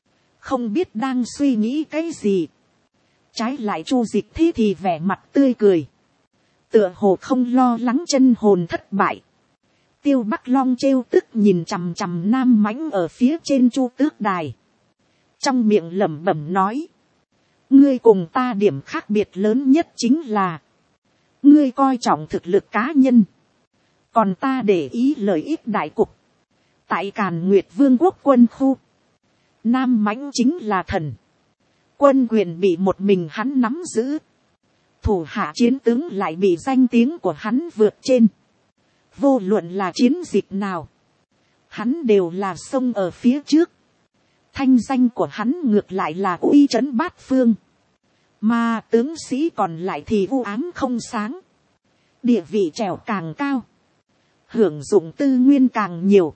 A: Không biết đang suy nghĩ cái gì. Trái lại Chu Dịch Thế thì vẻ mặt tươi cười. Tựa hồ không lo lắng chân hồn thất bại. Tiêu Bắc Long trêu tức nhìn chằm chằm Nam Mãnh ở phía trên chu tước đài. Trong miệng lẩm bẩm nói. Ngươi cùng ta điểm khác biệt lớn nhất chính là. Ngươi coi trọng thực lực cá nhân. Còn ta để ý lợi ích đại cục. Tại Càn Nguyệt Vương quốc quân khu. Nam Mãnh chính là thần. Quân quyền bị một mình hắn nắm giữ. Thủ hạ chiến tướng lại bị danh tiếng của hắn vượt trên. Vô luận là chiến dịch nào. Hắn đều là sông ở phía trước. Thanh danh của hắn ngược lại là uy trấn bát phương. Mà tướng sĩ còn lại thì u ám không sáng. Địa vị trèo càng cao. Hưởng dụng tư nguyên càng nhiều.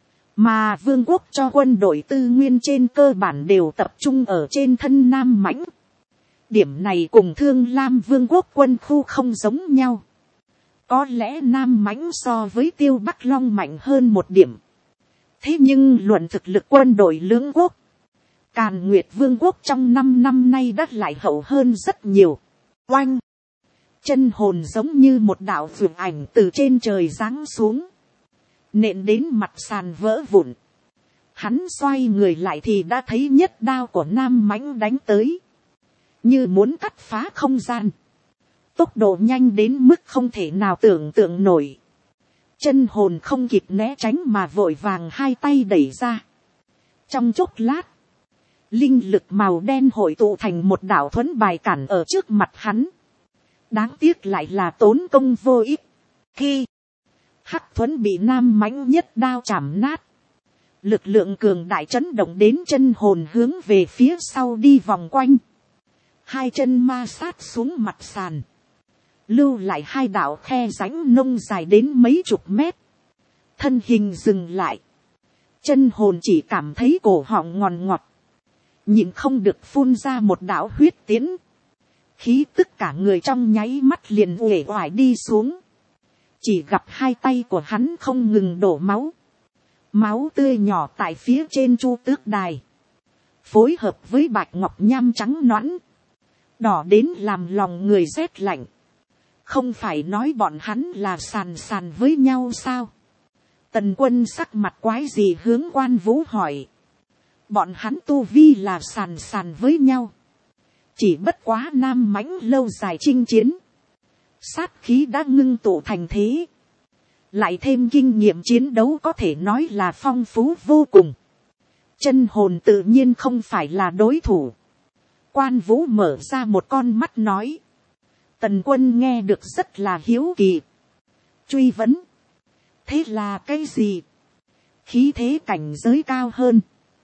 A: Mà vương quốc cho quân đội tư nguyên trên cơ bản đều tập trung ở trên thân Nam Mãnh. Điểm này cùng Thương Lam Vương quốc quân khu không giống nhau. Có lẽ Nam Mãnh so với Tiêu Bắc Long mạnh hơn một điểm. Thế nhưng luận thực lực quân đội lưỡng quốc. Càn Nguyệt Vương quốc trong 5 năm nay đã lại hậu hơn rất nhiều. Oanh! Chân hồn giống như một đạo phượng ảnh từ trên trời giáng xuống. Nện đến mặt sàn vỡ vụn. Hắn xoay người lại thì đã thấy nhất đao của Nam Mãnh đánh tới. Như muốn cắt phá không gian. Tốc độ nhanh đến mức không thể nào tưởng tượng nổi. Chân hồn không kịp né tránh mà vội vàng hai tay đẩy ra. Trong chốc lát. Linh lực màu đen hội tụ thành một đạo thuẫn bài cản ở trước mặt hắn. Đáng tiếc lại là tốn công vô ích. Khi hắc thuẫn bị Nam Mãnh nhất đao chảm nát. Lực lượng cường đại chấn động đến chân hồn hướng về phía sau đi vòng quanh. Hai chân ma sát xuống mặt sàn. Lưu lại hai đạo khe rãnh nông dài đến mấy chục mét. Thân hình dừng lại. Chân hồn chỉ cảm thấy cổ họng ngòn ngọt. Nhịn không được phun ra một đạo huyết tiến. Khí tức cả người trong nháy mắt liền uể oải đi xuống. Chỉ gặp hai tay của hắn không ngừng đổ máu. Máu tươi nhỏ tại phía trên chu tước đài. Phối hợp với bạch ngọc nham trắng nõn. Đỏ đến làm lòng người rét lạnh. Không phải nói bọn hắn là sàn sàn với nhau sao? Tần Quân sắc mặt quái gì hướng Quan Vũ hỏi. Bọn hắn tu vi là sàn sàn với nhau. Chỉ bất quá Nam Mãnh lâu dài chinh chiến. Sát khí đã ngưng tụ thành thế. Lại thêm kinh nghiệm chiến đấu có thể nói là phong phú vô cùng. Chân hồn tự nhiên không phải là đối thủ. Quan Vũ mở ra một con mắt nói. Tần Quân nghe được rất là hiếu kỳ. Truy vấn. Thế là cái gì? Khí thế cảnh giới cao hơn.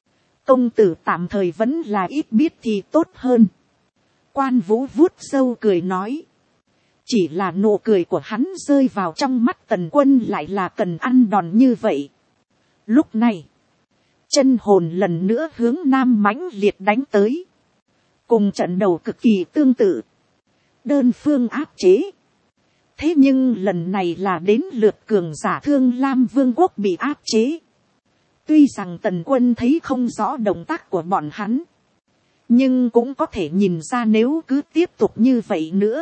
A: Công tử tạm thời vẫn là ít biết thì tốt hơn. Quan Vũ vuốt râu cười nói. Chỉ là nụ cười của hắn rơi vào trong mắt Tần Quân lại là cần ăn đòn như vậy. Lúc này, chân hồn lần nữa hướng Nam mãnh liệt đánh tới. Cùng trận đầu cực kỳ tương tự. Đơn phương áp chế. Thế nhưng lần này là đến lượt cường giả Thương Lam Vương quốc bị áp chế. Tuy rằng Tần Quân thấy không rõ động tác của bọn hắn. Nhưng cũng có thể nhìn ra nếu cứ tiếp tục như vậy nữa.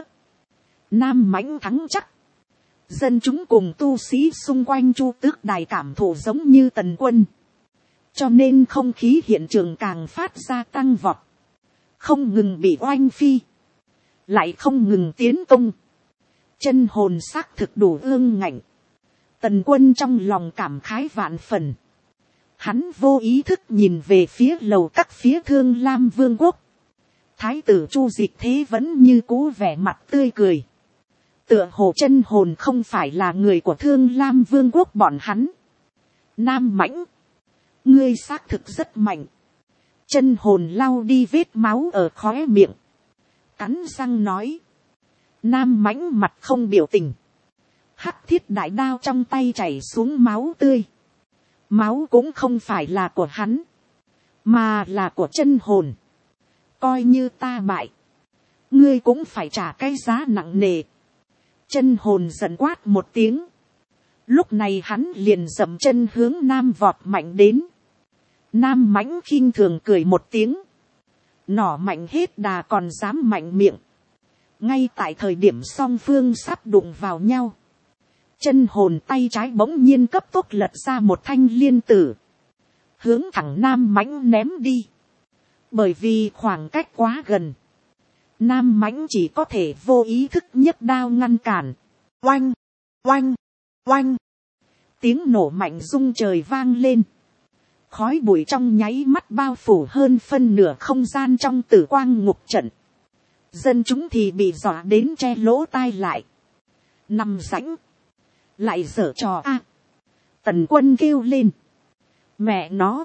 A: Nam mãnh thắng chắc. Dân chúng cùng tu sĩ xung quanh Chu Tước Đài cảm thụ giống như Tần Quân. Cho nên không khí hiện trường càng phát ra tăng vọt. Không ngừng bị oanh phi. Lại không ngừng tiến công. Chân hồn xác thực đủ ương ngạnh. Tần Quân trong lòng cảm khái vạn phần. Hắn vô ý thức nhìn về phía lầu các phía Thương Lam Vương quốc. Thái tử Chu Dịch Thế vẫn như cũ vẻ mặt tươi cười. Tựa hồ chân hồn không phải là người của Thương Lam Vương quốc bọn hắn. Nam mãnh. Ngươi xác thực rất mạnh. Chân hồn lau đi vết máu ở khóe miệng. Cắn răng nói. Nam mãnh mặt không biểu tình. Hắc thiết đại đao trong tay chảy xuống máu tươi. Máu cũng không phải là của hắn. Mà là của chân hồn. Coi như ta bại. Ngươi cũng phải trả cái giá nặng nề. Chân hồn giận quát một tiếng. Lúc này hắn liền dậm chân hướng Nam vọt mạnh đến. Nam mãnh khinh thường cười một tiếng. Nỏ mạnh hết đà còn dám mạnh miệng. Ngay tại thời điểm song phương sắp đụng vào nhau. Chân hồn tay trái bỗng nhiên cấp tốc lật ra một thanh liên tử. Hướng thẳng Nam mãnh ném đi. Bởi vì khoảng cách quá gần. Nam mãnh chỉ có thể vô ý thức nhấc đao ngăn cản. Oanh, oanh, oanh. Tiếng nổ mạnh rung trời vang lên. Khói bụi trong nháy mắt bao phủ hơn phân nửa không gian trong tử quang ngục trận. Dân chúng thì bị dọa đến che lỗ tai lại. Nằm rãnh. Lại giở trò a. Tần Quân kêu lên. Mẹ nó.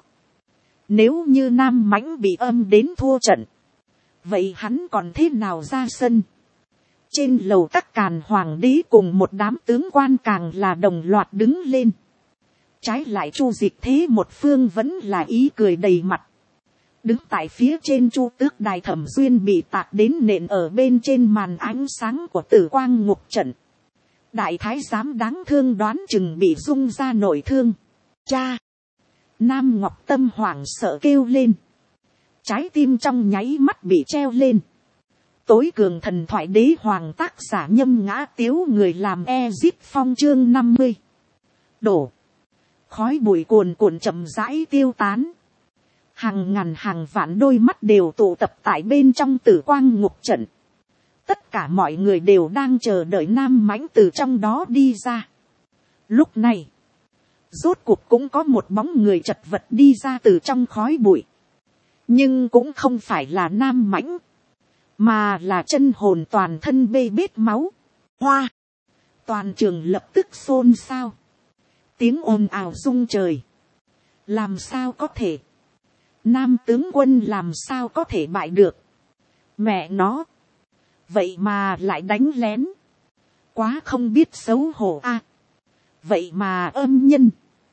A: Nếu như Nam mãnh bị âm đến thua trận. Vậy hắn còn thế nào ra sân? Trên lầu các Càn hoàng đế cùng một đám tướng quan càng là đồng loạt đứng lên. Trái lại Chu Dịch Thế một phương vẫn là ý cười đầy mặt. Đứng tại phía trên Chu Tước Đài Thẩm Duyên bị tạc đến nện ở bên trên màn ánh sáng của tử quang ngục trận. Đại thái giám đáng thương đoán chừng bị rung ra nội thương. Cha! Nam Ngọc Tâm hoảng sợ kêu lên. Trái tim trong nháy mắt bị treo lên. Tối cường thần thoại đế hoàng tác giả Nhâm Ngã Tiếu người làm Ezip Phong chương 50. Đổ. Khói bụi cuồn cuộn chậm rãi tiêu tán. Hàng ngàn hàng vạn đôi mắt đều tụ tập tại bên trong tử quang ngục trận. Tất cả mọi người đều đang chờ đợi Nam mãnh từ trong đó đi ra. Lúc này, rốt cuộc cũng có một bóng người chật vật đi ra từ trong khói bụi. Nhưng cũng không phải là Nam mãnh, mà là chân hồn toàn thân bê bết máu. Hoa! Toàn trường lập tức xôn xao. Tiếng ồn ào rung trời. Làm sao có thể? Nam tướng quân làm sao có thể bại được? Mẹ nó! Vậy mà lại đánh lén. Quá không biết xấu hổ a. Vậy mà âm nhân.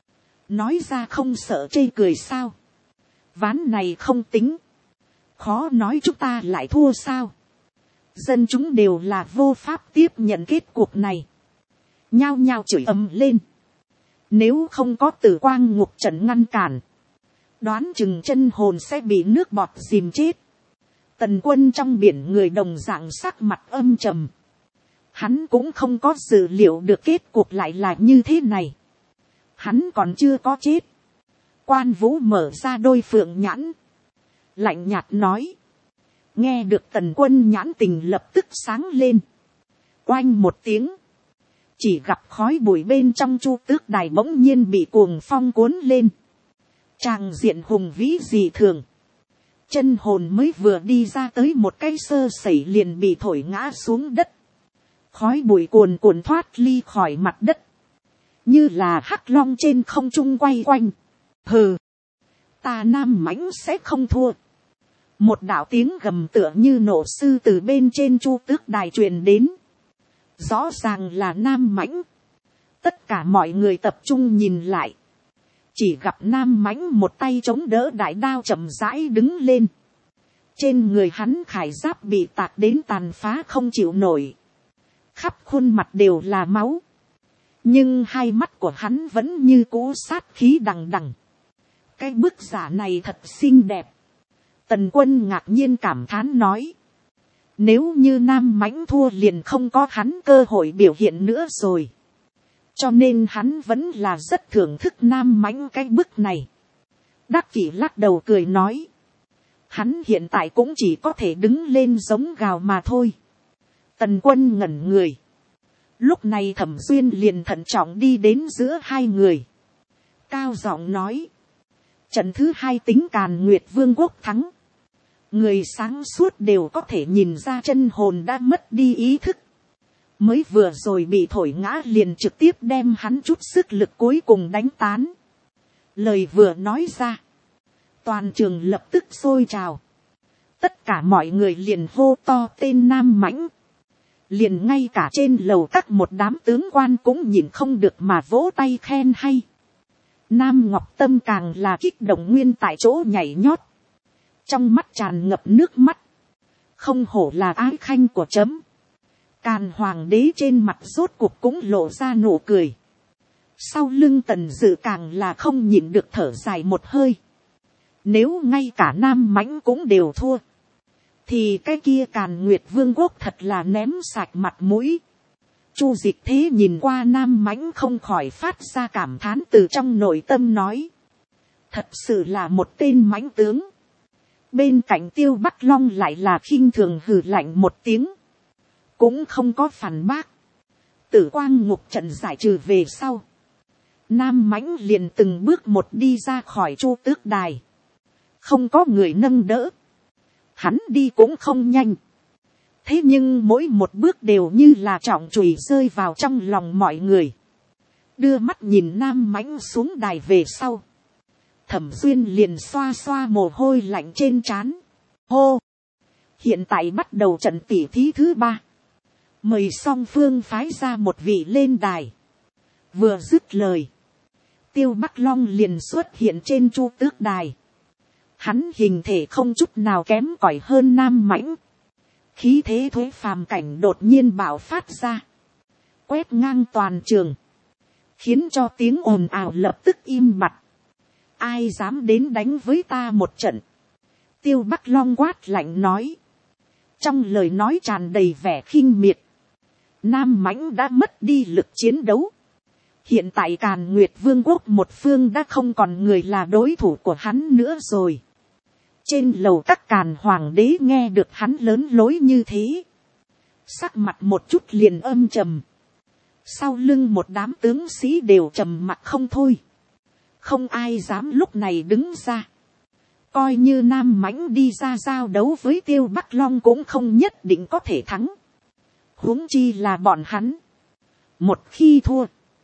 A: Nói ra không sợ chê cười sao? Ván này không tính. Khó nói chúng ta lại thua sao? Dân chúng đều là vô pháp tiếp nhận kết cuộc này. Nhao nhao chửi ầm lên. Nếu không có tử quang ngục trận ngăn cản, đoán chừng chân hồn sẽ bị nước bọt dìm chết. Tần Quân trong biển người đồng dạng sắc mặt âm trầm. Hắn cũng không có dự liệu được kết cuộc lại là như thế này. Hắn còn chưa có chết. Quan Vũ mở ra đôi phượng nhãn. Lạnh nhạt nói. Nghe được Tần Quân nhãn tình lập tức sáng lên. Oanh một tiếng. Chỉ gặp khói bụi bên trong Chu Tước Đài bỗng nhiên bị cuồng phong cuốn lên. Tràng diện hùng vĩ dị thường. Chân hồn mới vừa đi ra tới một cái sơ sẩy liền bị thổi ngã xuống đất. Khói bụi cuồn cuộn thoát ly khỏi mặt đất. Như là hắc long trên không trung quay quanh. Hừ. Ta Nam mãnh sẽ không thua. Một đạo tiếng gầm tựa như nổ sư từ bên trên Chu Tước Đài truyền đến. rõ ràng là Nam Mãnh. Tất cả mọi người tập trung nhìn lại, chỉ gặp Nam Mãnh một tay chống đỡ đại đao chậm rãi đứng lên. Trên người hắn khải giáp bị tạc đến tàn phá không chịu nổi, khắp khuôn mặt đều là máu, nhưng hai mắt của hắn vẫn như cũ sát khí đằng đằng. Cái bức giả này thật xinh đẹp. Tần Quân ngạc nhiên cảm thán nói, nếu như Nam Mãnh thua liền không có hắn cơ hội biểu hiện nữa rồi. Cho nên hắn vẫn là rất thưởng thức Nam Mãnh cái bức này. Đắc Kỷ lắc đầu cười nói, hắn hiện tại cũng chỉ có thể đứng lên giống gào mà thôi. Tần Quân ngẩn người. Lúc này Thẩm Duyên liền thận trọng đi đến giữa hai người, cao giọng nói, trận thứ hai tính Càn Nguyệt Vương quốc thắng. Người sáng suốt đều có thể nhìn ra chân hồn đã mất đi ý thức, mới vừa rồi bị thổi ngã liền trực tiếp đem hắn chút sức lực cuối cùng đánh tán. Lời vừa nói ra, toàn trường lập tức sôi trào. Tất cả mọi người liền hô to tên Nam Mãnh. Liền ngay cả trên lầu các một đám tướng quan cũng nhìn không được mà vỗ tay khen hay. Nam Ngọc Tâm càng là kích động nguyên tại chỗ nhảy nhót, trong mắt tràn ngập nước mắt. Không hổ là ái khanh của chấm. Càn Hoàng đế trên mặt rốt cuộc cũng lộ ra nụ cười. Sau lưng Tần Dự càng là không nhịn được thở dài một hơi. Nếu ngay cả Nam Mãnh cũng đều thua, thì cái kia Càn Nguyệt Vương quốc thật là ném sạch mặt mũi. Chu Dịch Thế nhìn qua Nam Mãnh không khỏi phát ra cảm thán từ trong nội tâm nói, thật sự là một tên mãnh tướng. Bên cạnh Tiêu Bắc Long lại là khinh thường hừ lạnh một tiếng, cũng không có phản bác. Tử Quang Ngục trận giải trừ về sau, Nam Mãnh liền từng bước một đi ra khỏi Chu Tước Đài. Không có người nâng đỡ, hắn đi cũng không nhanh. Thế nhưng mỗi một bước đều như là trọng chùy rơi vào trong lòng mọi người. Đưa mắt nhìn Nam Mãnh xuống đài về sau, Thẩm Duyên liền xoa xoa mồ hôi lạnh trên trán. Hô! Hiện tại bắt đầu trận tỉ thí thứ 3. Mời song phương phái ra một vị lên đài. Vừa dứt lời, Tiêu Bắc Long liền xuất hiện trên Chu Tước Đài. Hắn hình thể không chút nào kém cỏi hơn Nam Mãnh. Khí thế thuế phàm cảnh đột nhiên bạo phát ra, quét ngang toàn trường, khiến cho tiếng ồn ào lập tức im bặt. Ai dám đến đánh với ta một trận? Tiêu Bắc Long quát lạnh nói, trong lời nói tràn đầy vẻ khinh miệt. Nam Mãnh đã mất đi lực chiến đấu. Hiện tại Càn Nguyệt Vương quốc một phương đã không còn người là đối thủ của hắn nữa rồi. Trên lầu các Càn Hoàng đế nghe được hắn lớn lối như thế, sắc mặt một chút liền âm trầm. Sau lưng một đám tướng sĩ đều trầm mặc không thôi. Không ai dám lúc này đứng ra. Coi như Nam Mãnh đi ra giao đấu với Tiêu Bắc Long cũng không nhất định có thể thắng. Huống chi là bọn hắn. Một khi thua,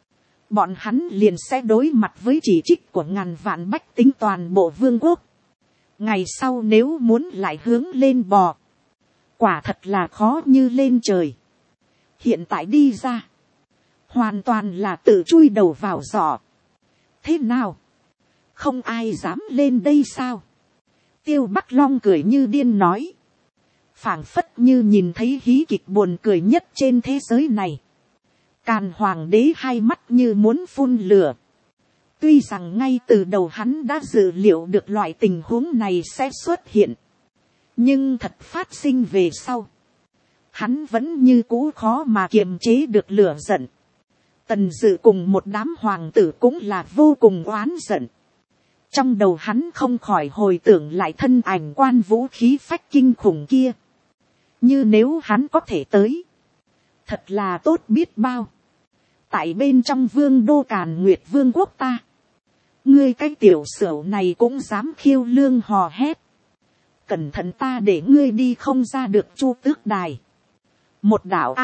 A: bọn hắn liền sẽ đối mặt với chỉ trích của ngàn vạn bách tính toàn bộ vương quốc. Ngày sau nếu muốn lại hướng lên bò, quả thật là khó như lên trời. Hiện tại đi ra, hoàn toàn là tự chui đầu vào giỏ. Thế nào? Không ai dám lên đây sao? Tiêu Bắc Long cười như điên nói, phảng phất như nhìn thấy hí kịch buồn cười nhất trên thế giới này. Càn Hoàng đế hai mắt như muốn phun lửa. Tuy rằng ngay từ đầu hắn đã dự liệu được loại tình huống này sẽ xuất hiện, nhưng thật phát sinh về sau, hắn vẫn như cũ khó mà kiềm chế được lửa giận. Tần Dự cùng một đám hoàng tử cũng là vô cùng oán giận. Trong đầu hắn không khỏi hồi tưởng lại thân ảnh Quan Vũ khí phách kinh khủng kia. Như nếu hắn có thể tới, thật là tốt biết bao. Tại bên trong vương đô Càn Nguyệt Vương quốc ta, ngươi cái tiểu xửu này cũng dám khiêu lương hò hét. Cẩn thận ta để ngươi đi không ra được Chu Tước Đài. Một đạo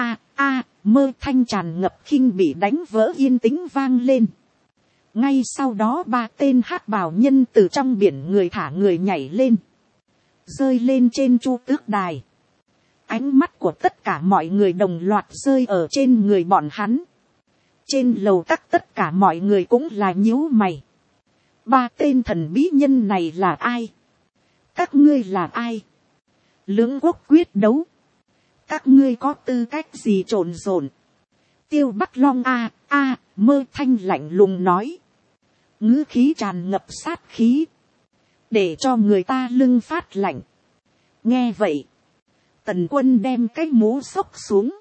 A: mơ thanh tràn ngập khinh bị đánh vỡ yên tĩnh vang lên. Ngay sau đó 3 tên hắc bào nhân từ trong biển người thả người nhảy lên, rơi lên trên Chu Tước Đài. Ánh mắt của tất cả mọi người đồng loạt rơi ở trên người bọn hắn. Trên lầu các tất cả mọi người cũng là nhíu mày. Ba tên thần bí nhân này là ai? Các ngươi là ai? Lưỡng quốc quyết đấu. Các ngươi có tư cách gì trộn rộn? Tiêu Bắc Long mơ thanh lạnh lùng nói. Ngữ khí tràn ngập sát khí. Để cho người ta lưng phát lạnh. Nghe vậy. Tần Quân đem cái mũ xốc xuống.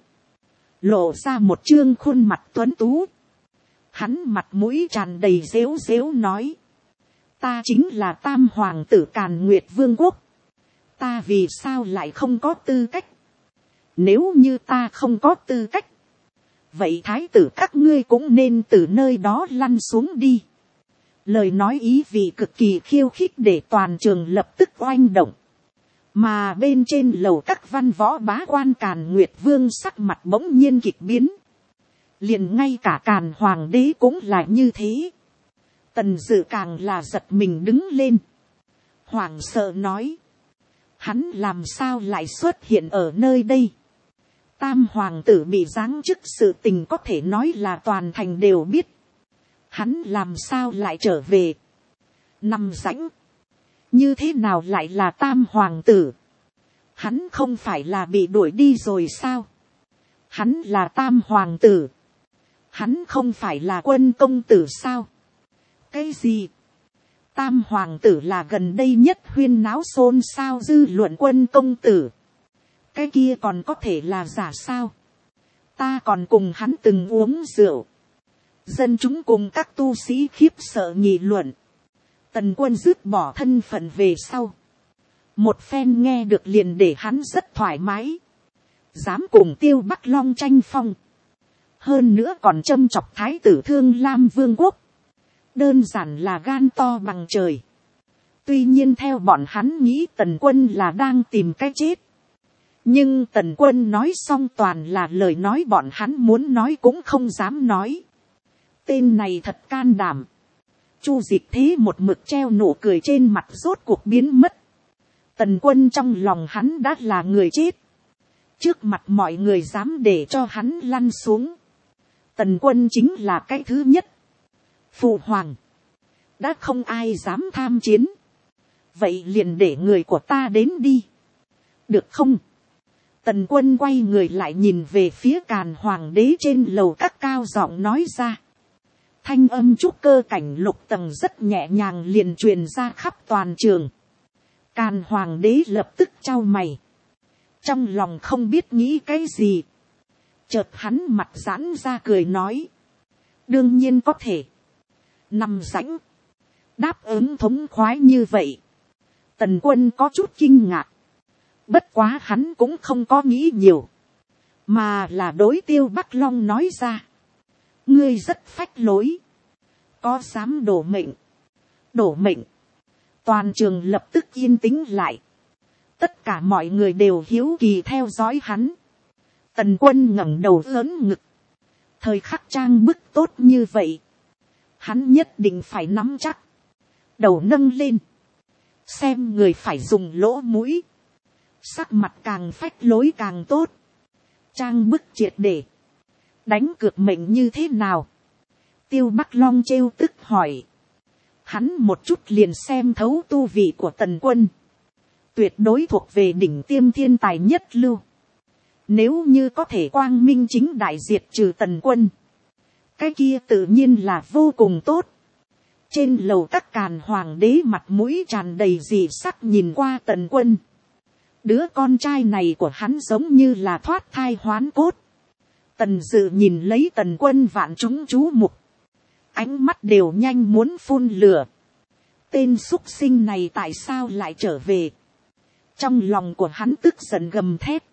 A: Lộ ra một trương khuôn mặt tuấn tú. Hắn mặt mũi tràn đầy rếu rếu nói. Ta chính là Tam Hoàng tử Càn Nguyệt Vương quốc. Ta vì sao lại không có tư cách? Nếu như ta không có tư cách. Vậy thái tử các ngươi cũng nên từ nơi đó lăn xuống đi. Lời nói ý vị cực kỳ khiêu khích để toàn trường lập tức oanh động. Mà bên trên lầu các văn võ bá quan Càn Nguyệt Vương sắc mặt bỗng nhiên kịch biến. Liền ngay cả Càn Hoàng đế cũng là như thế. Tần Dự càng là giật mình đứng lên. Hoảng sợ nói. Hắn làm sao lại xuất hiện ở nơi đây? Tam Hoàng tử bị giáng chức sự tình có thể nói là toàn thành đều biết. Hắn làm sao lại trở về? Nằm rãnh. Như thế nào lại là Tam Hoàng tử? Hắn không phải là bị đuổi đi rồi sao? Hắn là Tam Hoàng tử. Hắn không phải là Quân công tử sao? Cái gì? Tam Hoàng tử là gần đây nhất huyên náo xôn xao dư luận Quân công tử. Cái kia còn có thể là giả sao? Ta còn cùng hắn từng uống rượu. Dân chúng cùng các tu sĩ khiếp sợ nghị luận. Tần Quân dứt bỏ thân phận về sau. Một phen nghe được liền để hắn rất thoải mái. Dám cùng Tiêu Bắc Long tranh phong. Hơn nữa còn châm chọc thái tử Thương Lam Vương quốc. Đơn giản là gan to bằng trời. Tuy nhiên theo bọn hắn nghĩ Tần Quân là đang tìm cái chết. Nhưng Tần Quân nói xong toàn là lời nói bọn hắn muốn nói cũng không dám nói. Tên này thật can đảm. Chu Dịch Thế một mực treo nụ cười trên mặt rốt cuộc biến mất. Tần Quân trong lòng hắn đã là người chết. Trước mặt mọi người dám để cho hắn lăn xuống. Tần Quân chính là cái thứ nhất. Phụ hoàng. Đã không ai dám tham chiến. Vậy liền để người của ta đến đi. Được không? Tần Quân quay người lại nhìn về phía Càn Hoàng đế trên lầu các cao giọng nói ra. Thanh âm trúc cơ cảnh lục tầng rất nhẹ nhàng liền truyền ra khắp toàn trường. Càn Hoàng đế lập tức chau mày. Trong lòng không biết nghĩ cái gì. Chợt hắn mặt giãn ra cười nói. Đương nhiên có thể. Nằm rãnh. Đáp ứng thống khoái như vậy. Tần Quân có chút kinh ngạc. Bất quá hắn cũng không có nghĩ nhiều. Mà là đối Tiêu Bắc Long nói ra. Ngươi rất phách lối. Có dám đổ mệnh. Đổ mệnh. Toàn trường lập tức yên tĩnh lại. Tất cả mọi người đều hiếu kỳ theo dõi hắn. Tần Quân ngẩng đầu lớn ngực. Thời khắc trang bức tốt như vậy. Hắn nhất định phải nắm chắc. Đầu nâng lên. Xem người phải dùng lỗ mũi. Sắc mặt càng phách lối càng tốt. Trang bức triệt để. Đánh cược mệnh như thế nào? Tiêu Bắc Long trêu tức hỏi. Hắn một chút liền xem thấu tu vị của Tần Quân. Tuyệt đối thuộc về đỉnh tiêm thiên tài nhất lưu. Nếu như có thể quang minh chính đại diệt trừ Tần Quân. Cái kia tự nhiên là vô cùng tốt. Trên lầu các Càn Hoàng đế mặt mũi tràn đầy dị sắc nhìn qua Tần Quân. Đứa con trai này của hắn giống như là thoát thai hoán cốt. Tần Dự nhìn lấy Tần Quân vạn chúng chú mục. Ánh mắt đều nhanh muốn phun lửa. Tên súc sinh này tại sao lại trở về? Trong lòng của hắn tức giận gầm thét.